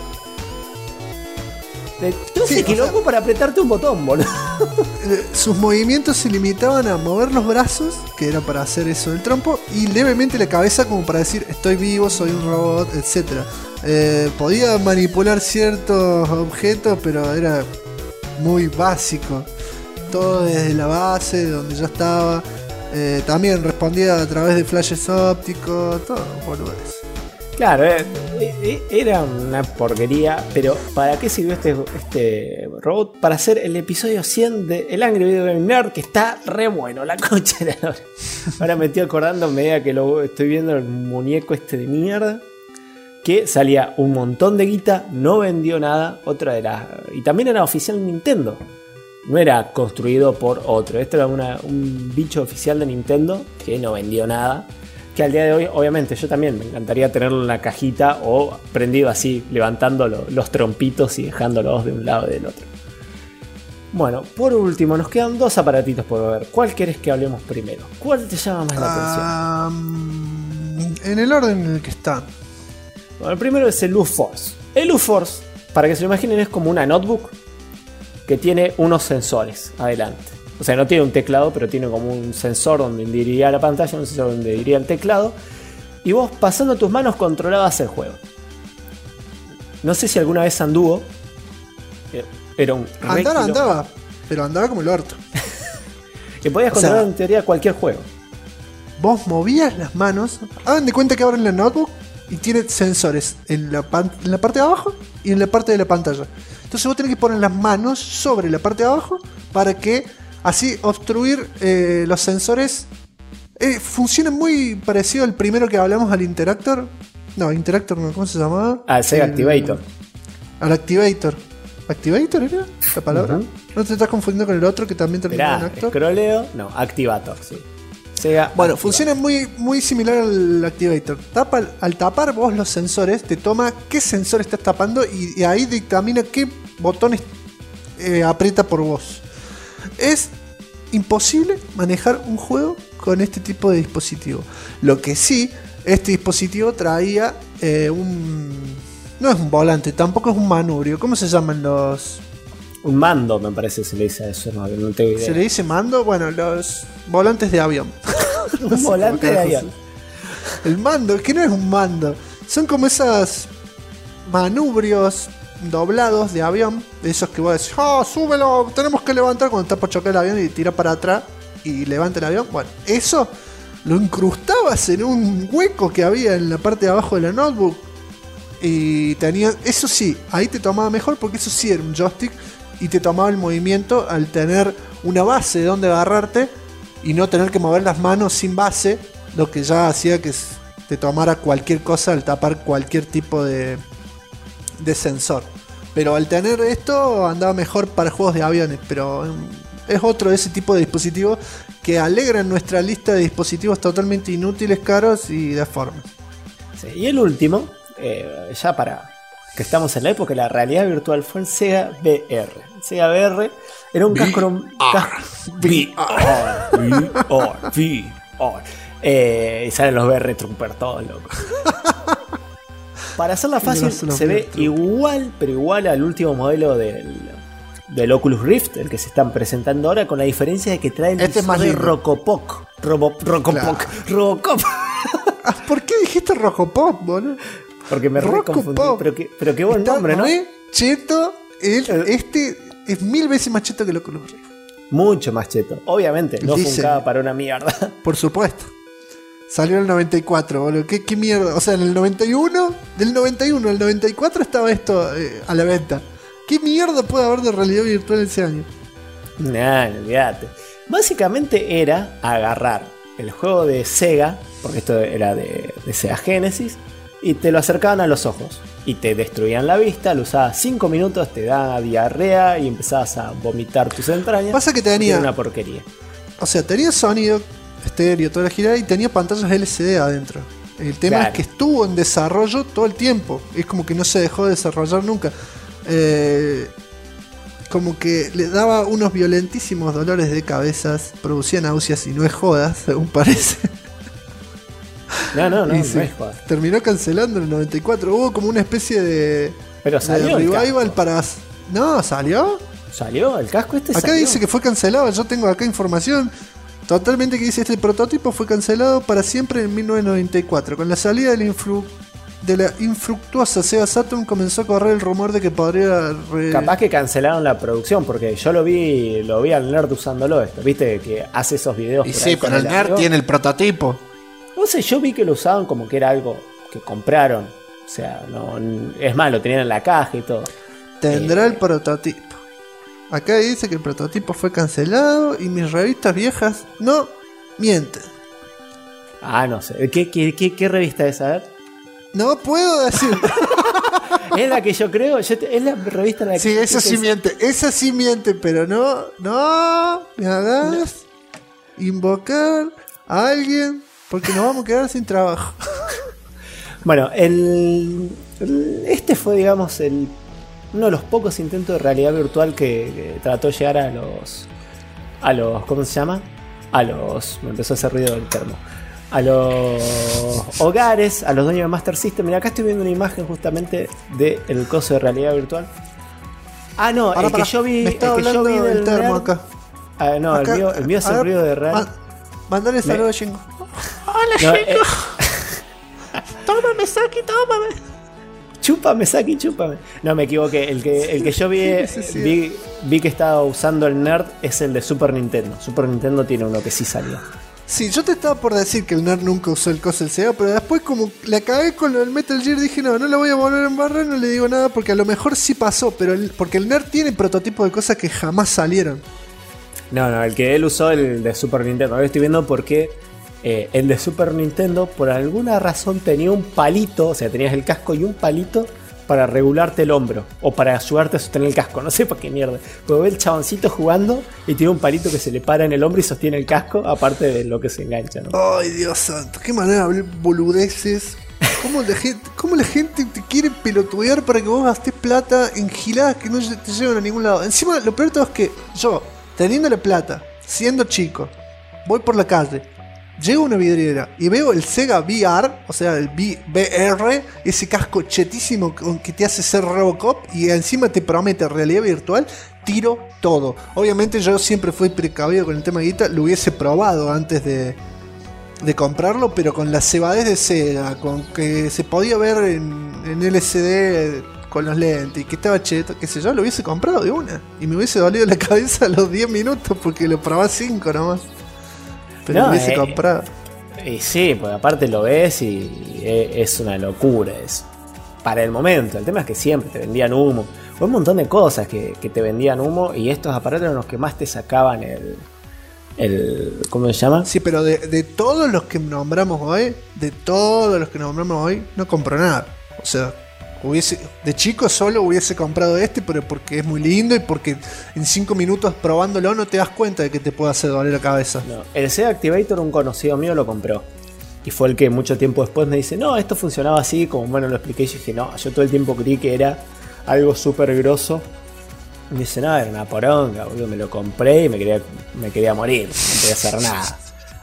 Entonces, Sí, qué o sea- loco para apretarte un botón, boludo. Sus movimientos se limitaban a mover los brazos, que era para hacer eso del trompo, y levemente la cabeza como para decir estoy vivo, soy un robot, etc. Podía manipular ciertos objetos, pero era muy básico. Todo desde la base, donde ya estaba. También respondía a través de flashes ópticos, todo, boludez. Claro, era una porquería, pero ¿para qué sirvió este robot? Para hacer el episodio 100 de El Angry Video Game Nerd, que está re bueno, la concha de la lora. Ahora me estoy acordando a medida que lo estoy viendo el muñeco este de mierda, que salía un montón de guita, no vendió nada, y también era oficial de Nintendo. No era construido por otro, esto era un bicho oficial de Nintendo que no vendió nada. Que al día de hoy, obviamente, yo también me encantaría tenerlo en la cajita o prendido así, levantando los trompitos y dejándolos de un lado y del otro. Bueno, por último, nos quedan dos aparatitos por ver. ¿Cuál querés que hablemos primero? ¿Cuál te llama más la atención? En el orden en el que están. Bueno, el primero es el U-Force. El U-Force, para que se lo imaginen, es como una notebook que tiene unos sensores adelante. O sea, no tiene un teclado, pero tiene como un sensor donde iría la pantalla, un sensor donde iría el teclado. Y vos, pasando tus manos, controlabas el juego. No sé si alguna vez anduvo. Era un Andaba, pero andaba como el orto. que podías O sea, controlar en teoría cualquier juego. Vos movías las manos. Hagan de cuenta que abren la notebook y tiene sensores en la parte de abajo y en la parte de la pantalla. Entonces vos tenés que poner las manos sobre la parte de abajo para que así obstruir los sensores. Funciona muy parecido al primero que hablamos, al Interactor. No, Interactor no, ¿cómo se llamaba? Al Sega Activator. Al Activator. ¿Activator era la palabra? Ujú. ¿No te estás confundiendo con el otro que también termina en Mirá, Actor? scrolleo. No, Activator, sí. Sega Bueno, Activator. funciona muy similar al Activator. Al tapar vos los sensores, te toma qué sensor estás tapando y ahí dictamina qué botones aprieta por vos. Es imposible manejar un juego con este tipo de dispositivo. Lo que sí, este dispositivo traía no es un volante, tampoco es un manubrio. ¿Cómo se llaman los...? Un mando, me parece, se le dice a eso. No tengo idea. ¿Se le dice mando? Bueno, los volantes de avión. Un volante de avión. El mando, que no es un mando. Son como esos manubrios doblados de avión. De esos que vos decís, súbelo, tenemos que levantar cuando está por chocar el avión y tira para atrás y levanta el avión. Bueno, eso lo incrustabas en un hueco que había en la parte de abajo de la notebook. Y tenía, eso sí, ahí te tomaba mejor porque eso sí era un joystick y te tomaba el movimiento al tener una base de donde agarrarte y no tener que mover las manos sin base, lo que ya hacía que te tomara cualquier cosa al tapar cualquier tipo de sensor. Pero al tener esto andaba mejor para juegos de aviones, pero es otro de ese tipo de dispositivos que alegran nuestra lista de dispositivos totalmente inútiles, caros y deformes. Sí, y el último, ya para que estamos en la época de la realidad virtual, fue el Sega VR. El Sega VR era un casco... VR. Y salen los VR Trooper todos locos. Para hacerla fácil, se ve igual, pero igual al último modelo del Oculus Rift, el que se están presentando ahora, con la diferencia de que trae el visor de Robocop. Robocop. ¿Por qué dijiste Robocop, boludo? Porque me reconfundí. Pero qué buen nombre, ¿no? Cheto, este es 1000 veces más cheto que el Oculus Rift. Mucho más cheto. Obviamente, no funcaba para una mierda. Por supuesto. Salió en el 94, boludo. ¿Qué mierda? O sea, en el 91, del 91 al 94 estaba esto a la venta. ¿Qué mierda puede haber de realidad virtual ese año? Nah, olvídate. Básicamente era agarrar el juego de Sega, porque esto era de Sega Genesis, y te lo acercaban a los ojos. Y te destruían la vista, lo usabas 5 minutos, te daba diarrea y empezabas a vomitar tus entrañas. Pasa que tenía una porquería. O sea, tenía sonido estéreo, toda la girada, y tenía pantallas LCD adentro. El tema es que estuvo en desarrollo todo el tiempo. Es como que no se dejó de desarrollar nunca. Como que le daba unos violentísimos dolores de cabezas, producía náuseas y no es joda, según parece. No es joda. Terminó cancelando en el 94. Hubo como una especie de... Pero salió de revival para... No, ¿salió? ¿Salió? ¿El casco este acá salió? Dice que fue cancelado. Yo tengo acá información totalmente que dice: este prototipo fue cancelado para siempre en 1994. Con la salida de la infructuosa Sega Saturn comenzó a correr el rumor de que podría... Capaz que cancelaron la producción, porque yo lo vi al nerd usándolo esto. ¿Viste? Que hace esos videos. Y sí, pero el nerd tiene el prototipo. No sé, yo vi que lo usaban como que era algo que compraron. O sea, no, es más, lo tenían en la caja y todo. Tendrá el prototipo. Acá dice que el prototipo fue cancelado y mis revistas viejas no mienten. Ah, no sé. ¿Qué revista es? A ver. No puedo decir. Es la que yo creo. Es la revista en la que... Sí, esa sí miente. Esa sí miente, pero no me hagas invocar a alguien porque nos vamos a quedar sin trabajo. Bueno, este fue, digamos, uno de los pocos intentos de realidad virtual que trató de llegar a los ¿cómo se llama? Me empezó a hacer ruido el termo. A los hogares, a los dueños de Master System. Mira, acá estoy viendo una imagen justamente del coso de realidad virtual. Ah, no, que yo vi. Me está hablando del termo acá. Ah, no, acá, el mío es el ruido de real. Mandale saludos a Shingo. Hola, Shingo. Tómame, Saki, tómame. Chúpame, Saki, chúpame. No, me equivoqué. El que yo vi que estaba usando el nerd es el de Super Nintendo. Super Nintendo tiene uno que sí salió. Sí, yo te estaba por decir que el nerd nunca usó el coso del Sega, pero después como la cagué con lo del Metal Gear, dije no la voy a volver a embarrar, no le digo nada, porque a lo mejor sí pasó, pero porque el nerd tiene prototipos de cosas que jamás salieron. No, el que él usó, el de Super Nintendo. Ahora estoy viendo por qué el de Super Nintendo, por alguna razón, tenía un palito, o sea, tenías el casco y un palito para regularte el hombro o para ayudarte a sostener el casco, no sé para qué mierda. Pero ve el chaboncito jugando y tiene un palito que se le para en el hombro y sostiene el casco, aparte de lo que se engancha, ¿no? Ay, Dios santo, qué manera de hablar boludeces. ¿Cómo la gente te quiere pelotudear para que vos gastes plata en giladas que no te llevan a ningún lado? Encima, lo peor de todo es que yo, teniendo la plata, siendo chico, voy por la calle, llego a una vidriera y veo el Sega VR, o sea, el VR, ese casco chetísimo que te hace ser Robocop y encima te promete realidad virtual, tiro todo. Obviamente yo siempre fui precavido con el tema de guita, lo hubiese probado antes de comprarlo, pero con la cebadez de Sega, con que se podía ver en LCD con los lentes y que estaba cheto, qué sé yo, lo hubiese comprado de una y me hubiese dolido la cabeza a los 10 minutos porque lo probé 5 nomás. Pero no, hubiese comprado. Y sí, pues aparte lo ves y es una locura. Es para el momento. El tema es que siempre te vendían humo. un montón de cosas que te vendían humo, y estos aparatos eran los que más te sacaban ¿cómo se llama? Sí, pero de todos los que nombramos hoy, no compro nada. O sea, de chico solo hubiese comprado este, pero porque es muy lindo y porque en 5 minutos probándolo no te das cuenta de que te puede hacer doler la cabeza. No, el Sega Activator, un conocido mío lo compró. Y fue el que mucho tiempo después me dice, no, esto funcionaba así, como bueno lo expliqué. Y yo dije, no, yo todo el tiempo creí que era algo súper grosso. Y me dice, no, era una poronga, boludo, me lo compré y me quería morir, no podía hacer nada.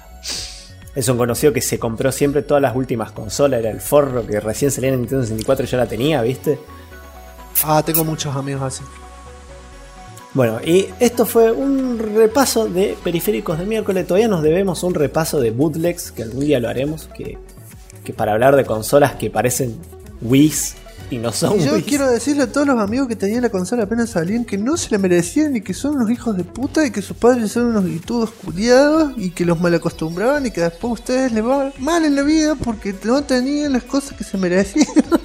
Es un conocido que se compró siempre todas las últimas consolas, era el forro que recién salía en Nintendo 64 y yo la tenía, ¿viste? Ah, tengo muchos amigos así. Bueno, y esto fue un repaso de periféricos de miércoles. Todavía nos debemos un repaso de bootlegs, que algún día lo haremos, que para hablar de consolas que parecen Wii's y no son Yo Wii's. quiero decirle a todos los amigos que tenían la consola apenas salían que no se la merecían y que son unos hijos de puta y que sus padres son unos guitudos culiados y que los malacostumbraban y que después a ustedes les va mal en la vida porque no tenían las cosas que se merecían.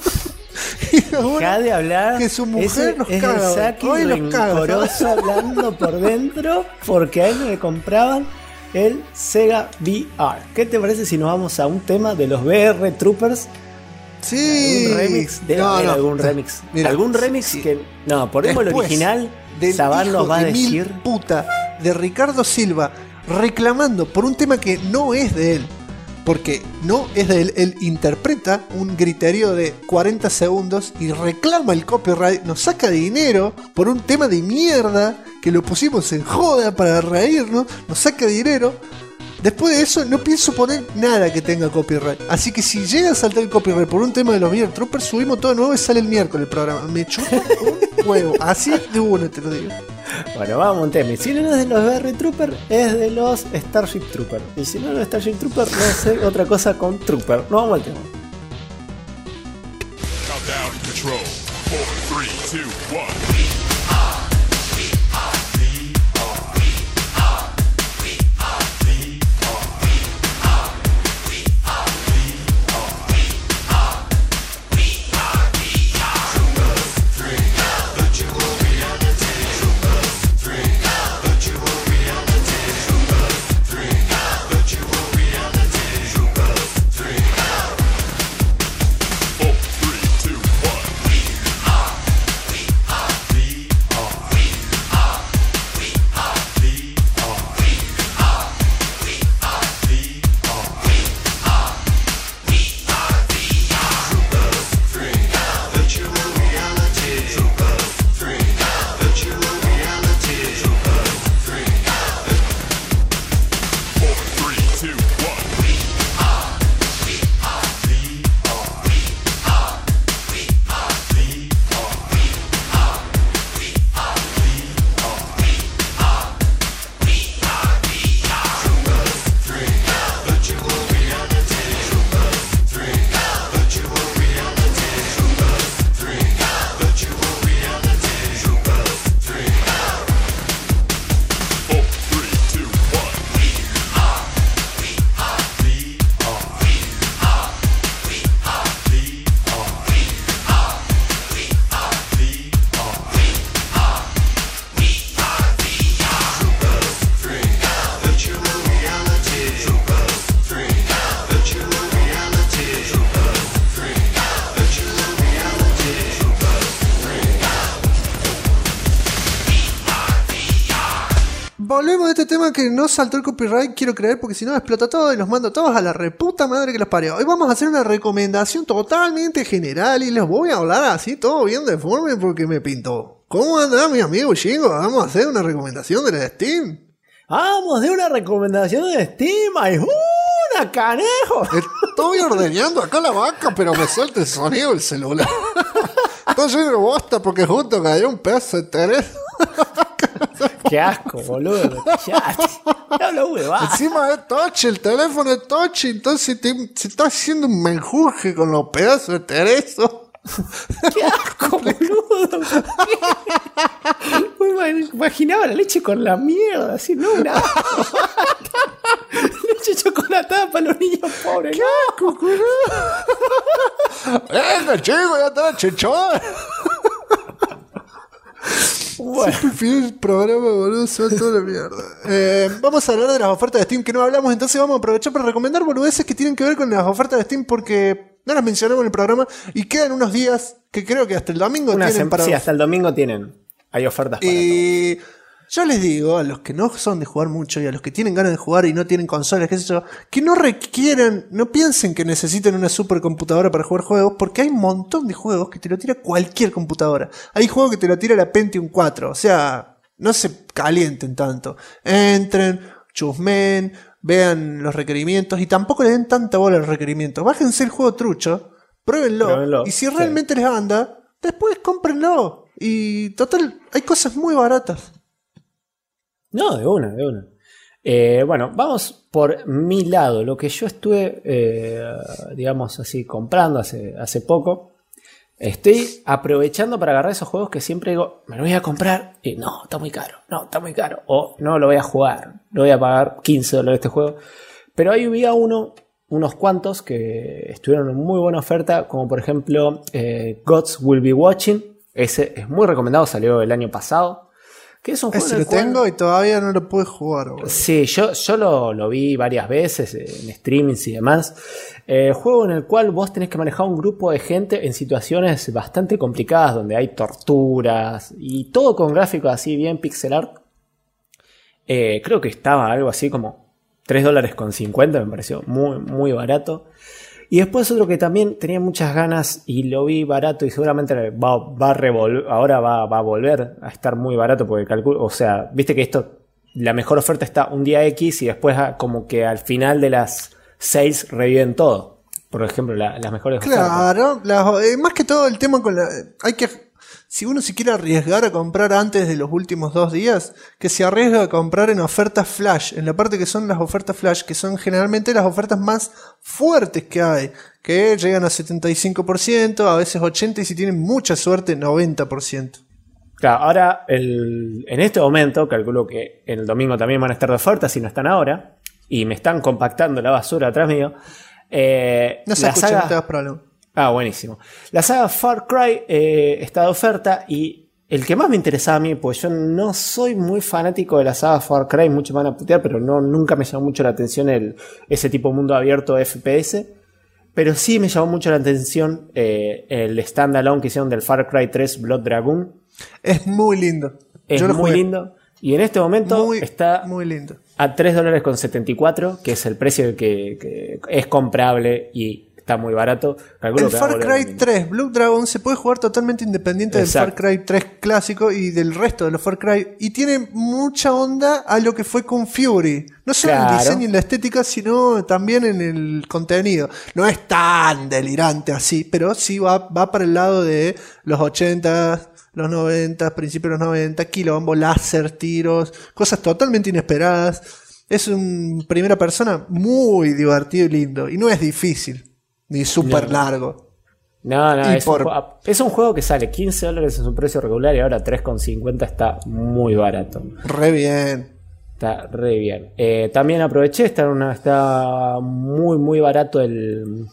Deja de hablar. Que su mujer los caga. Es el Saki Hoy los caga, rencoroso hablando por dentro porque a él no le compraban el Sega VR. ¿Qué te parece si nos vamos a un tema de los VR Troopers? Sí. ¿Algún remix? Debe haber algún remix. Mira, ¿Algún remix sí. que... No, ponemos el Después original. Del Saban hijo nos va a de mil decir... puta de Ricardo Silva reclamando por un tema que no es de él. Porque no es de él. Él interpreta un griterío de 40 segundos y reclama el copyright. Nos saca dinero por un tema de mierda que lo pusimos en joda para reírnos. Nos saca dinero. Después de eso no pienso poner nada que tenga copyright. Así que si llega a saltar el copyright por un tema de los VR Troopers, subimos todo de nuevo y sale el miércoles el programa. Me chupa un huevo. Así de uno te lo digo. Bueno, vamos a un tema. Y si no es de los VR Trooper, es de los Starship Trooper. Y si no es de los Starship Trooper, no sé otra cosa con Trooper. No vamos al tema. Countdown control. 4, 3, 2, 1. Volvemos a este tema que no saltó el copyright, quiero creer, porque si no explota todo y los mando a todos a la reputa madre que los parió. Hoy vamos a hacer una recomendación totalmente general y les voy a hablar así todo bien deforme porque me pintó. ¿Cómo anda mi amigo Shingo? Vamos a hacer una recomendación de la Steam. Vamos de una recomendación de Steam. ¡Ay, una canejo! Estoy ordeñando acá la vaca, pero me suelta el sonido del celular. Estoy lleno de bosta porque justo cayó un pedazo de interés. Qué asco, boludo. Ya hablo huevada. Encima es touch, el teléfono es touch, entonces se está haciendo un menjurje con los pedazos de tereso. Qué asco, boludo. Me imaginaba la leche con la mierda, así, no, una leche chocolatada para los niños pobres. ¡Qué asco, culo! ¡Venga, chico, ya está chechón! Bueno. El programa, boludo, se va toda la mierda. Vamos a hablar de las ofertas de Steam que no hablamos, entonces vamos a aprovechar para recomendar boludeces que tienen que ver con las ofertas de Steam porque no las mencionamos en el programa y quedan unos días que creo que hasta el domingo tienen para... Sí, hasta el domingo hay ofertas para todos. Yo les digo a los que no son de jugar mucho y a los que tienen ganas de jugar y no tienen consolas, qué sé yo, que no requieran, no piensen que necesiten una supercomputadora para jugar juegos, porque hay un montón de juegos que te lo tira cualquier computadora. Hay juegos que te lo tira la Pentium 4, o sea, no se calienten tanto. Entren, chusmen, vean los requerimientos y tampoco le den tanta bola a los requerimientos. Bájense el juego trucho, pruébenlo y si realmente les anda, después cómprenlo. Y total, hay cosas muy baratas. No, de una. Bueno, vamos por mi lado. Lo que yo estuve, digamos así, comprando hace poco. Estoy aprovechando para agarrar esos juegos que siempre digo, me lo voy a comprar y no, está muy caro. O no lo voy a jugar, no voy a pagar $15 este juego. Pero ahí había unos cuantos que estuvieron en muy buena oferta, como por ejemplo Gods Will Be Watching. Ese es muy recomendado, salió el año pasado. Que es un juego ese lo tengo y todavía no lo pude jugar. Bro. Sí, yo lo vi varias veces en streamings y demás. Juego en el cual vos tenés que manejar un grupo de gente en situaciones bastante complicadas, donde hay torturas y todo con gráficos así bien pixel art. Creo que estaba algo así como $3.50, me pareció muy, muy barato. Y después otro que también tenía muchas ganas y lo vi barato y seguramente ahora va a volver a estar muy barato porque calculo, o sea, viste que la mejor oferta está un día X y después como que al final de las sales reviven todo. Por ejemplo, las mejores ofertas. Claro, más que todo el tema con si uno se quiere arriesgar a comprar antes de los últimos 2 días, que se arriesga a comprar en ofertas flash, en la parte que son las ofertas flash, que son generalmente las ofertas más fuertes que hay, que llegan a 75%, a veces 80% y si tienen mucha suerte 90%. Claro, ahora en este momento, calculo que el domingo también van a estar de ofertas si no están ahora, y me están compactando la basura atrás mío. No se escucha, no te das problema. Ah, buenísimo. La saga Far Cry está de oferta y el que más me interesaba a mí, pues yo no soy muy fanático de la saga Far Cry, muchos van a putear, pero nunca me llamó mucho la atención ese tipo de mundo abierto FPS, pero sí me llamó mucho la atención el standalone que hicieron del Far Cry 3 Blood Dragon. Es muy lindo. Es muy lindo y en este momento está muy lindo. A $3.74, que es el precio que es comprable y está muy barato. Calculo el Far Cry 3 Blood Dragon se puede jugar totalmente independiente del Far Cry 3 clásico y del resto de los Far Cry. Y tiene mucha onda a lo que fue con Fury. No solo en el diseño y en la estética, sino también en el contenido. No es tan delirante así, pero sí va para el lado de los 80, los 90, principios de los 90, quilombo, láser, tiros, cosas totalmente inesperadas. Es un primera persona muy divertido y lindo. Y no es difícil. Ni súper largo. No, es un juego que sale $15 en su precio regular y ahora $3.50 está muy barato. Re bien. Está re bien. También aproveché, está muy muy barato el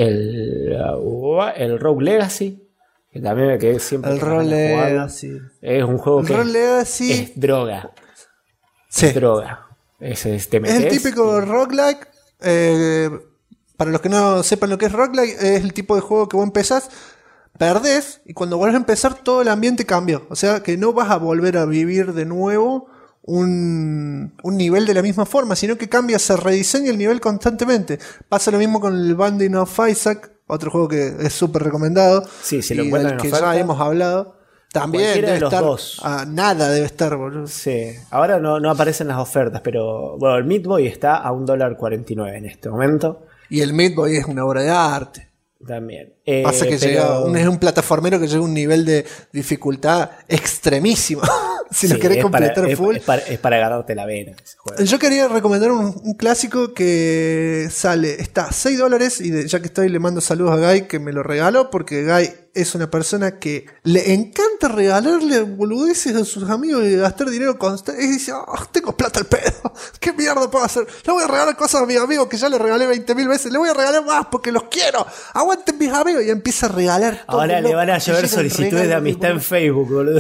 Rogue Legacy. Que también me quedé siempre. El Rogue Legacy. Es un juego que es droga. Sí. Es droga. Es el típico roguelike. Para los que no sepan lo que es roguelike, es el tipo de juego que vos empezás, perdés, y cuando vuelves a empezar todo el ambiente cambió. O sea que no vas a volver a vivir de nuevo un nivel de la misma forma, sino que cambia, se rediseña el nivel constantemente. Pasa lo mismo con el Binding of Isaac, otro juego que es súper recomendado. Sí, si lo encuentran en que oferta, ya hemos hablado. También debe estar. Nada debe estar, boludo. Sí, ahora no aparecen las ofertas, pero bueno, el Meat Boy está a $1.49 en este momento. Y el Meat Boy es una obra de arte. También. Pasa que es un plataformero que llega a un nivel de dificultad extremísimo. Si lo querés completar full. Es para agarrarte la vena ese juego. Yo quería recomendar un clásico que está a $6. Y ya que estoy, le mando saludos a Guy, que me lo regaló. Porque Guy es una persona que le encanta regalarle boludeces a sus amigos y gastar dinero constante. Y dice, tengo plata al pedo. ¿Qué mierda puedo hacer? Le voy a regalar cosas a mis amigos que ya le regalé 20.000 veces. Le voy a regalar más porque los quiero. Aguanten mis amigos. Y empieza a regalar todo. Ahora le van a llover solicitudes de amistad en Facebook, boludo.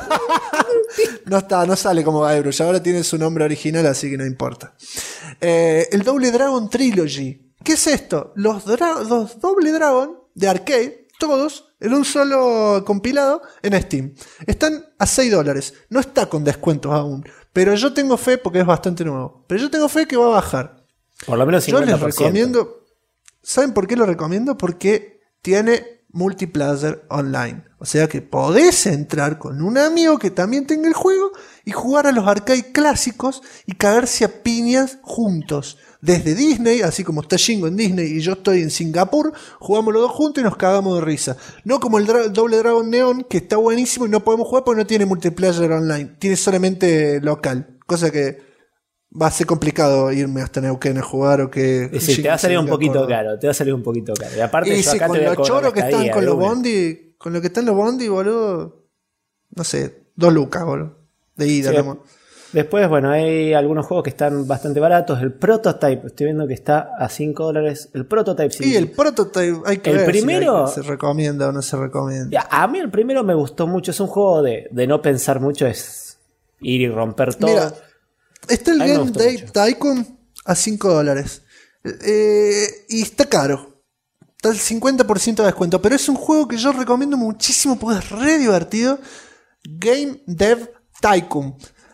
No sale como Guybrush. Ahora tiene su nombre original, así que no importa. El Double Dragon Trilogy. ¿Qué es esto? Los Double Dragon de arcade, todos en un solo compilado en Steam. Están a $6. No está con descuentos aún. Pero yo tengo fe, porque es bastante nuevo. Pero yo tengo fe que va a bajar. Por lo menos 50%. Yo les recomiendo. ¿Saben por qué lo recomiendo? Porque tiene multiplayer online. O sea que podés entrar con un amigo que también tenga el juego y jugar a los arcade clásicos y cagarse a piñas juntos. Desde Disney, así como está Shingo en Disney y yo estoy en Singapur, jugamos los dos juntos y nos cagamos de risa. No como el Double Dragon Neon, que está buenísimo y no podemos jugar porque no tiene multiplayer online. Tiene solamente local. Cosa que va a ser complicado irme hasta Neuquén a jugar o que... Sí, te va a salir un poquito caro. Te va a salir un poquito caro. Y aparte y yo sí, acá con te voy a los choros que están con los una. bondi, con lo que están los bondi, boludo, no sé, 2 lucas, boludo, de ida, Sí. nomás. Después, bueno, hay algunos juegos que están bastante baratos. El Prototype, estoy viendo que está a $5. El Prototype sí. Y el Prototype hay que El ver primero- si se recomienda o no se recomienda. Ya, a mí el primero me gustó mucho. Es un juego de no pensar mucho, es ir y romper todo. Mira, está el A mí me Game gustó Day mucho. Tycoon a $5. Y está caro. Está el 50% de descuento. Pero es un juego que yo recomiendo muchísimo porque es re divertido. Game Dev Tycoon.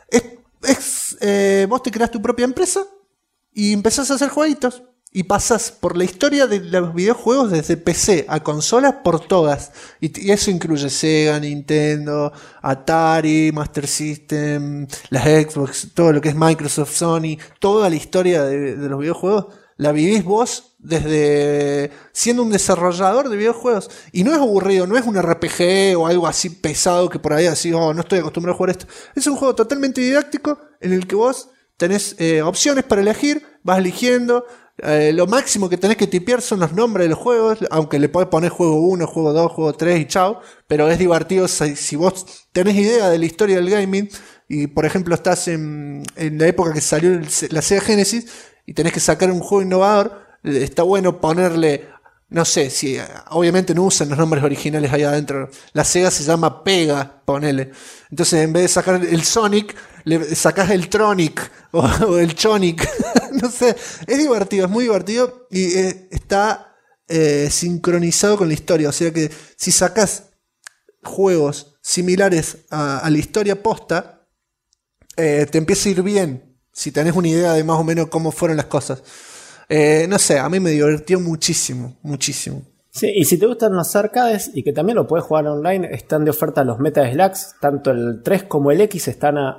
Vos te creas tu propia empresa y empezás a hacer jueguitos. Y pasás por la historia de los videojuegos desde PC a consolas por todas. Y eso incluye Sega, Nintendo, Atari, Master System, las Xbox, todo lo que es Microsoft, Sony. Toda la historia de los videojuegos la vivís vos desde siendo un desarrollador de videojuegos. Y no es aburrido, no es un RPG o algo así pesado que por ahí así, no estoy acostumbrado a jugar esto. Es un juego totalmente didáctico en el que vos tenés opciones para elegir, vas eligiendo. Lo máximo que tenés que tipear son los nombres de los juegos, aunque le podés poner juego 1, juego 2, juego 3 y chao, pero es divertido si vos tenés idea de la historia del gaming y por ejemplo estás en la época que salió la Sega Genesis y tenés que sacar un juego innovador, está bueno ponerle, no sé, si obviamente no usan los nombres originales ahí adentro, la Sega se llama Pega, ponele, entonces en vez de sacar el Sonic, le sacás el Tronic o el Chonic. No sé, es divertido, es muy divertido y está sincronizado con la historia. O sea que si sacás juegos similares a la historia posta, te empieza a ir bien. Si tenés una idea de más o menos cómo fueron las cosas. No sé, a mí me divirtió muchísimo, muchísimo. Sí, y si te gustan los arcades y que también lo puedes jugar online, están de oferta los Meta Slugs, tanto el 3 como el X están a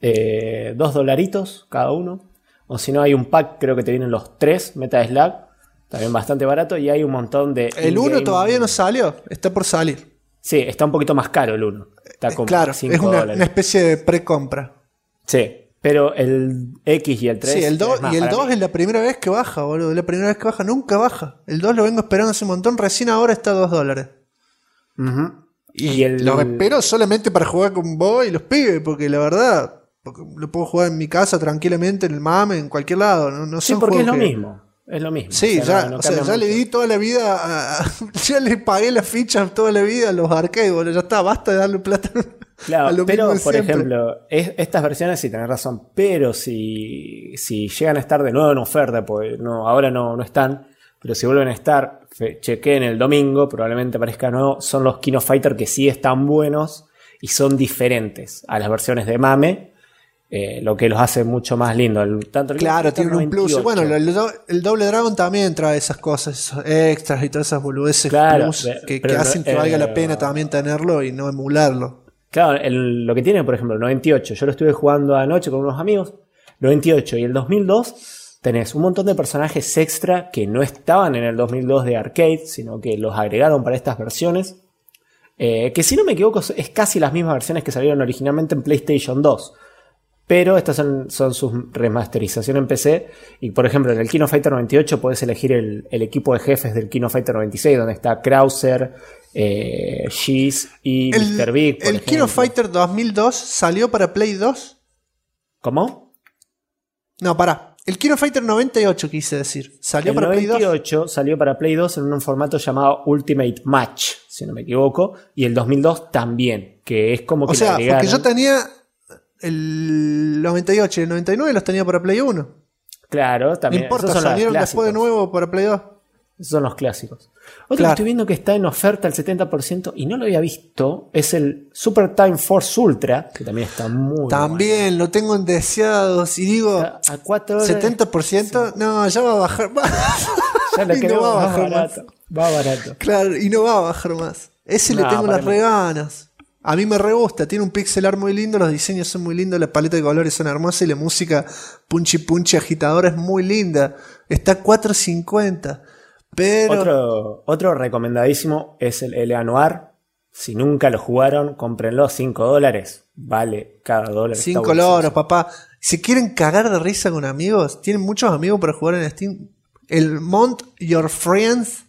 $2 cada uno. O si no, hay un pack, creo que te vienen los 3 Meta Slug, también bastante barato, y hay un montón de... El 1 todavía no salió, está por salir. Sí, está un poquito más caro el 1. Está como Claro, es una especie de precompra. Sí, pero el X y el 3... Sí, el 2, más, y el para 2 mí. es la primera vez que baja, boludo. Es la primera vez que baja, nunca baja. El 2 lo vengo esperando hace un montón, recién ahora está a $2. Ujú. Y el... Lo espero solamente para jugar con vos y los pibes, porque la verdad, porque lo puedo jugar en mi casa tranquilamente, en el mame, en cualquier lado. No Sí, son porque es lo juegos que- mismo. Es lo mismo. Sí, O sea, no ya, cambia ya le mucho. di toda la vida ya le pagué las fichas toda la vida a los arcades, boludo. Ya está, basta de darle plata a Claro, lo pero mismo de por siempre. ejemplo, estas versiones sí tenés razón, pero si llegan a estar de nuevo en oferta, pues ahora no están, pero si vuelven a estar, chequeen el domingo, probablemente aparezca nuevo, son los King of Fighter que sí están buenos y son diferentes a las versiones de MAME, lo que los hace mucho más lindo. Tanto el Claro, King of tiene un Fighter plus. 98. Bueno, el Double Dragon también trae esas cosas, esos extras y todas esas boludeces Claro, plus que pero hacen que valga la pena también tenerlo y no emularlo. Claro, lo que tiene, por ejemplo, el 98, yo lo estuve jugando anoche con unos amigos, 98 y el 2002 tenés un montón de personajes extra que no estaban en el 2002 de arcade, sino que los agregaron para estas versiones, que si no me equivoco es casi las mismas versiones que salieron originalmente en PlayStation 2, pero estas son sus remasterizaciones en PC, y por ejemplo en el King of Fighter 98 podés elegir el equipo de jefes del King of Fighter 96, donde está Krauser, Cheese y Mr. Big. ¿El King of Fighter 2002 salió para Play 2? ¿Cómo? No, pará. El King of Fighter 98 quise decir. ¿Salió para Play 2? El 98 salió para Play 2 en un formato llamado Ultimate Match, si no me equivoco. Y el 2002 también, que es como que... O sea, le agregaron... porque yo tenía el 98 y el 99 los tenía para Play 1. Claro, también. No importa, salieron después de nuevo para Play 2. Esos son los clásicos. Otro Claro. que estoy viendo que está en oferta al 70% y no lo había visto es el Super Time Force Ultra, que también está muy También lo tengo en deseados y digo, bueno. A 4 horas. 70%, no, ya va a bajar. Ya lo Y queremos no va a más bajar barato. Va barato. Claro, y no va a bajar más. Ese le No, tengo para las mí. reganas. A mí me re gusta, tiene un pixel art muy lindo, los diseños son muy lindos, la paleta de colores son hermosas y la música punchy punchy agitadora es muy linda. Está a 4.50. Pero Otro recomendadísimo es el L.A. Noir. Si nunca lo jugaron, cómprenlo, $5. Vale, cada dólar. 5 loros, papá. Si quieren cagar de risa con amigos, tienen muchos amigos para jugar en Steam. El Mount Your Friends,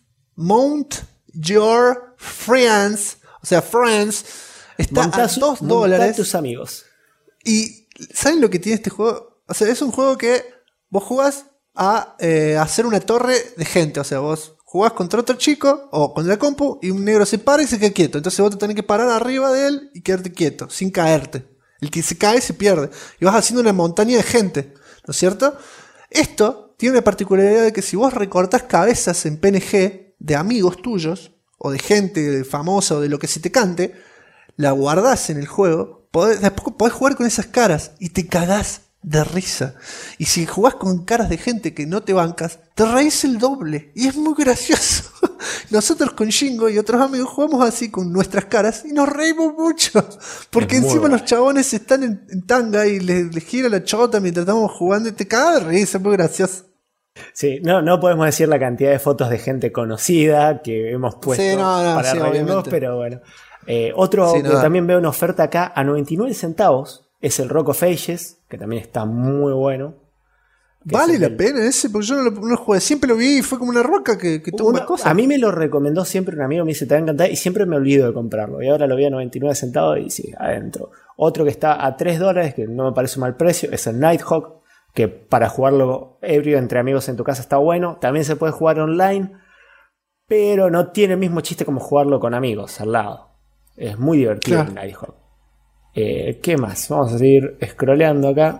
o sea, Friends, está a $2. Tus amigos. Y ¿saben lo que tiene este juego? O sea, es un juego que vos jugás a hacer una torre de gente. O sea, vos jugás contra otro chico o contra la compu y un negro se para y se queda quieto. Entonces vos te tenés que parar arriba de él y quedarte quieto, sin caerte. El que se cae se pierde. Y vas haciendo una montaña de gente, ¿no es cierto? Esto tiene una particularidad de que si vos recortás cabezas en PNG de amigos tuyos, o de gente famosa o de lo que se te cante, la guardás en el juego, después podés jugar con esas caras y te cagás de risa. Y si jugás con caras de gente que no te bancas, te reís el doble. Y es muy gracioso. Nosotros con Shingo y otros amigos jugamos así con nuestras caras y nos reímos mucho. Porque Es muy encima bueno. los chabones están en tanga y les gira la chota mientras estamos jugando y te cagas de risa. Es muy gracioso. Sí, no podemos decir la cantidad de fotos de gente conocida que hemos puesto Sí, no, para sí, reírnos, obviamente. pero bueno. Otro Sí, que no. también veo en oferta acá a 99 centavos es el Rock of Ages, que también está muy bueno. Que ¿Vale es la el- pena ese? Porque yo no lo jugué. Siempre lo vi y fue como una roca que tuvo una cosa. A mí me lo recomendó siempre un amigo, me dice te va a encantar y siempre me olvido de comprarlo. Y ahora lo vi a 99 centavos y sí, adentro. Otro que está a $3, que no me parece un mal precio, es el Nighthawk, que para jugarlo ebrio entre amigos en tu casa está bueno. También se puede jugar online, pero no tiene el mismo chiste como jugarlo con amigos al lado. Es muy divertido Claro. el Nighthawk. ¿Qué más? Vamos a seguir scrolleando acá.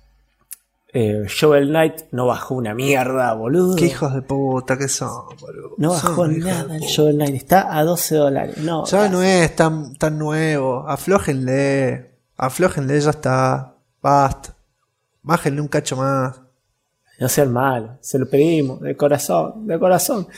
Shovel Knight no bajó una mierda, boludo. Qué hijos de puta que son, boludo. No Son bajó hijos de nada el puta. Shovel Knight. Está a $12. No, Ya no es tan nuevo. Aflójenle, ya está. Basta. Bájenle un cacho más. no sean malos. Se lo pedimos de corazón, de corazón.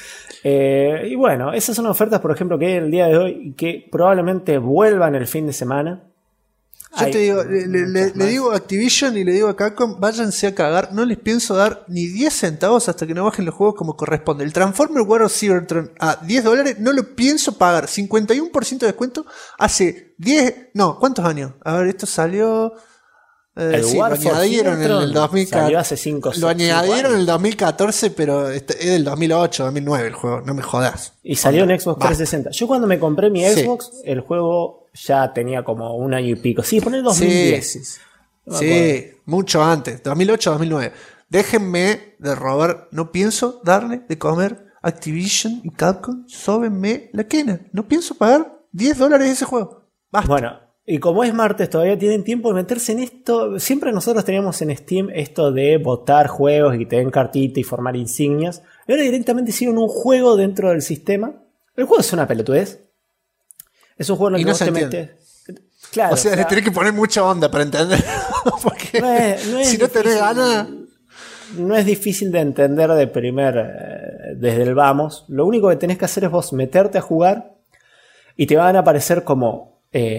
Y bueno, esas son ofertas, por ejemplo, que hay el día de hoy y que probablemente vuelvan el fin de semana. Yo Hay te digo, muchas le más. digo a Activision y le digo a Capcom, váyanse a cagar, no les pienso dar ni 10 centavos hasta que no bajen los juegos como corresponde. El Transformer War of Cybertron a $10 no lo pienso pagar. 51% de descuento hace 10, no, ¿cuántos años? A ver, esto salió... El sí, War lo for añadieron en Cybertron el 2014. salió hace 5 Lo añadieron en el 2014, pero es del 2008, 2009 el juego, no me jodas. Y salió en Xbox Basta. 360. Yo cuando me compré mi Sí. Xbox, el juego ya tenía como un año y pico. Sí, poner 2010. Sí, No me sí, mucho antes, 2008, 2009. Déjenme de robar, no pienso darle de comer Activision y Capcom, sóbenme la quena. No pienso pagar $10 ese juego. Basta. Bueno, y como es martes, todavía tienen tiempo de meterse en esto. Siempre nosotros teníamos en Steam esto de votar juegos y que te den cartita y formar insignias. Y ahora directamente hicieron un juego dentro del sistema. El juego es una pelotudez. Es un juego en el Y que no vos se te entiende. metes. Claro, O sea, le tenés que poner mucha onda para entender. Porque no es si no tenés difícil. ganas. No es difícil de entender desde el vamos. Lo único que tenés que hacer es vos meterte a jugar y te van a aparecer como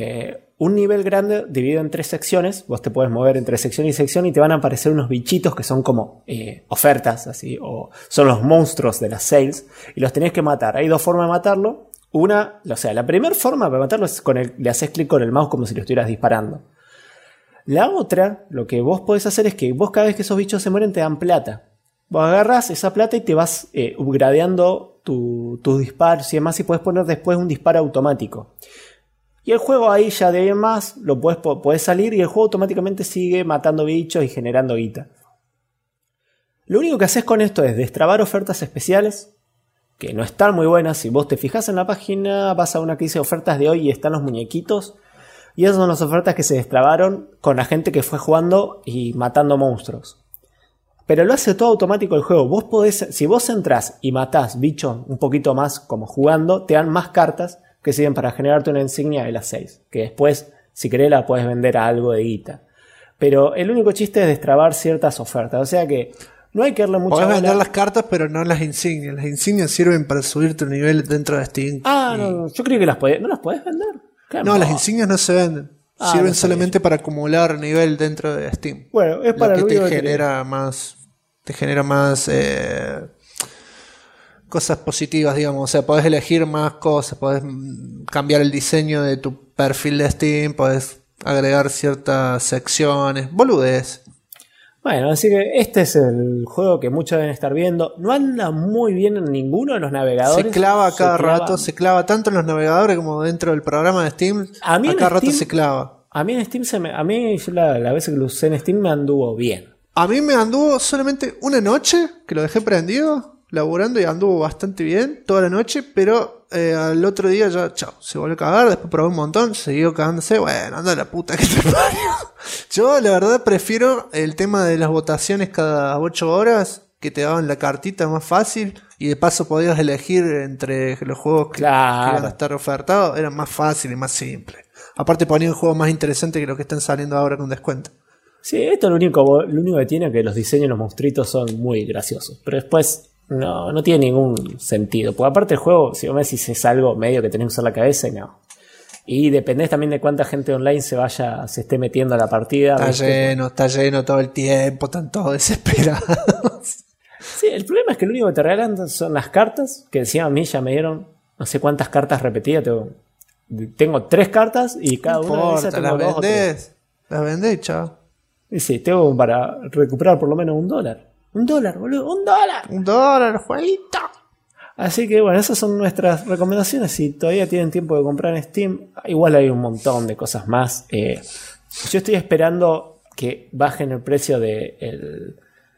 un nivel grande dividido en 3 secciones. Vos te puedes mover entre sección y sección y te van a aparecer unos bichitos que son como ofertas, así, o son los monstruos de las sales y los tenés que matar. Hay 2 formas de matarlo. Una, o sea, la primera forma para matarlo es le haces clic con el mouse como si lo estuvieras disparando. La otra, lo que vos podés hacer es que vos cada vez que esos bichos se mueren te dan plata. Vos agarras esa plata y te vas upgradeando tus disparos y demás, y puedes poner después un disparo automático. Y el juego ahí ya de más lo podés salir y el juego automáticamente sigue matando bichos y generando guita. Lo único que haces con esto es destrabar ofertas especiales, que no están muy buenas. Si vos te fijas en la página, vas a una que dice ofertas de hoy y están los muñequitos. Y esas son las ofertas que se destrabaron con la gente que fue jugando y matando monstruos. Pero lo hace todo automático el juego. Vos podés, si vos entrás y matás bichos un poquito más como jugando, te dan más cartas que sirven para generarte una insignia de las 6. Que después, si querés, la podés vender a algo de guita. Pero el único chiste es destrabar ciertas ofertas. O sea que no hay que darle mucha Podés bola. vender las cartas, pero no las insignias. Las insignias sirven para subir tu nivel dentro de Steam. No, yo creo que no las podés vender. No, las insignias no se venden. Sirven no solamente para acumular nivel dentro de Steam. Bueno, es para lo que lo te genera más. Te genera más cosas positivas, digamos. O sea, podés elegir más cosas. Podés cambiar el diseño de tu perfil de Steam. Podés agregar ciertas secciones. Boludez. Bueno, así que este es el juego que muchos deben estar viendo. No anda muy bien en ninguno de los navegadores. Se clava cada rato, se clava tanto en los navegadores como dentro del programa de Steam. A cada rato se clava. A mí en Steam yo la vez que lo usé en Steam me anduvo bien. A mí me anduvo solamente una noche, que lo dejé prendido, laburando, y anduvo bastante bien toda la noche, pero al otro día ya, chao, se volvió a cagar. Después probé un montón, siguió cagándose. Bueno, anda la puta que te parió. Yo la verdad prefiero el tema de las votaciones cada 8 horas, que te daban la cartita más fácil, y de paso podías elegir entre los juegos que iban a estar ofertados. Era más fácil y más simple. Aparte ponían juegos más interesantes que los que están saliendo ahora con descuento. Sí, esto lo único que tiene es que los diseños de los monstruitos son muy graciosos, pero después no tiene ningún sentido. Porque aparte el juego, si vos me decís, es algo medio que tenés que usar la cabeza, y no. Y dependés también de cuánta gente online se esté metiendo a la partida. Está lleno todo el tiempo, están todos desesperados. Sí, el problema es que lo único que te regalan son las cartas, que encima a mí ya me dieron no sé cuántas cartas repetidas. Tengo 3 cartas y cada una de esas tengo 2 o 3. Las vendés, chao. Y sí, tengo para recuperar por lo menos $1. $1, boludo, $1. $1, jueguito. Así que bueno, esas son nuestras recomendaciones. Si todavía tienen tiempo de comprar en Steam, igual hay un montón de cosas más. Yo estoy esperando que bajen el precio del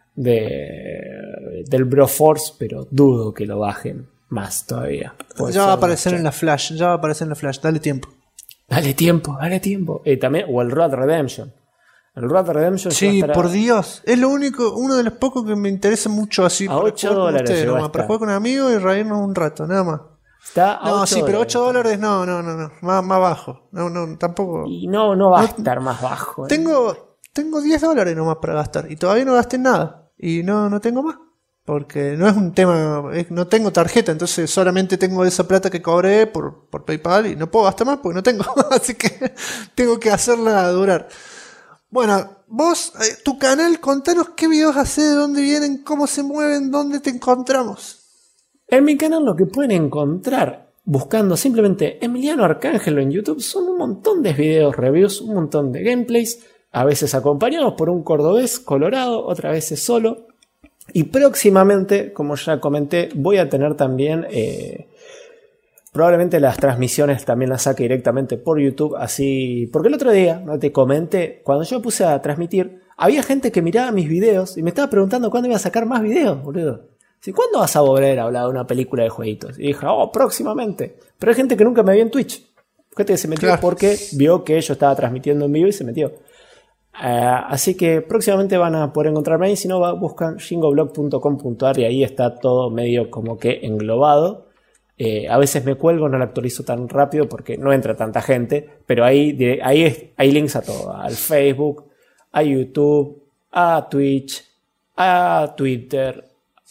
Broforce, pero dudo que lo bajen más todavía. Ya va a aparecer en la Flash, dale tiempo. Dale tiempo. También, o el Red Redemption. El Red Redemption. Sí, por Dios. Es uno de los pocos que me interesa mucho así. A $8 para jugar con amigos y reírnos un rato, nada más. Está a no, sí, pero $8 no. Más bajo. No, tampoco. Y no va a estar más bajo. Tengo $10 nomás para gastar. Y todavía no gasté nada. Y no tengo más. Porque no es un tema. No tengo tarjeta. Entonces solamente tengo esa plata que cobré por PayPal. Y no puedo gastar más porque no tengo. Así que tengo que hacerla durar. Bueno, vos, tu canal, contanos qué videos haces, de dónde vienen, cómo se mueven, dónde te encontramos. En mi canal lo que pueden encontrar buscando simplemente Emiliano Arcángelo en YouTube son un montón de videos, reviews, un montón de gameplays, a veces acompañados por un cordobés colorado, otras veces solo. Y próximamente, como ya comenté, voy a tener también... probablemente las transmisiones también las saque directamente por YouTube, así... Porque el otro día, no te comenté, cuando yo me puse a transmitir, había gente que miraba mis videos y me estaba preguntando cuándo iba a sacar más videos, boludo. ¿Cuándo vas a volver a hablar de una película de jueguitos? Y dije, próximamente. Pero hay gente que nunca me vio en Twitch. Gente que se metió porque vio que yo estaba transmitiendo en vivo y se metió. Así que próximamente van a poder encontrarme ahí. Si no, buscan jingoblog.com.ar y ahí está todo medio como que englobado. A veces me cuelgo, no lo actualizo tan rápido porque no entra tanta gente, pero hay links a todo, al Facebook, a YouTube, a Twitch, a Twitter,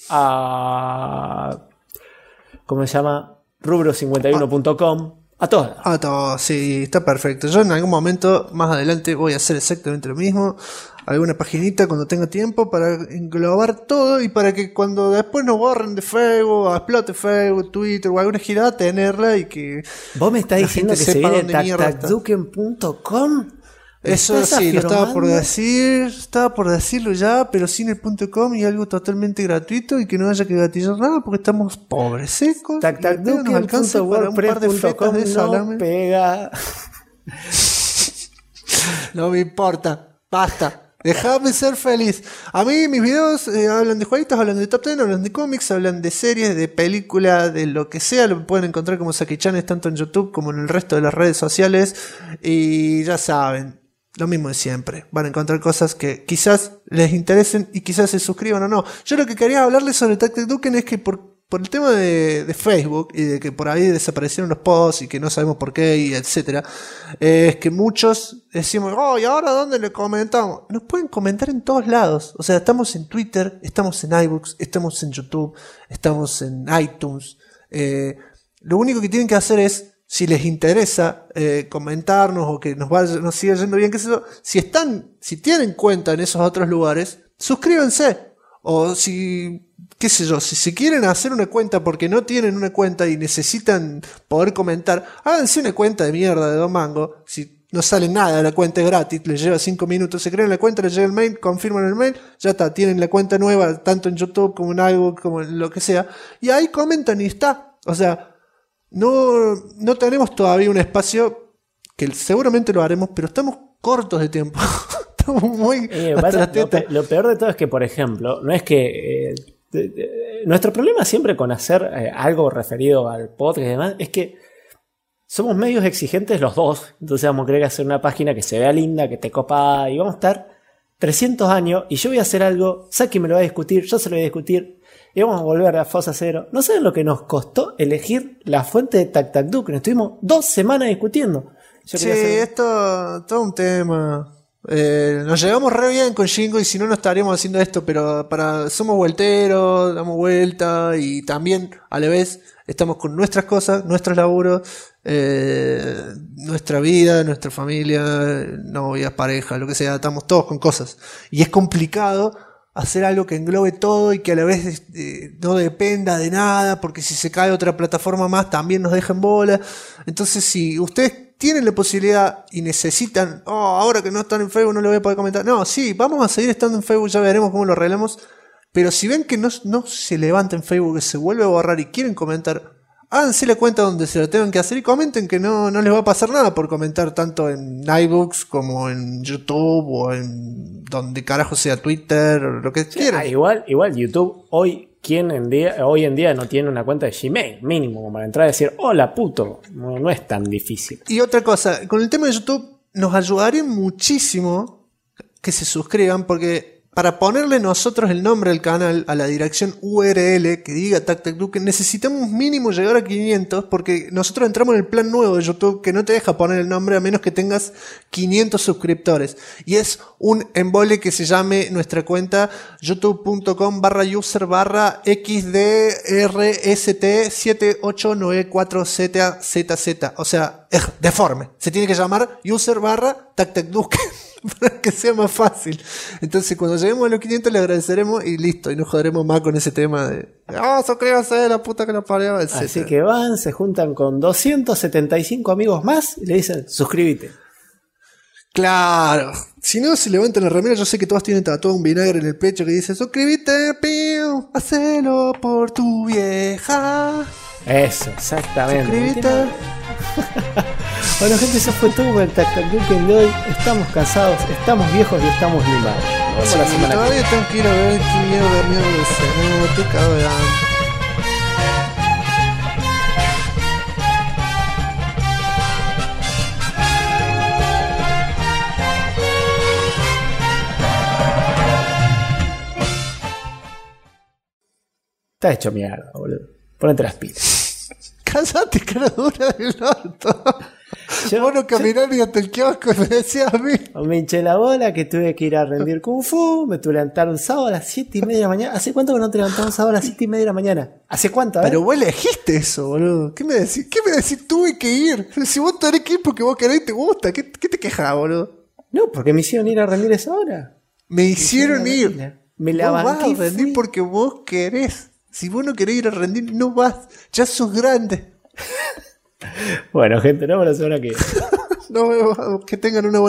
a... ¿cómo se llama? Rubro51.com, a todas. A todos, sí, está perfecto. Yo en algún momento, más adelante, voy a hacer exactamente lo mismo. Alguna paginita cuando tenga tiempo para englobar todo y para que cuando después nos borren de Facebook, explote Facebook, Twitter o alguna girada, tenerla y que... ¿Vos me estás diciendo que se viene tactacduken.com? Eso sí, lo estaba por decirlo ya, pero sin el .com y algo totalmente gratuito y que no haya que gatillar nada porque estamos pobres, secos. TacTacDuque nos alcanza para un par de fetas de salame. No pega. No me importa, basta. Déjame ser feliz. A mí mis videos hablan de jueguitos, hablan de top 10, hablan de cómics, hablan de series, de películas, de lo que sea. Lo pueden encontrar como Saki-Chanes tanto en YouTube como en el resto de las redes sociales. Y ya saben, lo mismo de siempre. Van a encontrar cosas que quizás les interesen y quizás se suscriban o no. Yo lo que quería hablarles sobre TacTacDuque es que por el tema de Facebook y de que por ahí desaparecieron los posts y que no sabemos por qué y etcétera, es que muchos decimos, ¿y ahora dónde le comentamos? Nos pueden comentar en todos lados. O sea, estamos en Twitter, estamos en iBooks, estamos en YouTube, estamos en iTunes. Lo único que tienen que hacer es, si les interesa comentarnos o que nos siga yendo bien, qué sé yo, si tienen cuenta en esos otros lugares, suscríbanse. O si, qué sé yo, si quieren hacer una cuenta porque no tienen una cuenta y necesitan poder comentar, háganse una cuenta de mierda de 2 mangos. Si no sale nada, la cuenta es gratis, les lleva 5 minutos, se crean la cuenta, les llega el mail, confirman el mail, ya está, tienen la cuenta nueva, tanto en YouTube como en iVoox, como en lo que sea, y ahí comentan y está. O sea, no tenemos todavía un espacio, que seguramente lo haremos, pero estamos cortos de tiempo. Estamos muy lo peor de todo es que, por ejemplo, no es que nuestro problema siempre con hacer algo referido al podcast y demás es que somos medios exigentes los dos. Entonces vamos a querer hacer una página que se vea linda, que te copa, y vamos a estar 300 años y yo voy a hacer algo, Saki me lo va a discutir, yo se lo voy a discutir y vamos a volver a fosa cero. No saben lo que nos costó elegir la fuente de TacTacDuque. Estuvimos 2 semanas discutiendo. Esto todo un tema. Nos llevamos re bien con Shingo y si no, no estaríamos haciendo esto, pero somos vuelteros, damos vuelta y también a la vez estamos con nuestras cosas, nuestros laburos, nuestra vida, nuestra familia, novias, pareja, lo que sea, estamos todos con cosas y es complicado hacer algo que englobe todo y que a la vez no dependa de nada, porque si se cae otra plataforma más también nos deja en bola. Entonces, si ustedes tienen la posibilidad y necesitan, ahora que no están en Facebook no lo voy a poder comentar. No, sí, vamos a seguir estando en Facebook, ya veremos cómo lo arreglamos. Pero si ven que no se levanta en Facebook, que se vuelve a borrar y quieren comentar, háganse la cuenta donde se lo tengan que hacer y comenten, que no les va a pasar nada por comentar tanto en iBooks como en YouTube o en donde carajo sea Twitter o lo que quieran. Igual YouTube hoy en día no tiene una cuenta de Gmail mínimo como para entrar y decir hola puto, no es tan difícil. Y otra cosa, con el tema de YouTube nos ayudaría muchísimo que se suscriban, porque para ponerle nosotros el nombre al canal a la dirección URL que diga TacTacDuque necesitamos mínimo llegar a 500, porque nosotros entramos en el plan nuevo de YouTube que no te deja poner el nombre a menos que tengas 500 suscriptores, y es un embole que se llame nuestra cuenta youtube.com/user/xdrst7894ZZZ, o sea, es deforme, se tiene que llamar user/TacTacDuque para que sea más fácil. Entonces cuando lleguemos a los 500 le agradeceremos y listo, y no joderemos más con ese tema de suscríbase, la puta que nos parió, etc. Así que se juntan con 275 amigos más y le dicen suscríbete. Claro, si no se levantan la remera, yo sé que todos tienen tatuado un vinagre en el pecho que dice suscríbete, pío, hacelo por tu vieja. Eso, exactamente. Suscríbete. Bueno, gente, eso fue todo con el TacTacDuque de hoy. Estamos cansados, estamos viejos y estamos limados. Sí, todavía tengo que ir a ver qué mierda de ese. No, te cago de hambre. Está hecho mierda, boludo. Ponete las pilas. Cállate, cara dura del orto. Vos no caminás ni hasta el kiosco, me decías a mí. Me hinché la bola que tuve que ir a rendir Kung Fu. Me tuve que levantar un sábado a las 7:30 de la mañana. ¿Hace cuánto que no te levantás un sábado a las 7:30 de la mañana? ¿Hace cuánto? Pero vos elegiste eso, boludo. ¿Qué me decís? Tuve que ir. Si vos tenés que ir porque vos querés y te gusta. ¿Qué te quejás, boludo? No, porque me hicieron ir a rendir esa hora. Me hicieron ir. Me levanté. Vos vas a rendir porque vos querés. Si vos no querés ir a rendir, no vas. Ya sos grande. Bueno, gente, nos vemos la semana que viene. No, que tengan una buena